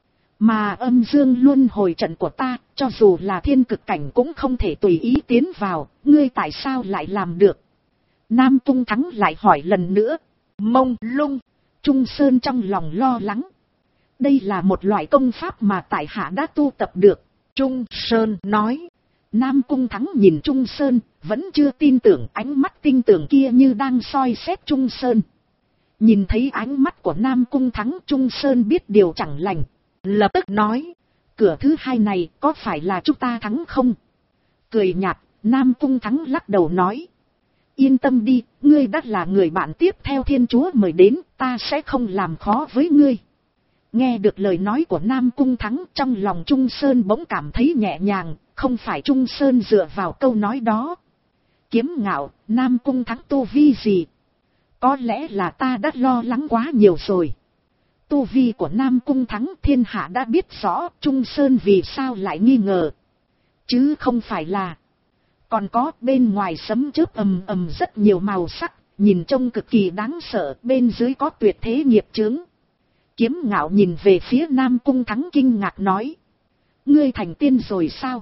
Mà âm dương luân hồi trận của ta, cho dù là thiên cực cảnh cũng không thể tùy ý tiến vào, ngươi tại sao lại làm được? Nam Cung thắng lại hỏi lần nữa. Mông lung. Trung Sơn trong lòng lo lắng. Đây là một loại công pháp mà tại hạ đã tu tập được. Trung Sơn nói. Nam Cung thắng nhìn Trung Sơn, vẫn chưa tin tưởng, ánh mắt tinh tưởng kia như đang soi xét Trung Sơn. Nhìn thấy ánh mắt của Nam Cung thắng, Trung Sơn biết điều chẳng lành. Lập tức nói, cửa thứ hai này có phải là chúng ta thắng không? Cười nhạt, Nam Cung thắng lắc đầu nói. Yên tâm đi, ngươi đã là người bạn tiếp theo Thiên Chúa mời đến, ta sẽ không làm khó với ngươi. Nghe được lời nói của Nam Cung thắng, trong lòng Trung Sơn bỗng cảm thấy nhẹ nhàng, không phải Trung Sơn dựa vào câu nói đó. Kiếm Ngạo, Nam Cung thắng tu vi gì? Có lẽ là ta đã lo lắng quá nhiều rồi. Tu vi của Nam Cung thắng thiên hạ đã biết rõ, Trung Sơn vì sao lại nghi ngờ. Chứ không phải là. Còn có bên ngoài sấm chớp ầm ầm rất nhiều màu sắc, nhìn trông cực kỳ đáng sợ, bên dưới có tuyệt thế nghiệp chướng. Kiếm Ngạo nhìn về phía Nam Cung thắng kinh ngạc nói. Ngươi thành tiên rồi sao?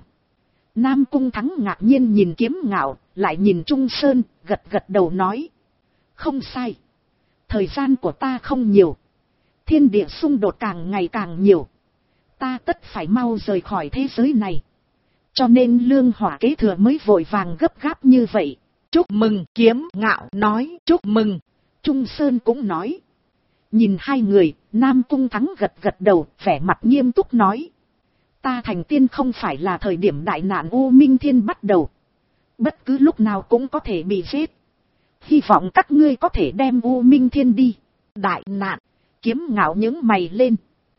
Nam Cung thắng ngạc nhiên nhìn Kiếm Ngạo, lại nhìn Trung Sơn, gật gật đầu nói. Không sai. Thời gian của ta không nhiều. Thiên địa xung đột càng ngày càng nhiều. Ta tất phải mau rời khỏi thế giới này. Cho nên Lương Hỏa kế thừa mới vội vàng gấp gáp như vậy. Chúc mừng. Kiếm Ngạo nói. Chúc mừng. Trung Sơn cũng nói. Nhìn hai người, Nam Cung thắng gật gật đầu, vẻ mặt nghiêm túc nói. Ta thành tiên không phải là thời điểm đại nạn U Minh Thiên bắt đầu. Bất cứ lúc nào cũng có thể bị giết. Hy vọng các ngươi có thể đem U Minh Thiên đi. Đại nạn. Kiếm Ngạo nhướng mày lên.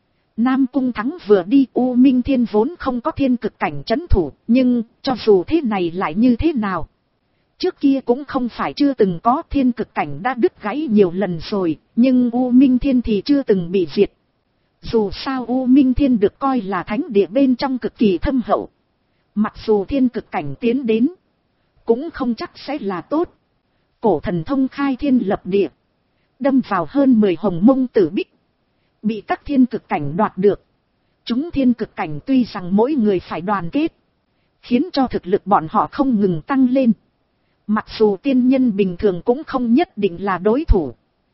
Nam Cung thắng vừa đi, U Minh Thiên vốn không có thiên cực cảnh trấn thủ, nhưng cho dù thế này lại như thế nào. Trước kia cũng không phải chưa từng có, thiên cực cảnh đã đứt gãy nhiều lần rồi, nhưng U Minh Thiên thì chưa từng bị diệt. Dù sao U Minh Thiên được coi là thánh địa bên trong cực kỳ thâm hậu. Mặc dù thiên cực cảnh tiến đến, cũng không chắc sẽ là tốt. Cổ thần thông khai thiên lập địa, đâm vào hơn 10 hồng mông tử bích, bị các thiên cực cảnh đoạt được. Chúng thiên cực cảnh tuy rằng mỗi người phải đoàn kết, khiến cho thực lực bọn họ không ngừng tăng lên. Mặc dù tiên nhân bình thường cũng không nhất định là đối thủ.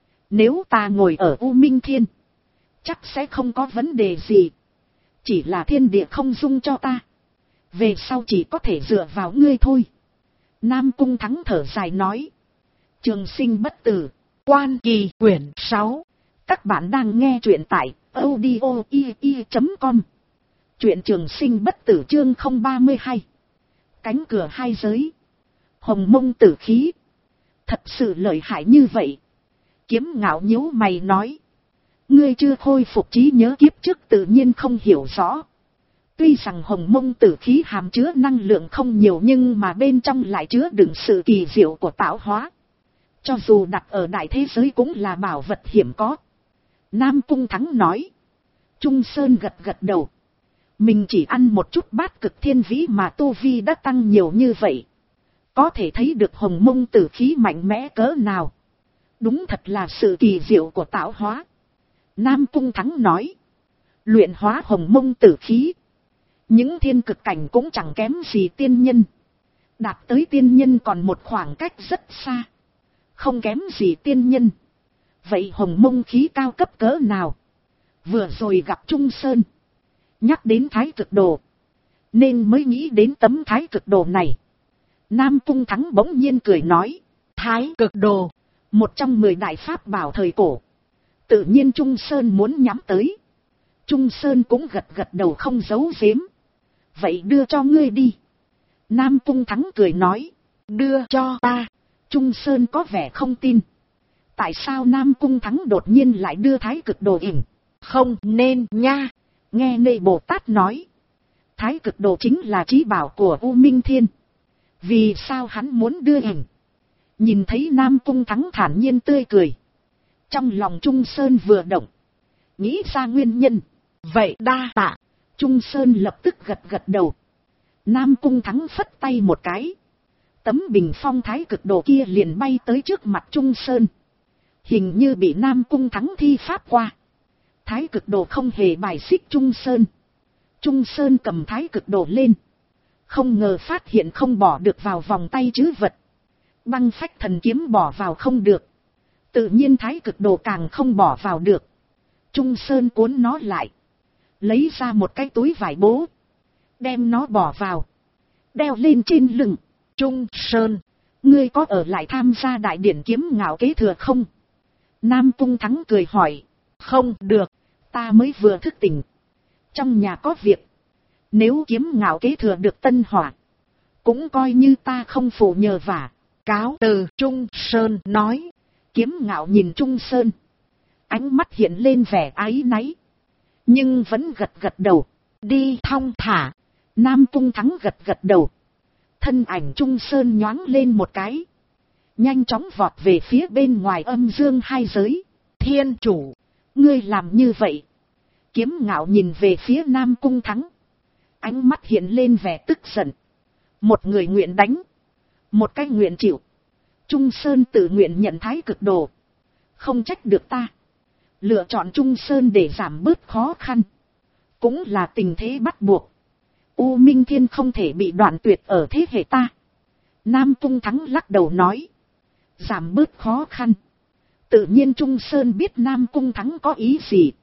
Nếu ta ngồi ở U Minh Thiên, chắc sẽ không có vấn đề gì. Chỉ là thiên địa không dung cho ta. Về sau chỉ có thể dựa vào ngươi thôi. Nam Cung thắng thở dài nói. Trường sinh bất tử. Quan Kỳ quyển 6. Các bạn đang nghe truyện tại audio.com. Truyện Trường sinh bất tử chương 032. Cánh cửa hai giới. Hồng mông tử khí. Thật sự lợi hại như vậy. Kiếm Ngạo nhíu mày nói. Ngươi chưa khôi phục trí nhớ kiếp trước tự nhiên không hiểu rõ. Tuy rằng hồng mông tử khí hàm chứa năng lượng không nhiều nhưng mà bên trong lại chứa đựng sự kỳ diệu của tạo hóa. Cho dù đặt ở đại thế giới cũng là bảo vật hiếm có. Nam Cung thắng nói. Trung Sơn gật gật đầu. Mình chỉ ăn một chút bát cực thiên vĩ mà tu vi đã tăng nhiều như vậy. Có thể thấy được hồng mông tử khí mạnh mẽ cỡ nào. Đúng thật là sự kỳ diệu của tạo hóa. Nam Cung thắng nói. Luyện hóa hồng mông tử khí. Những thiên cực cảnh cũng chẳng kém gì tiên nhân. Đạt tới tiên nhân còn một khoảng cách rất xa. Không kém gì tiên nhân. Vậy hồng mông khí cao cấp cỡ nào? Vừa rồi gặp Trung Sơn. Nhắc đến thái cực đồ. Nên mới nghĩ đến tấm thái cực đồ này. Nam Cung thắng bỗng nhiên cười nói. Thái cực đồ. Một trong 10 đại pháp bảo thời cổ. Tự nhiên Trung Sơn muốn nhắm tới. Trung Sơn cũng gật gật đầu không giấu giếm. Vậy đưa cho ngươi đi. Nam Cung Thắng cười nói. Đưa cho ta. Trung Sơn có vẻ không tin. Tại sao Nam Cung Thắng đột nhiên lại đưa Thái Cực Đồ ỉm? Không nên nha. Nghe Nê Bồ Tát nói. Thái Cực Đồ chính là trí bảo của U Minh Thiên. Vì sao hắn muốn đưa ỉm? Nhìn thấy Nam Cung Thắng thản nhiên tươi cười. Trong lòng Trung Sơn vừa động. Nghĩ ra nguyên nhân. Vậy đa tạ. Trung Sơn lập tức gật gật đầu. Nam Cung Thắng phất tay một cái. Tấm bình phong Thái Cực Đồ kia liền bay tới trước mặt Trung Sơn. Hình như bị Nam Cung Thắng thi pháp qua. Thái Cực Đồ không hề bài xích Trung Sơn. Trung Sơn cầm Thái Cực Đồ lên. Không ngờ phát hiện không bỏ được vào vòng tay trữ vật. Băng phách thần kiếm bỏ vào không được. Tự nhiên Thái Cực Đồ càng không bỏ vào được. Trung Sơn cuốn nó lại. Lấy ra một cái túi vải bố. Đem nó bỏ vào. Đeo lên trên lưng. Trung Sơn, ngươi có ở lại tham gia đại điển kiếm ngạo kế thừa không? Nam Cung Thắng cười hỏi. Không được, ta mới vừa thức tỉnh. Trong nhà có việc. Nếu kiếm ngạo kế thừa được tân hỏa, cũng coi như ta không phụ nhờ vả. Cáo từ. Trung Sơn nói. Kiếm ngạo nhìn Trung Sơn. Ánh mắt hiện lên vẻ áy náy. Nhưng vẫn gật gật đầu. Đi thong thả. Nam Cung Thắng gật gật đầu. Thân ảnh Trung Sơn nhoáng lên một cái. Nhanh chóng vọt về phía bên ngoài âm dương hai giới. Thiên chủ, ngươi làm như vậy. Kiếm ngạo nhìn về phía Nam Cung Thắng. Ánh mắt hiện lên vẻ tức giận. Một người nguyện đánh. Một cái nguyện chịu. Trung Sơn tự nguyện nhận Thái Cực Đồ. Không trách được ta. Lựa chọn Trung Sơn để giảm bớt khó khăn. Cũng là tình thế bắt buộc. U Minh Thiên không thể bị đoạn tuyệt ở thế hệ ta. Nam Cung Thắng lắc đầu nói. Giảm bớt khó khăn. Tự nhiên Trung Sơn biết Nam Cung Thắng có ý gì.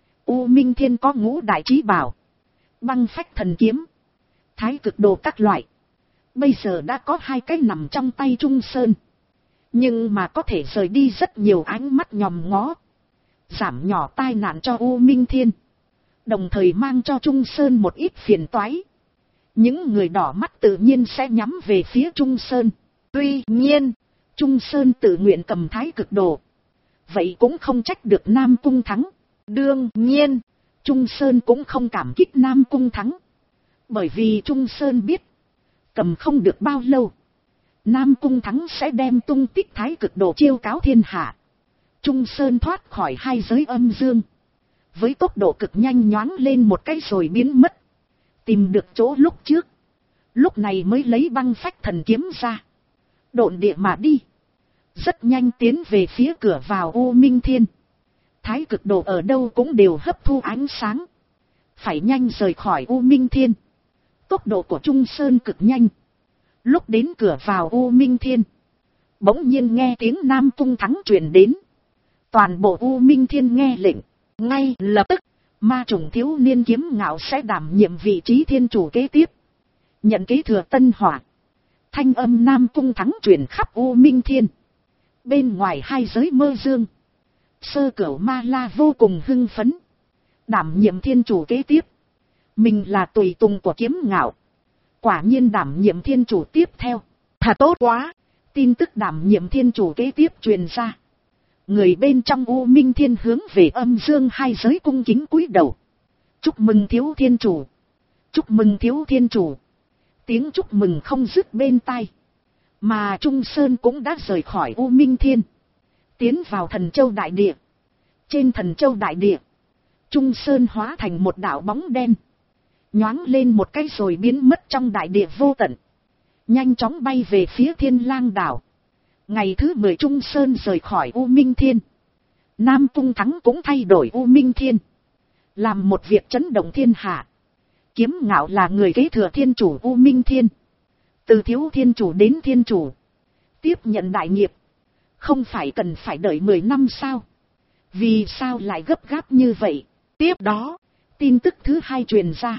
U Minh Thiên có ngũ đại trí bảo. Băng phách thần kiếm. Thái Cực Đồ các loại. Bây giờ đã có hai cái nằm trong tay Trung Sơn. Nhưng mà có thể rời đi rất nhiều ánh mắt nhòm ngó. Giảm nhỏ tai nạn cho U Minh Thiên. Đồng thời mang cho Trung Sơn một ít phiền toái. Những người đỏ mắt tự nhiên sẽ nhắm về phía Trung Sơn. Tuy nhiên, Trung Sơn tự nguyện cầm Thái Cực Đồ. Vậy cũng không trách được Nam Cung Thắng. Đương nhiên, Trung Sơn cũng không cảm kích Nam Cung Thắng. Bởi vì Trung Sơn biết, cầm không được bao lâu, Nam Cung Thắng sẽ đem tung tích Thái Cực Đồ chiêu cáo thiên hạ. Trung Sơn thoát khỏi hai giới âm dương. Với tốc độ cực nhanh nhoáng lên một cái rồi biến mất. Tìm được chỗ lúc trước. Lúc này mới lấy băng phách thần kiếm ra. Độn địa mà đi. Rất nhanh tiến về phía cửa vào U Minh Thiên. Thái Cực Đồ ở đâu cũng đều hấp thu ánh sáng. Phải nhanh rời khỏi U Minh Thiên. Tốc độ của Trung Sơn cực nhanh. Lúc đến cửa vào U Minh Thiên, bỗng nhiên nghe tiếng Nam Cung Thắng truyền đến. Toàn bộ U Minh Thiên nghe lệnh. Ngay lập tức, ma trùng thiếu niên kiếm ngạo sẽ đảm nhiệm vị trí thiên chủ kế tiếp. Nhận kế thừa tân hỏa. Thanh âm Nam Cung Thắng truyền khắp U Minh Thiên. Bên ngoài hai giới mơ dương, Sơ Cửu Ma La vô cùng hưng phấn. Đảm nhiệm thiên chủ kế tiếp. Mình là tùy tùng của kiếm ngạo. Quả nhiên đảm nhiệm thiên chủ tiếp theo. Thật tốt quá. Tin tức đảm nhiệm thiên chủ kế tiếp truyền ra. Người bên trong U Minh Thiên hướng về âm dương hai giới cung kính cúi đầu. Chúc mừng thiếu thiên chủ. Chúc mừng thiếu thiên chủ. Tiếng chúc mừng không dứt bên tai. Mà Trung Sơn cũng đã rời khỏi U Minh Thiên. Tiến vào Thần Châu Đại Địa. Trên Thần Châu Đại Địa, Trung Sơn hóa thành một đạo bóng đen. Nhoáng lên một cái rồi biến mất trong đại địa vô tận. Nhanh chóng bay về phía Thiên Lang đảo. Ngày thứ 10 Trung Sơn rời khỏi U Minh Thiên. Nam Cung Thắng cũng thay đổi U Minh Thiên. Làm một việc chấn động thiên hạ. Kiếm ngạo là người kế thừa thiên chủ U Minh Thiên. Từ thiếu thiên chủ đến thiên chủ. Tiếp nhận đại nghiệp. Không phải cần phải đợi 10 năm sao? Vì sao lại gấp gáp như vậy? Tiếp đó, tin tức thứ hai truyền ra.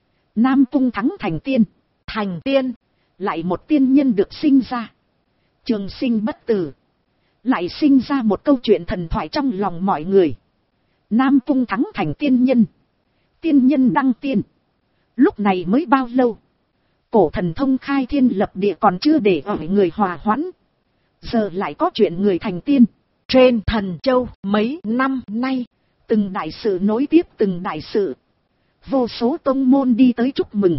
Nam Cung Thắng thành tiên. Thành tiên. Lại một tiên nhân được sinh ra. Trường sinh bất tử. Lại sinh ra một câu chuyện thần thoại trong lòng mọi người. Nam Cung Thắng thành tiên nhân. Tiên nhân đăng tiên. Lúc này mới bao lâu? Cổ thần thông khai thiên lập địa còn chưa để ở người hòa hoãn. Giờ lại có chuyện người thành tiên. Trên Thần Châu mấy năm nay, từng đại sự nối tiếp từng đại sự. Vô số tông môn đi tới chúc mừng.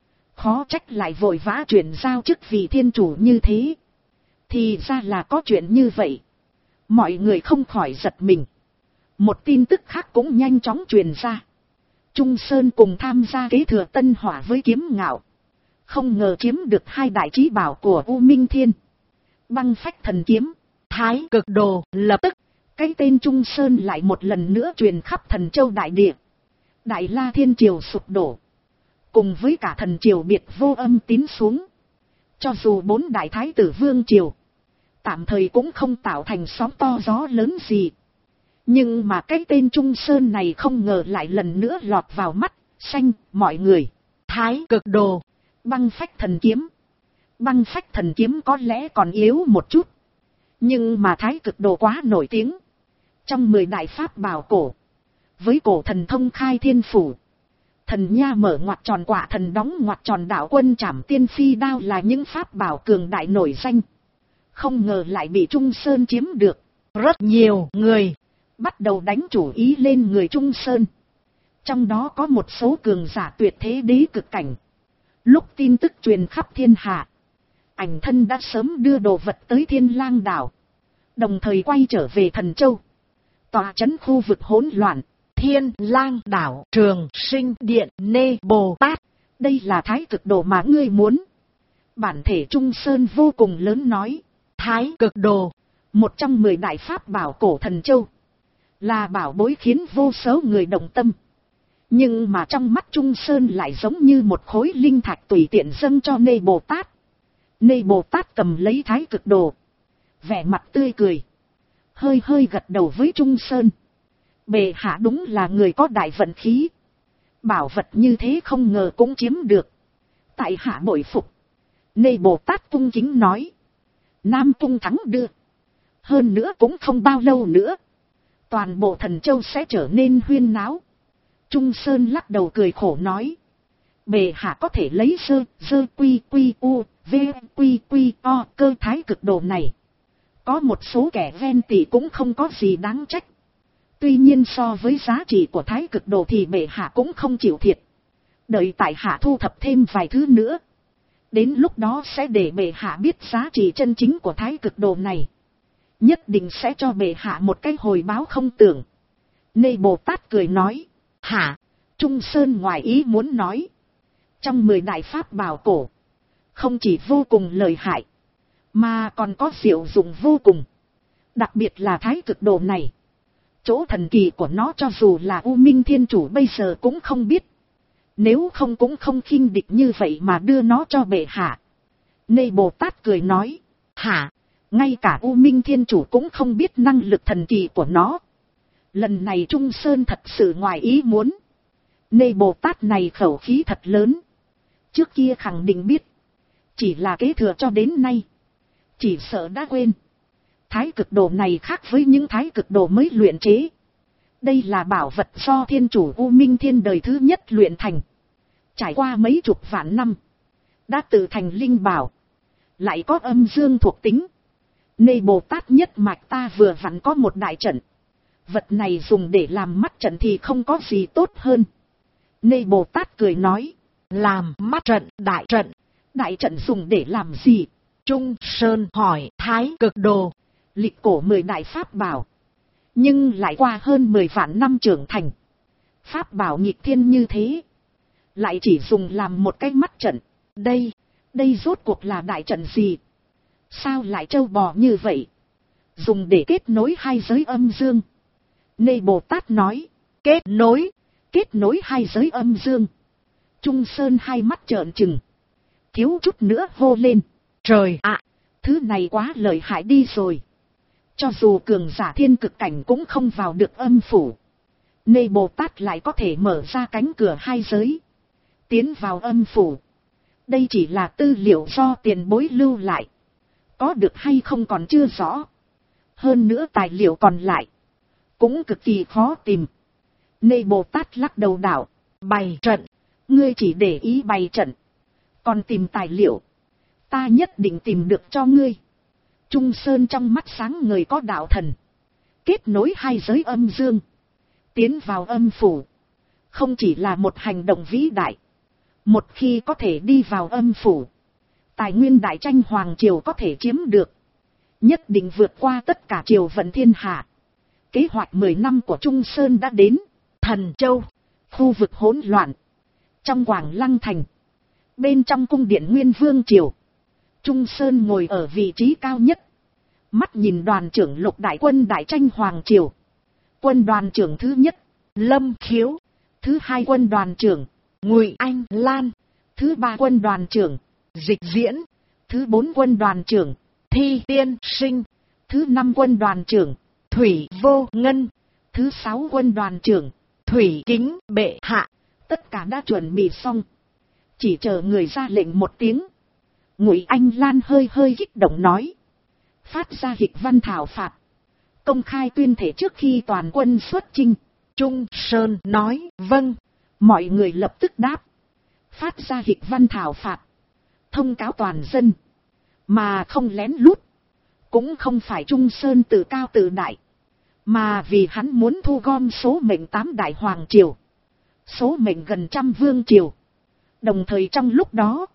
Khó trách lại vội vã chuyển giao chức vị thiên chủ như thế. Thì ra là có chuyện như vậy. Mọi người không khỏi giật mình. Một tin tức khác cũng nhanh chóng truyền ra. Trung Sơn cùng tham gia kế thừa Tân Hỏa với Kiếm Ngạo. Không ngờ chiếm được hai đại chí bảo của U Minh Thiên. Băng phách thần kiếm, Thái Cực Đồ. Lập tức, cái tên Trung Sơn lại một lần nữa truyền khắp Thần Châu đại địa. Đại La Thiên Triều sụp đổ. Cùng với cả thần triều biệt vô âm tín xuống. Cho dù bốn đại thái tử vương triều, tạm thời cũng không tạo thành sóng to gió lớn gì. Nhưng mà cái tên Trung Sơn này không ngờ lại lần nữa lọt vào mắt xanh mọi người. Thái Cực Đồ, băng phách thần kiếm. Băng phách thần kiếm có lẽ còn yếu một chút. Nhưng mà Thái Cực Đồ quá nổi tiếng. Trong 10 đại pháp bảo cổ, với cổ thần thông khai thiên phủ, thần nha mở ngoặt tròn, quả thần đóng ngoặt tròn, đạo quân trảm tiên phi đao là những pháp bảo cường đại nổi danh. Không ngờ lại bị Trung Sơn chiếm được. Rất nhiều người bắt đầu đánh chủ ý lên người Trung Sơn. Trong đó có một số cường giả tuyệt thế đế cực cảnh. Lúc tin tức truyền khắp thiên hạ, Ảnh Thân đã sớm đưa đồ vật tới Thiên Lang đảo, đồng thời quay trở về Thần Châu, tọa trấn khu vực hỗn loạn. Thiên Lang đảo, Trường Sinh Điện, Nê Bồ Tát, đây là Thái Cực Đồ mà ngươi muốn. Bản thể Trung Sơn vô cùng lớn nói. Thái Cực Đồ, một trong 10 đại pháp bảo cổ Thần Châu, là bảo bối khiến vô số người động tâm. Nhưng mà trong mắt Trung Sơn lại giống như một khối linh thạch tùy tiện dâng cho Nê Bồ Tát. Nê Bồ Tát cầm lấy Thái Cực Đồ, vẻ mặt tươi cười, hơi hơi gật đầu với Trung Sơn. Bệ hạ đúng là người có đại vận khí. Bảo vật như thế không ngờ cũng chiếm được. Tại hạ bội phục. Nê Bồ Tát cung kính nói. Nam Cung thắng đưa. Hơn nữa cũng không bao lâu nữa, toàn bộ Thần Châu sẽ trở nên huyên náo. Trung Sơn lắc đầu cười khổ nói. Bệ hạ có thể lấy dơ quy quy u v quy quy o cơ Thái Cực Đồ này. Có một số kẻ ven tỉ cũng không có gì đáng trách. Tuy nhiên so với giá trị của Thái Cực Đồ thì bệ hạ cũng không chịu thiệt. Đợi tại hạ thu thập thêm vài thứ nữa, đến lúc đó sẽ để bệ hạ biết giá trị chân chính của Thái Cực Đồ này. Nhất định sẽ cho bệ hạ một cái hồi báo không tưởng. Nê Bồ Tát cười nói. Hả? Trung Sơn ngoài ý muốn nói. Trong 10 đại pháp bảo cổ, không chỉ vô cùng lợi hại, mà còn có diệu dụng vô cùng. Đặc biệt là Thái Cực Đồ này, chỗ thần kỳ của nó cho dù là U Minh Thiên Chủ bây giờ cũng không biết. Nếu không cũng không khinh địch như vậy mà đưa nó cho bệ hạ. Nê Bồ Tát cười nói. Hả? Ngay cả U Minh Thiên Chủ cũng không biết năng lực thần kỳ của nó. Lần này Trung Sơn thật sự ngoài ý muốn. Nê Bồ Tát này khẩu khí thật lớn. Trước kia khẳng định biết, chỉ là kế thừa cho đến nay, chỉ sợ đã quên. Thái Cực Đồ này khác với những Thái Cực Đồ mới luyện chế. Đây là bảo vật do Thiên Chủ U Minh Thiên đời thứ nhất luyện thành. Trải qua mấy chục vạn năm, đã tự thành linh bảo, lại có âm dương thuộc tính. Nê Bồ Tát nhất mạch ta vừa vặn có một đại trận. Vật này dùng để làm mắt trận thì không có gì tốt hơn. Nê Bồ Tát cười nói. Làm mắt trận, đại trận. Đại trận dùng để làm gì? Trung Sơn hỏi. Thái Cực Đồ, lịch cổ 10 đại pháp bảo, nhưng lại qua hơn 10 vạn năm trưởng thành. Pháp bảo nghịch thiên như thế, lại chỉ dùng làm một cái mắt trận. Đây rốt cuộc là đại trận gì? Sao lại trâu bò như vậy? Dùng để kết nối hai giới âm dương. Nê Bồ Tát nói. Kết nối hai giới âm dương. Trung Sơn hai mắt trợn trừng, thiếu chút nữa hô lên. Trời ạ, thứ này quá lợi hại đi rồi. Cho dù cường giả thiên cực cảnh cũng không vào được âm phủ, Nê Bồ Tát lại có thể mở ra cánh cửa hai giới, tiến vào âm phủ. Đây chỉ là tư liệu do tiền bối lưu lại, có được hay không còn chưa rõ. Hơn nữa tài liệu còn lại cũng cực kỳ khó tìm. Nê Bồ Tát lắc đầu đạo. Bày trận, Ngươi chỉ để ý bày trận, còn tìm tài liệu, ta nhất định tìm được cho ngươi. Trung Sơn trong mắt sáng ngời có đạo thần, kết nối hai giới âm dương, tiến vào âm phủ, không chỉ là một hành động vĩ đại. Một khi có thể đi vào âm phủ, tài nguyên đại tranh hoàng triều có thể chiếm được, nhất định vượt qua tất cả triều vận thiên hạ. Kế hoạch 10 năm của Trung Sơn đã đến. Thần Châu, khu vực hỗn loạn, trong Quảng Lăng thành, bên trong cung điện Nguyên Vương triều, Trung Sơn ngồi ở vị trí cao nhất, mắt nhìn đoàn trưởng Lục đại quân đại tranh hoàng triều. Quân đoàn trưởng thứ nhất, Lâm Khiếu. Thứ hai quân đoàn trưởng, Ngụy Anh Lan. Thứ ba quân đoàn trưởng, Dịch Diễn. Thứ bốn quân đoàn trưởng, Thi Tiên Sinh. Thứ năm quân đoàn trưởng, Thủy Vô Ngân. Thứ sáu quân đoàn trưởng, Thủy Kính bệ hạ. Tất cả đã chuẩn bị xong, chỉ chờ người ra lệnh một tiếng. Ngụy Anh Lan hơi hơi kích động nói, phát ra hịch văn thảo phạt, công khai tuyên thể trước khi toàn quân xuất chinh. Trung Sơn nói vâng. Mọi người lập tức đáp, phát ra hịch văn thảo phạt, thông cáo toàn dân, mà không lén lút. Cũng không phải Trung Sơn tự cao tự đại, mà vì hắn muốn thu gom số mệnh 8 đại hoàng triều, số mệnh gần trăm vương triều. Đồng thời trong lúc đó,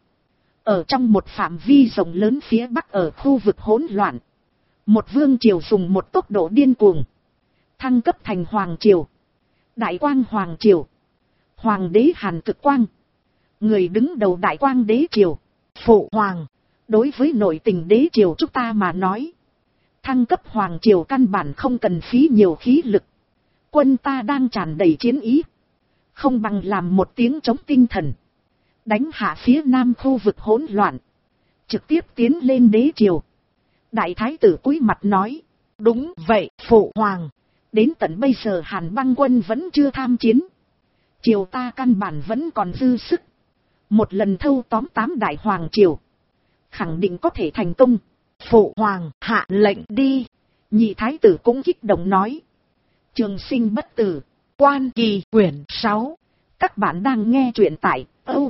ở trong một phạm vi rộng lớn phía bắc ở khu vực hỗn loạn, một vương triều dùng một tốc độ điên cuồng thăng cấp thành hoàng triều, Đại Quang hoàng triều. Hoàng đế Hàn Cực Quang, người đứng đầu Đại Quang đế triều, phụ hoàng. Đối với nội tình đế triều chúng ta mà nói, thăng cấp hoàng triều căn bản không cần phí nhiều khí lực. Quân ta đang tràn đầy chiến ý, không bằng làm một tiếng chống tinh thần, đánh hạ phía nam khu vực hỗn loạn, trực tiếp tiến lên đế triều. Đại thái tử cúi mặt nói, đúng vậy phụ hoàng. Đến tận bây giờ Hàn Băng quân vẫn chưa tham chiến, triều ta căn bản vẫn còn dư sức, một lần thâu tóm 8 đại hoàng triều, khẳng định có thể thành công. Phụ hoàng hạ lệnh đi. Nhị thái tử cũng kích động nói, Trường Sinh bất tử, Quan Kỳ quyển 6. Các bạn đang nghe truyện tại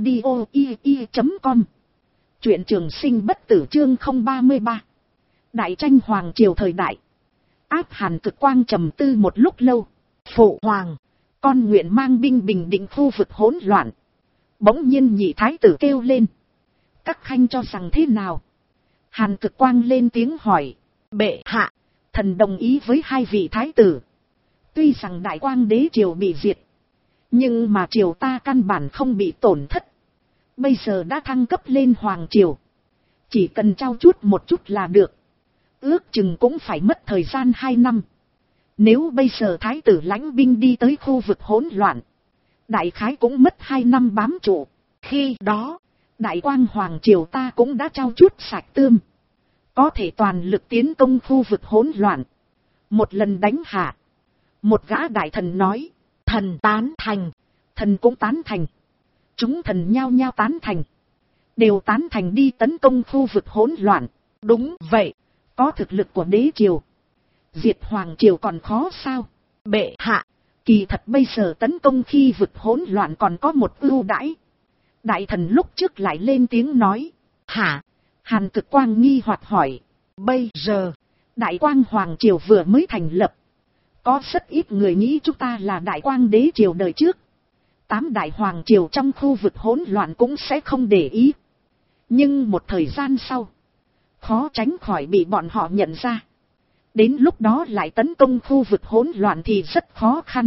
audio.com. Truyện Trường Sinh bất tử chương 033. Đại tranh hoàng triều thời đại. Áp Hàn Cực Quang trầm tư một lúc lâu. Phụ hoàng, con nguyện mang binh bình định khu vực hỗn loạn. Bỗng nhiên nhị thái tử kêu lên, các khanh cho rằng thế nào? Hàn Cực Quang lên tiếng hỏi, bệ hạ, thần đồng ý với hai vị thái tử. Tuy rằng Đại Quang đế triều bị diệt, nhưng mà triều ta căn bản không bị tổn thất. Bây giờ đã thăng cấp lên hoàng triều, chỉ cần trao chút một chút là được. Ước chừng cũng phải mất thời gian 2 năm. Nếu bây giờ thái tử lãnh binh đi tới khu vực hỗn loạn, đại khái cũng mất 2 năm bám trụ. Khi đó, Đại Quang hoàng triều ta cũng đã trao chút sạch tươm, có thể toàn lực tiến công khu vực hỗn loạn, một lần đánh hạ. Một gã đại thần nói, thần tán thành. Thần cũng tán thành. Chúng thần nhao nhao tán thành, đều tán thành đi tấn công khu vực hỗn loạn. Đúng vậy, có thực lực của đế triều, diệt hoàng triều còn khó sao? Bệ hạ, kỳ thật bây giờ tấn công khi vực hỗn loạn còn có một ưu đãi. Đại thần lúc trước lại lên tiếng nói, hả? Hàn Cực Quang nghi hoặc hỏi, bây giờ Đại Quang hoàng triều vừa mới thành lập, có rất ít người nghĩ chúng ta là Đại Quang đế triều đời trước. 8 đại hoàng triều trong khu vực hỗn loạn cũng sẽ không để ý. Nhưng một thời gian sau, khó tránh khỏi bị bọn họ nhận ra. Đến lúc đó lại tấn công khu vực hỗn loạn thì rất khó khăn.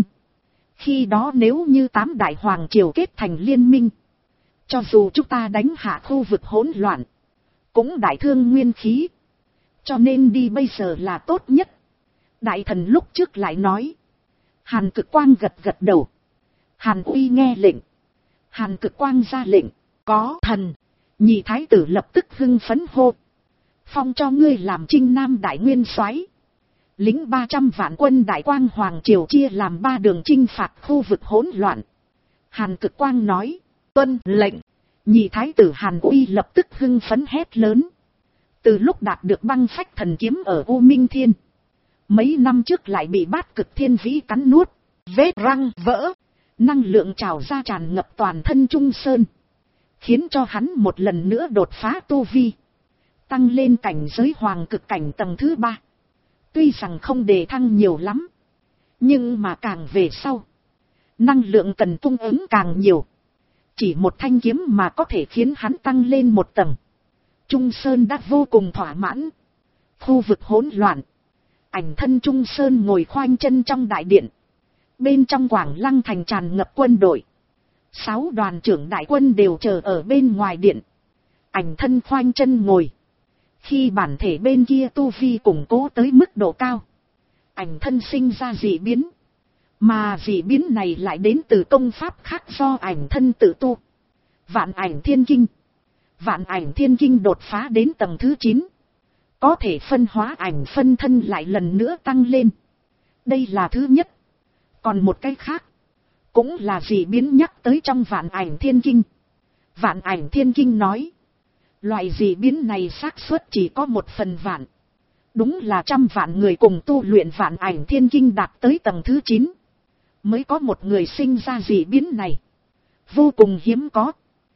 Khi đó nếu như 8 đại hoàng triều kết thành liên minh, cho dù chúng ta đánh hạ khu vực hỗn loạn, cũng đại thương nguyên khí. Cho nên đi bây giờ là tốt nhất. Đại thần lúc trước lại nói. Hàn Cực Quang gật gật đầu. Hàn Uy nghe lệnh. Hàn Cực Quang ra lệnh. Có thần. Nhị thái tử lập tức hưng phấn hô. Phong cho ngươi làm Trinh Nam đại nguyên soái. Lính 300 vạn quân Đại Quang hoàng triều chia làm 3 đường chinh phạt khu vực hỗn loạn. Hàn Cực Quang nói. Tuân lệnh. Nhị thái tử Hàn Uy lập tức hưng phấn hét lớn. Từ lúc đạt được băng phách thần kiếm ở U Minh Thiên, mấy năm trước lại bị Bát Cực Thiên Vĩ cắn nuốt, vết răng vỡ. Năng lượng trào ra tràn ngập toàn thân Trung Sơn, khiến cho hắn một lần nữa đột phá tu vi, tăng lên cảnh giới hoàng cực cảnh tầng thứ 3. Tuy rằng không đề thăng nhiều lắm, nhưng mà càng về sau, năng lượng cần cung ứng càng nhiều. Chỉ một thanh kiếm mà có thể khiến hắn tăng lên một tầng. Trung Sơn đã vô cùng thỏa mãn. Khu vực hỗn loạn, ảnh thân Trung Sơn ngồi khoanh chân trong đại điện. Bên trong Quảng Lăng thành tràn ngập quân đội. 6 đoàn trưởng đại quân đều chờ ở bên ngoài điện. Ảnh thân khoanh chân ngồi. Khi bản thể bên kia tu vi củng cố tới mức độ cao, ảnh thân sinh ra dị biến. Mà dị biến này lại đến từ công pháp khác do ảnh thân tự tu. Vạn ảnh thiên kinh. Vạn ảnh thiên kinh đột phá đến tầng thứ 9. Có thể phân hóa ảnh phân thân lại lần nữa tăng lên. Đây là thứ nhất. Còn một cái khác, cũng là dị biến nhắc tới trong vạn ảnh thiên kinh. Vạn ảnh thiên kinh nói, loại dị biến này xác suất chỉ có 1 phần vạn. Đúng là 100 vạn người cùng tu luyện vạn ảnh thiên kinh đạt tới tầng thứ 9. Mới có một người sinh ra dị biến này. Vô cùng hiếm có.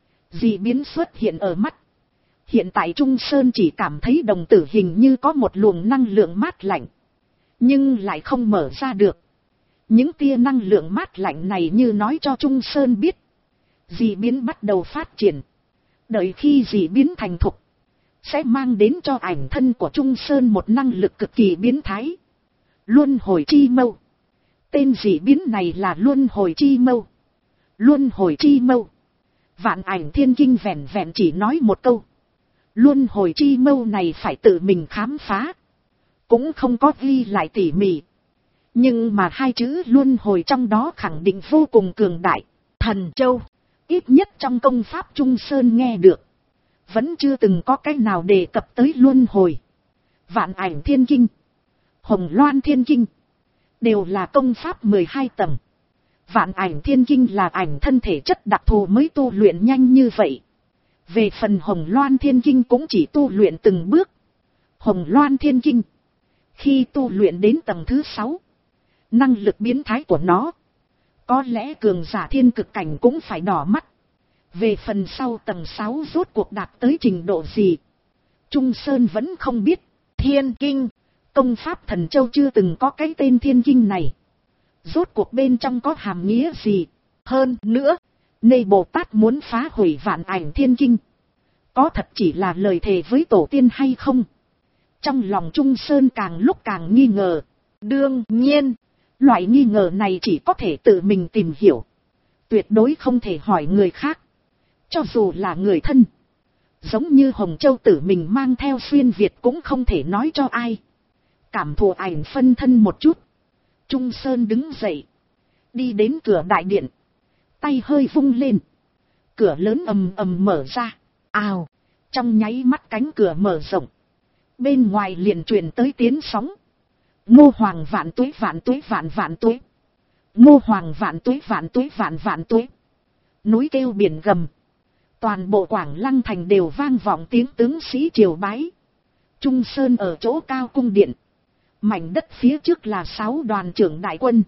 Dị biến xuất hiện ở mắt. Hiện tại Trung Sơn chỉ cảm thấy đồng tử hình như có một luồng năng lượng mát lạnh. Nhưng lại không mở ra được. Những tia năng lượng mát lạnh này như nói cho Trung Sơn biết. Dị biến bắt đầu phát triển. Đợi khi dị biến thành thục, sẽ mang đến cho ảnh thân của Trung Sơn một năng lực cực kỳ biến thái. Luân hồi chi mâu. Tên dị biến này là luân hồi chi mâu. Luân hồi chi mâu. Vạn ảnh thiên kinh vẹn vẹn chỉ nói một câu. Luân hồi chi mâu này phải tự mình khám phá. Cũng không có ghi lại tỉ mỉ. Nhưng mà 2 chữ luân hồi trong đó khẳng định vô cùng cường đại. Thần châu. Ít nhất trong công pháp Trung Sơn nghe được. Vẫn chưa từng có cái nào đề cập tới luân hồi. Vạn ảnh thiên kinh. Hồng Loan thiên kinh. Đều là công pháp 12 tầng. Vạn ảnh thiên kinh là ảnh thân thể chất đặc thù mới tu luyện nhanh như vậy. Về phần Hồng Loan thiên kinh cũng chỉ tu luyện từng bước. Hồng Loan thiên kinh, khi tu luyện đến tầng thứ 6, năng lực biến thái của nó, có lẽ cường giả thiên cực cảnh cũng phải đỏ mắt. Về phần sau tầng 6 rốt cuộc đạt tới trình độ gì, Trung Sơn vẫn không biết. Thiên kinh, công pháp thần châu chưa từng có cái tên thiên kinh này. Rốt cuộc bên trong có hàm nghĩa gì? Hơn nữa, Nê Bồ Tát muốn phá hủy vạn ảnh thiên kinh, có thật chỉ là lời thề với tổ tiên hay không? Trong lòng Trung Sơn càng lúc càng nghi ngờ. Đương nhiên, loại nghi ngờ này chỉ có thể tự mình tìm hiểu. Tuyệt đối không thể hỏi người khác. Cho dù là người thân. Giống như Hồng Châu tử mình mang theo xuyên Việt cũng không thể nói cho ai. Cảm thụ ảnh phân thân một chút. Trung Sơn đứng dậy. Đi đến cửa đại điện. Tay hơi vung lên. Cửa lớn ầm ầm mở ra. Ào. Trong nháy mắt cánh cửa mở rộng. Bên ngoài liền truyền tới tiếng sóng. Ngô Hoàng vạn tuế vạn tuế vạn vạn tuế. Ngô Hoàng vạn tuế vạn tuế vạn vạn tuế. Núi kêu biển gầm. Toàn bộ Quảng Lăng thành đều vang vọng tiếng tướng sĩ triều bái. Trung Sơn ở chỗ cao cung điện. Mảnh đất phía trước là 6 đoàn trưởng đại quân.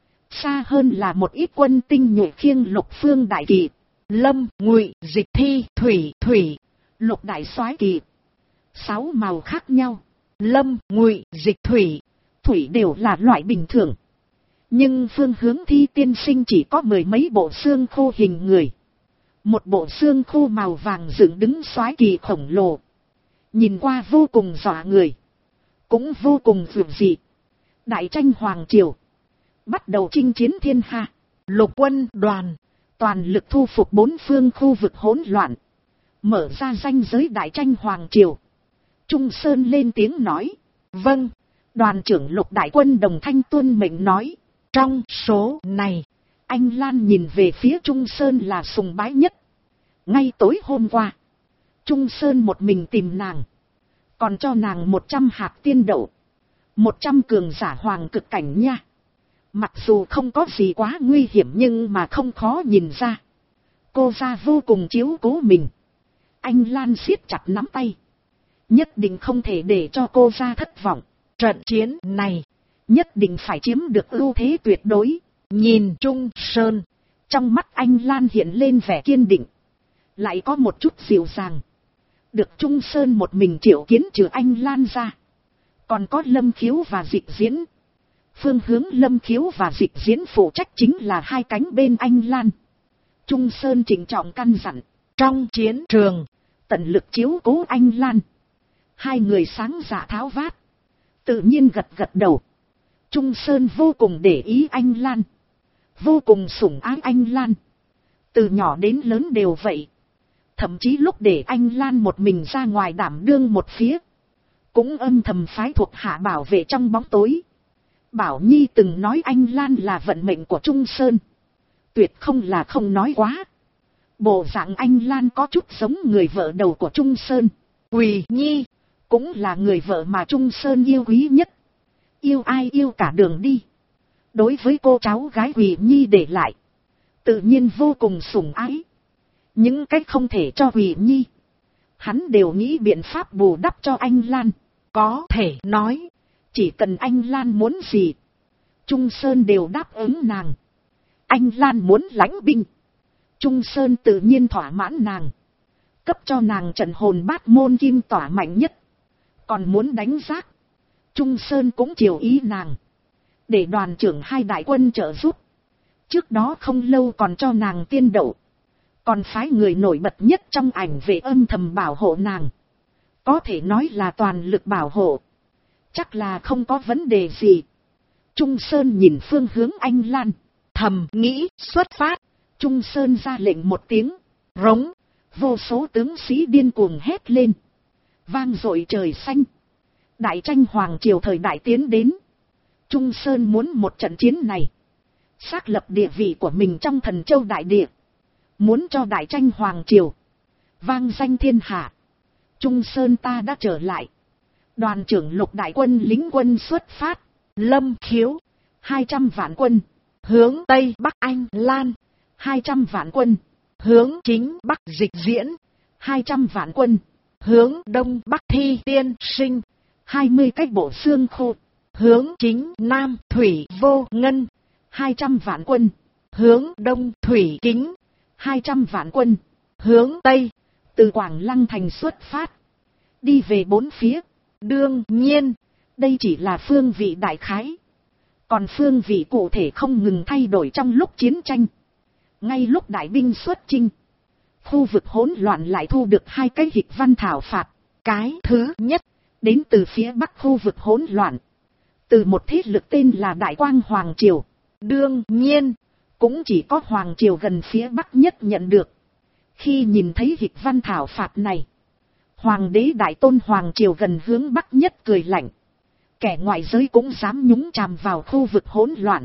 Xa hơn là một ít quân tinh nhuệ khiêng Lục Phương đại kỳ, Lâm, Ngụy, Dịch Thi, Thủy, Lục đại soái kỳ. 6 màu khác nhau. Lâm, Ngụy, Dịch, Thủy đều là loại bình thường. Nhưng phương hướng Thi tiên sinh chỉ có 10 mấy bộ xương khô hình người. Một bộ xương khô màu vàng dựng đứng soái kỳ khổng lồ. Nhìn qua vô cùng dọa người. Cũng vô cùng dường dị. Đại tranh hoàng triều. Bắt đầu chinh chiến thiên hạ. Lục quân đoàn. Toàn lực thu phục 4 phương khu vực hỗn loạn. Mở ra ranh giới đại tranh hoàng triều. Trung Sơn lên tiếng nói. Vâng. Đoàn trưởng Lục đại quân đồng thanh tuân mệnh nói. Trong số này, anh Lan nhìn về phía Trung Sơn là sùng bái nhất. Ngay tối hôm qua, Trung Sơn một mình tìm nàng. Còn cho nàng 100 hạt tiên đậu. 100 cường giả hoàng cực cảnh nha. Mặc dù không có gì quá nguy hiểm nhưng mà không khó nhìn ra. Cô ra vô cùng chiếu cố mình. Anh Lan siết chặt nắm tay. Nhất định không thể để cho cô ra thất vọng. Trận chiến này, nhất định phải chiếm được ưu thế tuyệt đối. Nhìn Trung Sơn, Trong mắt anh Lan hiện lên vẻ kiên định, lại có một chút dịu dàng. Được Trung Sơn một mình triệu kiến trừ anh Lan ra, còn có Lâm Khiếu và Dịch Diễn. Phương hướng Lâm Khiếu và Dịch Diễn phụ trách chính là hai cánh bên anh Lan. Trung Sơn trịnh trọng căn dặn, trong chiến trường, tận lực chiếu cố anh Lan. Hai người sáng dạ tháo vát, tự nhiên gật gật đầu. Trung Sơn vô cùng để ý anh Lan, vô cùng sủng ái anh Lan. Từ nhỏ đến lớn đều vậy. Thậm chí lúc để anh Lan một mình ra ngoài đảm đương một phía, cũng âm thầm phái thuộc hạ bảo vệ trong bóng tối. Bảo Nhi từng nói anh Lan là vận mệnh của Trung Sơn. Tuyệt không là không nói quá. Bộ dạng anh Lan có chút giống người vợ đầu của Trung Sơn. Quỳ Nhi cũng là người vợ mà Trung Sơn yêu quý nhất. Yêu ai yêu cả đường đi. Đối với cô cháu gái Quỳ Nhi để lại, tự nhiên vô cùng sủng ái. Những cách không thể cho Quỳ Nhi, hắn đều nghĩ biện pháp bù đắp cho anh Lan. Có thể nói, chỉ cần anh Lan muốn gì, Trung Sơn đều đáp ứng nàng. Anh Lan muốn lãnh binh, Trung Sơn tự nhiên thỏa mãn nàng, cấp cho nàng trận hồn bát môn kim tỏa mạnh nhất. Còn muốn đánh giác, Trung Sơn cũng chiều ý nàng, để đoàn trưởng hai đại quân trợ giúp. Trước đó không lâu còn cho nàng tiên đậu, còn phái người nổi bật nhất trong ảnh về âm thầm bảo hộ nàng. Có thể nói là toàn lực bảo hộ, chắc là không có vấn đề gì. Trung Sơn nhìn phương hướng anh Lan, thầm nghĩ xuất phát. Trung Sơn ra lệnh một tiếng, rống, vô số tướng sĩ điên cuồng hét lên, vang dội trời xanh. Đại tranh hoàng triều thời đại tiến đến. Trung Sơn muốn một trận chiến này, xác lập địa vị của mình trong Thần Châu đại địa, muốn cho đại tranh hoàng triều vang danh thiên hạ. Trung Sơn ta đã trở lại. Đoàn trưởng Lục đại quân lính quân xuất phát. Lâm Khiếu 200 vạn quân hướng Tây Bắc anh Lan, 200 vạn quân hướng chính Bắc Dịch Diễn, 200 vạn quân hướng Đông Bắc Thi Tiên Sinh, 20 cái bộ xương khô hướng chính Nam Thủy Vô Ngân, 200 vạn quân hướng Đông Thủy Kính, 200 vạn quân hướng Tây. Từ Quảng Lăng thành xuất phát, đi về bốn phía. Đương nhiên, đây chỉ là phương vị đại khái, còn phương vị cụ thể không ngừng thay đổi trong lúc chiến tranh. Ngay lúc đại binh xuất chinh, khu vực hỗn loạn lại thu được hai cái hịch văn thảo phạt. Cái thứ nhất, đến từ phía bắc khu vực hỗn loạn, từ một thế lực tên là Đại Quang Hoàng Triều. Đương nhiên, cũng chỉ có Hoàng Triều gần phía bắc nhất nhận được. Khi nhìn thấy hịch văn thảo phạt này, Hoàng đế Đại Tôn Hoàng Triều gần hướng bắc nhất cười lạnh. Kẻ ngoại giới cũng dám nhúng chàm vào khu vực hỗn loạn.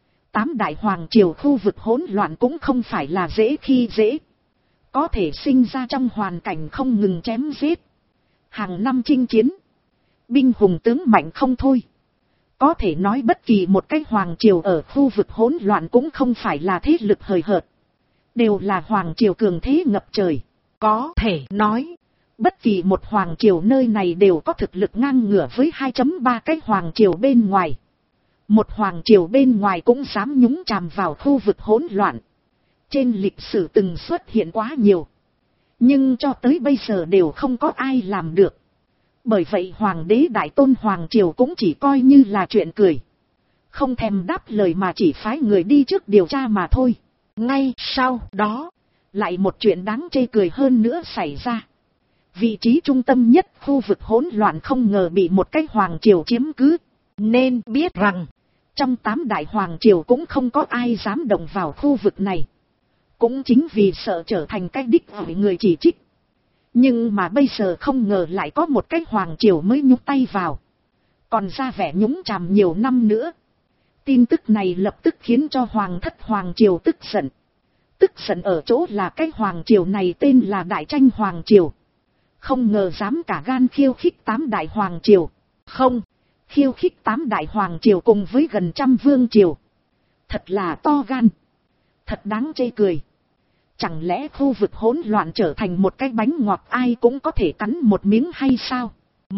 8 đại Hoàng Triều khu vực hỗn loạn cũng không phải là dễ khi dễ. Có thể sinh ra trong hoàn cảnh không ngừng chém giết. Hàng năm chinh chiến, binh hùng tướng mạnh không thôi. Có thể nói bất kỳ một cái Hoàng Triều ở khu vực hỗn loạn cũng không phải là thế lực hời hợt. Đều là Hoàng Triều cường thế ngập trời. Có thể nói, bất kỳ một Hoàng Triều nơi này đều có thực lực ngang ngửa với 2.3 cái Hoàng Triều bên ngoài. Một Hoàng Triều bên ngoài cũng dám nhúng chàm vào khu vực hỗn loạn. Trên lịch sử từng xuất hiện quá nhiều, nhưng cho tới bây giờ đều không có ai làm được. Bởi vậy Hoàng đế Đại Tôn Hoàng Triều cũng chỉ coi như là chuyện cười, không thèm đáp lời mà chỉ phái người đi trước điều tra mà thôi. Ngay sau đó, lại một chuyện đáng chê cười hơn nữa xảy ra. Vị trí trung tâm nhất khu vực hỗn loạn không ngờ bị một cái Hoàng Triều chiếm cứ. Nên biết rằng, trong 8 đại Hoàng Triều cũng không có ai dám động vào khu vực này. Cũng chính vì sợ trở thành cái đích ở người chỉ trích. Nhưng mà bây giờ không ngờ lại có một cái Hoàng Triều mới nhúc tay vào, còn ra vẻ nhúng chàm nhiều năm nữa. Tin tức này lập tức khiến cho Hoàng thất Hoàng Triều tức giận. Tức giận ở chỗ là cái Hoàng Triều này tên là Đại Tranh Hoàng Triều. Không ngờ dám cả gan khiêu khích 8 đại Hoàng Triều. Không, khiêu khích 8 đại Hoàng Triều cùng với gần trăm vương triều. Thật là to gan. Thật đáng chê cười. Chẳng lẽ khu vực hỗn loạn trở thành một cái bánh ngọt ai cũng có thể cắn một miếng hay sao?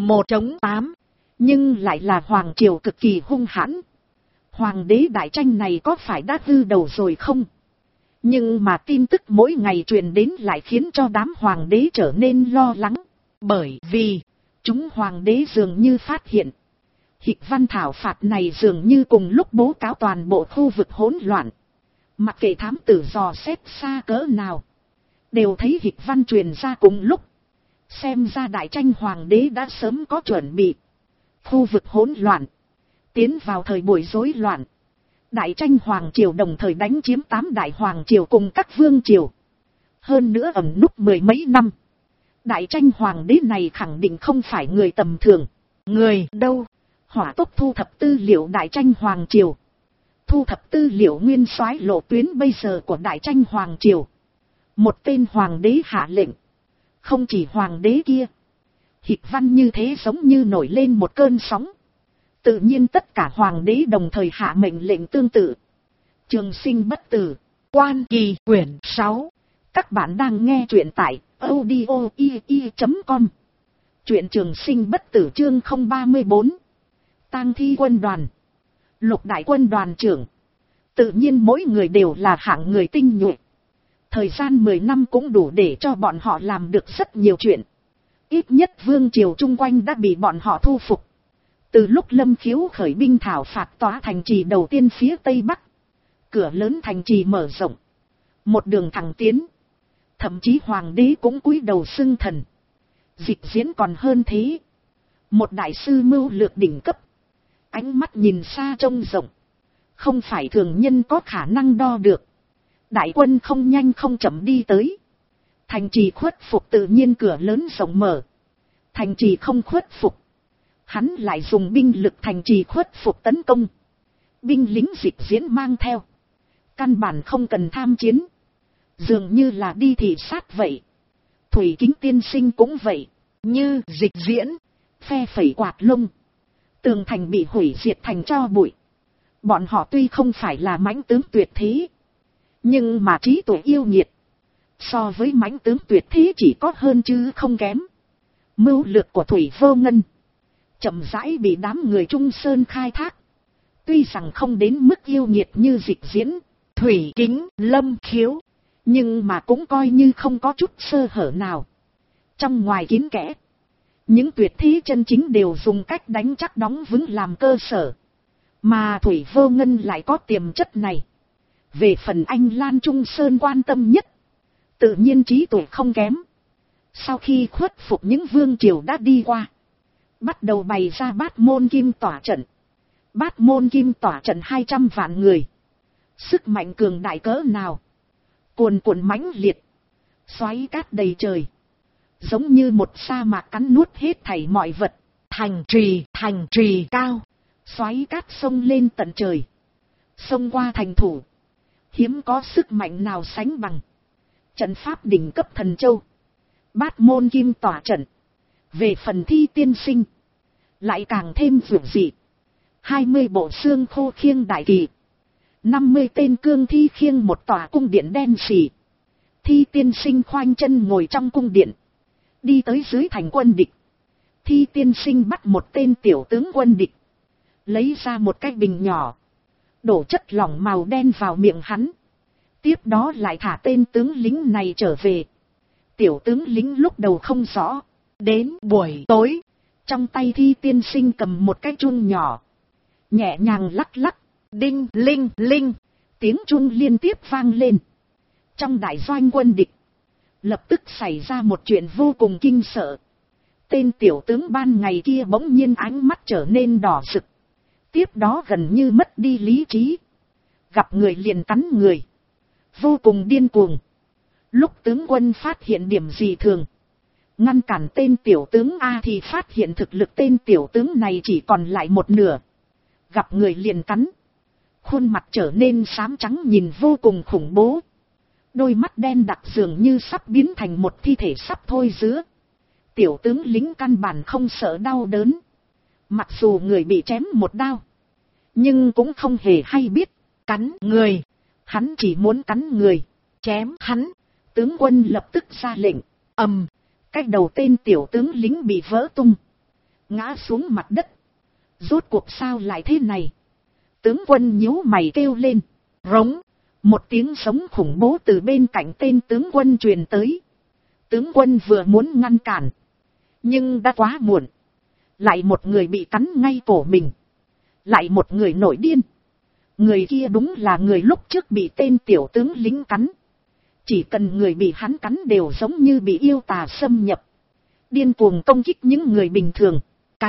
1-8. Nhưng lại là Hoàng Triều cực kỳ hung hãn. Hoàng đế Đại Tranh này có phải đã hư đầu rồi không? Nhưng mà tin tức mỗi ngày truyền đến lại khiến cho đám hoàng đế trở nên lo lắng. Bởi vì, chúng hoàng đế dường như phát hiện. Hịch văn thảo phạt này dường như cùng lúc bố cáo toàn bộ khu vực hỗn loạn. Mặc kệ thám tử dò xét xa cỡ nào, đều thấy hịch văn truyền ra cùng lúc. Xem ra đại tranh hoàng đế đã sớm có chuẩn bị. Khu vực hỗn loạn, tiến vào thời buổi rối loạn. Đại tranh hoàng triều đồng thời đánh chiếm 8 đại hoàng triều cùng các vương triều. Hơn nữa ẩn núp mười mấy năm. Đại tranh hoàng đế này khẳng định không phải người tầm thường. Người đâu? Hỏa tốc thu thập tư liệu đại tranh hoàng triều. Thu thập tư liệu nguyên soái lộ tuyến bây giờ của đại tranh hoàng triều. Một tên hoàng đế hạ lệnh. Không chỉ hoàng đế kia. Hịch văn như thế giống như nổi lên một cơn sóng. Tự nhiên tất cả hoàng đế đồng thời hạ mệnh lệnh tương tự. Trường sinh bất tử. Quan Kỳ quyển 6. Các bạn đang nghe truyện tại audio.com. Truyện trường sinh bất tử chương 034. Tang thi quân đoàn. Lục đại quân đoàn trưởng. Tự nhiên mỗi người đều là hạng người tinh nhuệ. Thời gian 10 năm cũng đủ để cho bọn họ làm được rất nhiều chuyện. Ít nhất vương triều chung quanh đã bị bọn họ thu phục. Từ lúc Lâm Khiếu khởi binh thảo phạt tòa thành trì đầu tiên phía tây bắc. Cửa lớn thành trì mở rộng. Một đường thẳng tiến. Thậm chí hoàng đế cũng cúi đầu xưng thần. Dịch diễn còn hơn thế. Một đại sư mưu lược đỉnh cấp. Ánh mắt nhìn xa trông rộng. Không phải thường nhân có khả năng đo được. Đại quân không nhanh không chậm đi tới. Thành trì khuất phục tự nhiên cửa lớn rộng mở. Thành trì không khuất phục. Hắn lại dùng binh lực thành trì khuất phục tấn công. Binh lính dịch diễn mang theo. Căn bản không cần tham chiến. Dường như là đi thị sát vậy. Thủy Kính tiên sinh cũng vậy. Như dịch diễn. Phe phẩy quạt lông. Tường thành bị hủy diệt thành tro bụi. Bọn họ tuy không phải là mãnh tướng tuyệt thế. Nhưng mà trí tuệ yêu nghiệt. So với mãnh tướng tuyệt thế chỉ có hơn chứ không kém. Mưu lược của Thủy Vô Ngân. Chậm rãi bị đám người Trung Sơn khai thác. Tuy rằng không đến mức yêu nghiệt như dịch diễn, Thủy Kính, Lâm Khiếu. Nhưng mà cũng coi như không có chút sơ hở nào. Trong ngoài kín kẽ. Những tuyệt thế chân chính đều dùng cách đánh chắc đóng vững làm cơ sở. Mà Thủy Vô Ngân lại có tiềm chất này. Về phần anh Lan Trung Sơn quan tâm nhất. Tự nhiên trí tuệ không kém. Sau khi khuất phục những vương triều đã đi qua. Bắt đầu bày ra Bát Môn Kim tỏa trận. Bát Môn Kim tỏa trận 200 vạn người. Sức mạnh cường đại cỡ nào. Cuồn cuộn mãnh liệt. Xoáy cát đầy trời. Giống như một sa mạc cắn nuốt hết thảy mọi vật. Thành trì cao. Xoáy cát sông lên tận trời. Sông qua thành thủ. Hiếm có sức mạnh nào sánh bằng. Trận pháp đỉnh cấp Thần Châu. Bát Môn Kim tỏa trận. Về phần thi tiên sinh. Lại càng thêm vượt dị. 20 bộ xương khô khiêng đại kỳ. 50 tên cương thi khiêng một tòa cung điện đen xỉ. Thi tiên sinh khoanh chân ngồi trong cung điện. Đi tới dưới thành quân địch. Thi tiên sinh bắt một tên tiểu tướng quân địch. Lấy ra một cái bình nhỏ. Đổ chất lỏng màu đen vào miệng hắn. Tiếp đó lại thả tên tướng lính này trở về. Tiểu tướng lính lúc đầu không rõ. Đến buổi tối. Trong tay thi tiên sinh cầm một cái chuông nhỏ. Nhẹ nhàng lắc lắc. Đinh linh linh. Tiếng chuông liên tiếp vang lên. Trong đại doanh quân địch. Lập tức xảy ra một chuyện vô cùng kinh sợ. Tên tiểu tướng ban ngày kia bỗng nhiên ánh mắt trở nên đỏ rực. Tiếp đó gần như mất đi lý trí. Gặp người liền cắn người. Vô cùng điên cuồng. Lúc tướng quân phát hiện điểm gì thường. Ngăn cản tên tiểu tướng A thì phát hiện thực lực tên tiểu tướng này chỉ còn lại một nửa. Gặp người liền cắn. Khuôn mặt trở nên xám trắng nhìn vô cùng khủng bố. Đôi mắt đen đặc dường như sắp biến thành một thi thể sắp thôi rữa. Tiểu tướng lính căn bản không sợ đau đớn. Mặc dù người bị chém một đao. Nhưng cũng không hề hay biết. Cắn người. Hắn chỉ muốn cắn người. Chém hắn. Tướng quân lập tức ra lệnh. Cái đầu tên tiểu tướng lính bị vỡ tung. Ngã xuống mặt đất. Rốt cuộc sao lại thế này? Tướng quân nhíu mày kêu lên. Rống. Một tiếng sống khủng bố từ bên cạnh tên tướng quân truyền tới. Tướng quân vừa muốn ngăn cản, nhưng đã quá muộn. Lại một người bị cắn ngay cổ mình. Lại một người nổi điên. Người kia đúng là người lúc trước bị tên tiểu tướng lính cắn. Chỉ cần người bị hắn cắn đều giống như bị yêu tà xâm nhập. Điên cuồng công kích những người bình thường.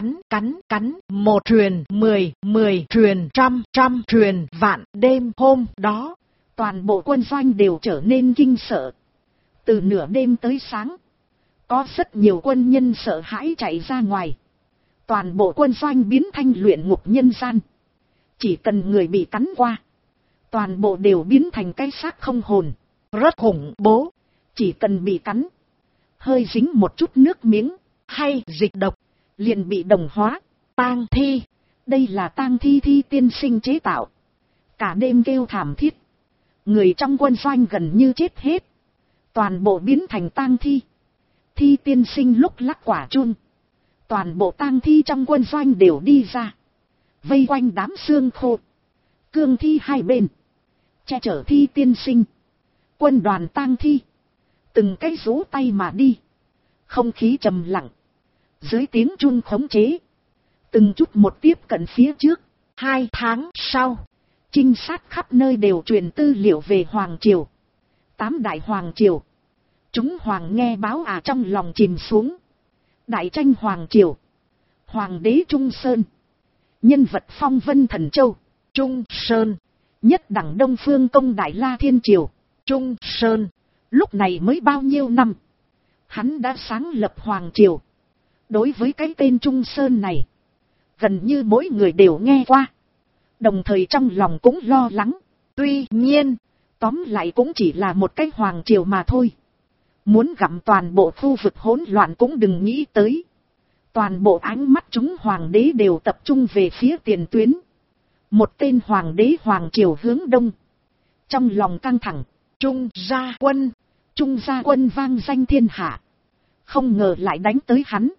Cắn, 1 truyền 10, 10 truyền trăm, trăm truyền vạn. Đêm hôm đó, toàn bộ quân doanh đều trở nên kinh sợ. Từ nửa đêm tới sáng, có rất nhiều quân nhân sợ hãi chạy ra ngoài. Toàn bộ quân doanh biến thành luyện ngục nhân gian. Chỉ cần người bị cắn qua, toàn bộ đều biến thành cái xác không hồn. Rất khủng bố. Chỉ cần bị cắn, hơi dính một chút nước miếng hay dịch độc, liền bị đồng hóa. Tang thi. Đây là tang thi Thi tiên sinh chế tạo. Cả đêm kêu thảm thiết. Người trong quân doanh gần như chết hết. Toàn bộ biến thành tang thi. Thi tiên sinh lúc lắc quả chuông, toàn bộ tang thi trong quân doanh đều đi ra. Vây quanh đám xương khô. Cương thi hai bên, che chở Thi tiên sinh. Quân đoàn tang thi từng cái rú tay mà đi. Không khí trầm lặng. Dưới tiếng chuông khống chế, từng chút một tiếp cận phía trước. 2 tháng sau, trinh sát khắp nơi đều truyền tư liệu về Hoàng Triều. 8 đại Hoàng Triều. Chúng Hoàng nghe báo trong lòng chìm xuống. Đại tranh Hoàng Triều. Hoàng đế Trung Sơn. Nhân vật phong vân thần châu. Trung Sơn. Nhất đẳng Đông Phương công Đại La Thiên Triều. Trung Sơn. Lúc này mới bao nhiêu năm, hắn đã sáng lập Hoàng Triều. Đối với cái tên Trung Sơn này, gần như mỗi người đều nghe qua. Đồng thời trong lòng cũng lo lắng. Tuy nhiên, tóm lại cũng chỉ là một cái Hoàng Triều mà thôi. Muốn gặm toàn bộ khu vực hỗn loạn cũng đừng nghĩ tới. Toàn bộ ánh mắt chúng hoàng đế đều tập trung về phía tiền tuyến. Một tên hoàng đế Hoàng Triều hướng đông. Trong lòng căng thẳng. Trung Gia Quân. Trung Gia Quân vang danh thiên hạ. Không ngờ lại đánh tới hắn.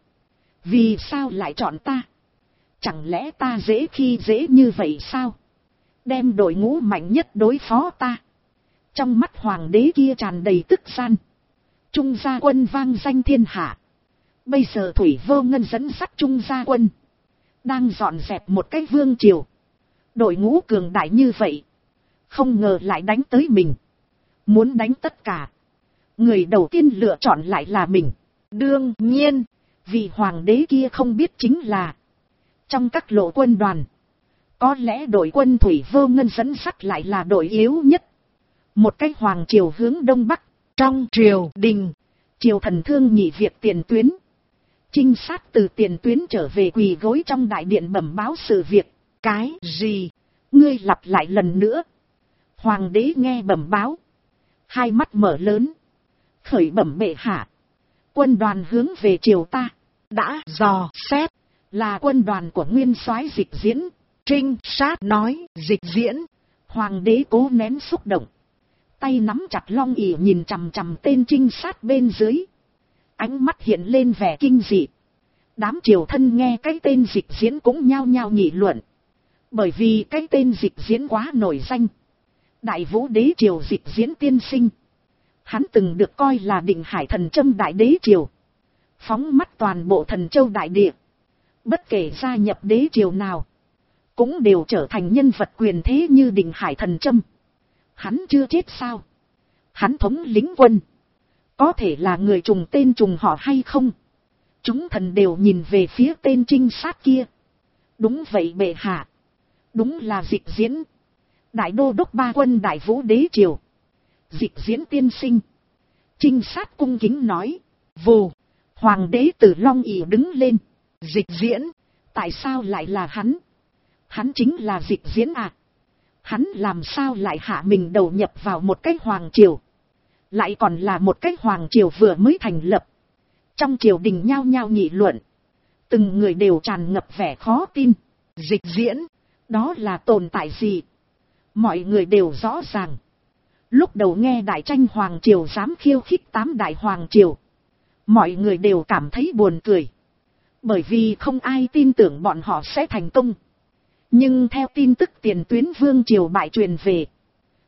Vì sao lại chọn ta? Chẳng lẽ ta dễ khi dễ như vậy sao? Đem đội ngũ mạnh nhất đối phó ta. Trong mắt hoàng đế kia tràn đầy tức gian. Trung Gia Quân vang danh thiên hạ. Bây giờ Thủy Vô Ngân dẫn dắt Trung Gia Quân, đang dọn dẹp một cái vương triều. Đội ngũ cường đại như vậy, không ngờ lại đánh tới mình. Muốn đánh tất cả, người đầu tiên lựa chọn lại là mình. Đương nhiên, vì hoàng đế kia không biết chính là, trong các lộ quân đoàn, có lẽ đội quân Thủy Vô Ngân dẫn dắt lại là đội yếu nhất. Một cái Hoàng Triều hướng đông bắc. Trong triều đình, triều thần thương nhị việc tiền tuyến. Trinh sát từ tiền tuyến trở về quỳ gối trong đại điện bẩm báo sự việc. Cái gì? Ngươi lặp lại lần nữa. Hoàng đế nghe bẩm báo, hai mắt mở lớn. Khởi bẩm bệ hạ, quân đoàn hướng về triều ta đã dò xét là quân đoàn của nguyên soái Dịch Diễn. Trinh sát nói Dịch Diễn. Hoàng đế cố nén xúc động, tay nắm chặt long ỷ nhìn chằm chằm tên trinh sát bên dưới. Ánh mắt hiện lên vẻ kinh dị. Đám triều thân nghe cái tên Dịch Diễn cũng nhao nhao nghị luận. Bởi vì cái tên Dịch Diễn quá nổi danh. Đại Vũ đế triều Dịch Diễn tiên sinh. Hắn từng được coi là Định Hải Thần Châm đại đế triều. Phóng mắt toàn bộ thần châu đại địa. Bất kể gia nhập đế triều nào, cũng đều trở thành nhân vật quyền thế như Định Hải Thần Châm. Hắn chưa chết sao? Hắn thống lĩnh quân, có thể là người trùng tên trùng họ hay không? Chúng thần đều nhìn về phía tên trinh sát kia. Đúng vậy bệ hạ. Đúng là Dịch Diễn. Đại đô đốc ba quân Đại Vũ đế triều. Dịch Diễn tiên sinh. Trinh sát cung kính nói. Vù. Hoàng đế từ long ỷ đứng lên. Dịch Diễn. Tại sao lại là hắn? Hắn chính là Dịch Diễn à? Hắn làm sao lại hạ mình đầu nhập vào một cái hoàng triều? Lại còn là một cái hoàng triều vừa mới thành lập. Trong triều đình nhao nhao nghị luận. Từng người đều tràn ngập vẻ khó tin. Dịch Diễn, đó là tồn tại gì? Mọi người đều rõ ràng. Lúc đầu nghe đại tranh hoàng triều dám khiêu khích 8 đại hoàng triều, mọi người đều cảm thấy buồn cười. Bởi vì không ai tin tưởng bọn họ sẽ thành công. Nhưng theo tin tức tiền tuyến vương triều bại truyền về,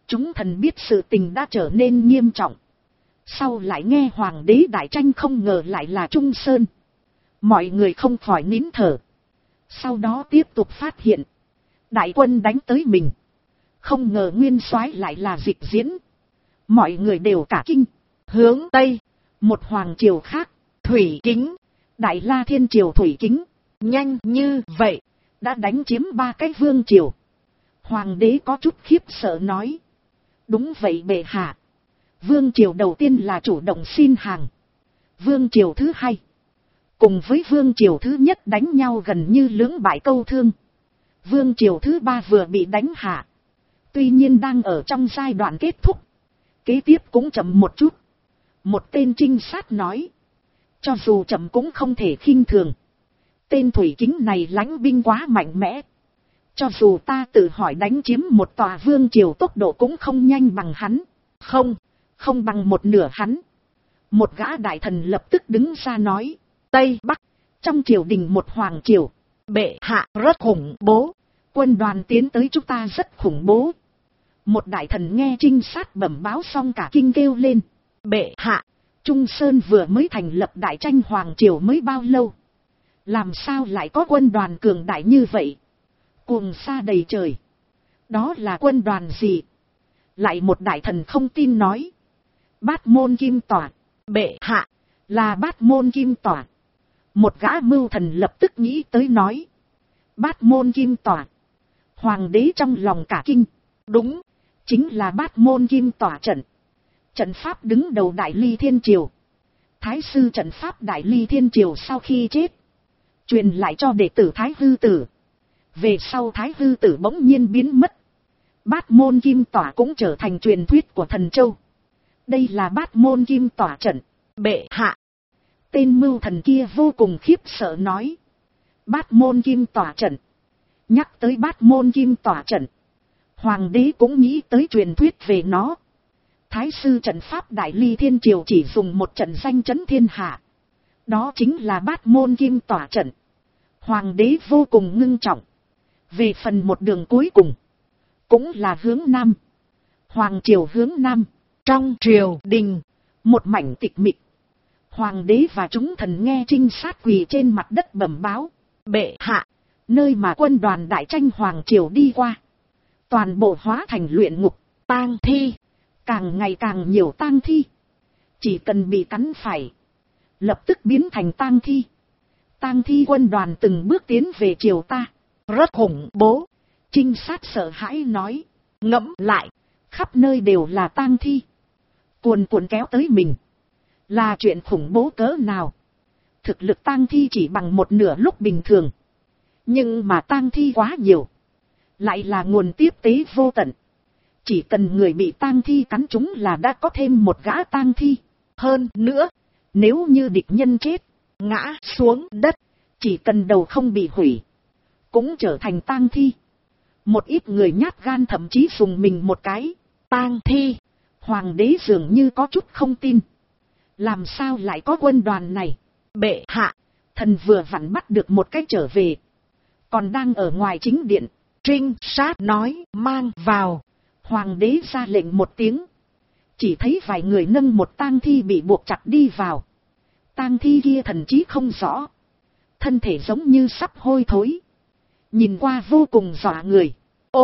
Chúng thần biết sự tình đã trở nên nghiêm trọng. Sau lại nghe hoàng đế đại tranh không ngờ lại là Trung Sơn. Mọi người không khỏi nín thở. Sau đó tiếp tục phát hiện. Đại quân đánh tới mình. Không ngờ nguyên soái lại là Dịch Diễn. Mọi người đều cả kinh. Hướng Tây. Một hoàng triều khác. Thủy Kính. Đại La Thiên Triều Thủy Kính. Nhanh như vậy. Đã đánh chiếm 3 cái vương triều. Hoàng đế có chút khiếp sợ nói. Đúng vậy bệ hạ. Vương triều đầu tiên là chủ động xin hàng. Vương triều thứ hai. Cùng với vương triều thứ nhất đánh nhau gần như lưỡng bại câu thương. Vương triều thứ ba vừa bị đánh hạ. Tuy nhiên đang ở trong giai đoạn kết thúc. Kế tiếp cũng chậm một chút. Một tên trinh sát nói. Cho dù chậm cũng không thể khinh thường. Tên Thủy Kính này lãnh binh quá mạnh mẽ. Cho dù ta tự hỏi đánh chiếm một tòa vương triều tốc độ cũng không nhanh bằng hắn. Không bằng một nửa hắn. Một gã đại thần lập tức đứng ra nói. Tây Bắc, trong triều đình một hoàng triều. Bệ hạ rất khủng bố. Quân đoàn tiến tới chúng ta rất khủng bố. Một đại thần nghe trinh sát bẩm báo xong cả kinh kêu lên. Bệ hạ, Trung Sơn vừa mới thành lập đại tranh hoàng triều mới bao lâu. Làm sao lại có quân đoàn cường đại như vậy? Cuồng sa đầy trời. Đó là quân đoàn gì? Lại một đại thần không tin nói. Bát môn kim tỏa. Bệ hạ, là bát môn kim tỏa. Một gã mưu thần lập tức nghĩ tới nói. Bát môn kim tỏa. Hoàng đế trong lòng cả kinh. Đúng, chính là bát môn kim tỏa trận. Trận pháp đứng đầu Đại Ly Thiên Triều. Thái sư trận pháp Đại Ly Thiên Triều sau khi chết. Truyền lại cho đệ tử Thái Hư Tử. Về sau Thái Hư Tử bỗng nhiên biến mất. Bát môn kim tỏa cũng trở thành truyền thuyết của thần châu. Đây là bát môn kim tỏa trận. Bệ hạ. Tên mưu thần kia vô cùng khiếp sợ nói. Bát môn kim tỏa trận. Nhắc tới bát môn kim tỏa trận. Hoàng đế cũng nghĩ tới truyền thuyết về nó. Thái sư trận pháp Đại Ly Thiên Triều chỉ dùng một trận danh chấn thiên hạ. Đó chính là bát môn kim tỏa trận. Hoàng đế vô cùng ngưng trọng. Về phần một đường cuối cùng. Cũng là hướng Nam. Hoàng triều hướng Nam. Trong triều đình. Một mảnh tịch mịch. Hoàng đế và chúng thần nghe trinh sát quỳ trên mặt đất bẩm báo. Bệ hạ. Nơi mà quân đoàn đại tranh hoàng triều đi qua. Toàn bộ hóa thành luyện ngục. Tang thi. Càng ngày càng nhiều tang thi. Chỉ cần bị cắn phải. Lập tức biến thành tang thi. Tang thi quân đoàn từng bước tiến về triều ta. Rất khủng bố. Trinh sát sợ hãi nói. Ngẫm lại. Khắp nơi đều là tang thi. Cuồn cuộn kéo tới mình. Là chuyện khủng bố cỡ nào. Thực lực tang thi chỉ bằng một nửa lúc bình thường. Nhưng mà tang thi quá nhiều. Lại là nguồn tiếp tế vô tận. Chỉ cần người bị tang thi cắn trúng là đã có thêm một gã tang thi. Hơn nữa. Nếu như địch nhân chết. Ngã xuống đất. Chỉ cần đầu không bị hủy. Cũng trở thành tang thi. Một ít người nhát gan thậm chí dùng mình một cái. Tang thi. Hoàng đế dường như có chút không tin. Làm sao lại có quân đoàn này? Bệ hạ. Thần vừa vặn bắt được một cái trở về. Còn đang ở ngoài chính điện. Trinh sát nói mang vào. Hoàng đế ra lệnh một tiếng. Chỉ thấy vài người nâng một tang thi bị buộc chặt đi vào. Tang thi kia thần trí không rõ. Thân thể giống như sắp hôi thối. Nhìn qua vô cùng dọa người.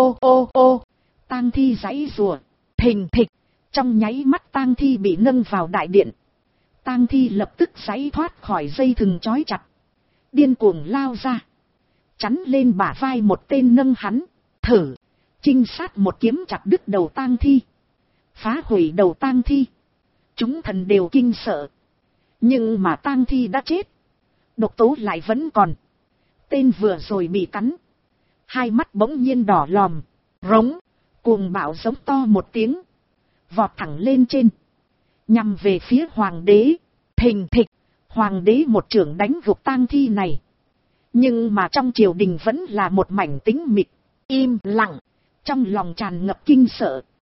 Ô. Tang thi giãy giụa. Thình thịch. Trong nháy mắt tang thi bị nâng vào đại điện. Tang thi lập tức giãy thoát khỏi dây thừng trói chặt. Điên cuồng lao ra. Chắn lên bả vai một tên nâng hắn. Thử. Trinh sát một kiếm chặt đứt đầu tang thi. Phá hủy đầu tang thi. Chúng thần đều kinh sợ. Nhưng mà tang thi đã chết. Độc tố lại vẫn còn. Tên vừa rồi bị cắn. Hai mắt bỗng nhiên đỏ lòm. Rống. Cuồng bạo giống to một tiếng. Vọt thẳng lên trên. Nhằm về phía hoàng đế. Thình thịch. Hoàng đế một chưởng đánh gục tang thi này. Nhưng mà trong triều đình vẫn là một mảnh tĩnh mịch. Im lặng. Trong lòng tràn ngập kinh sợ.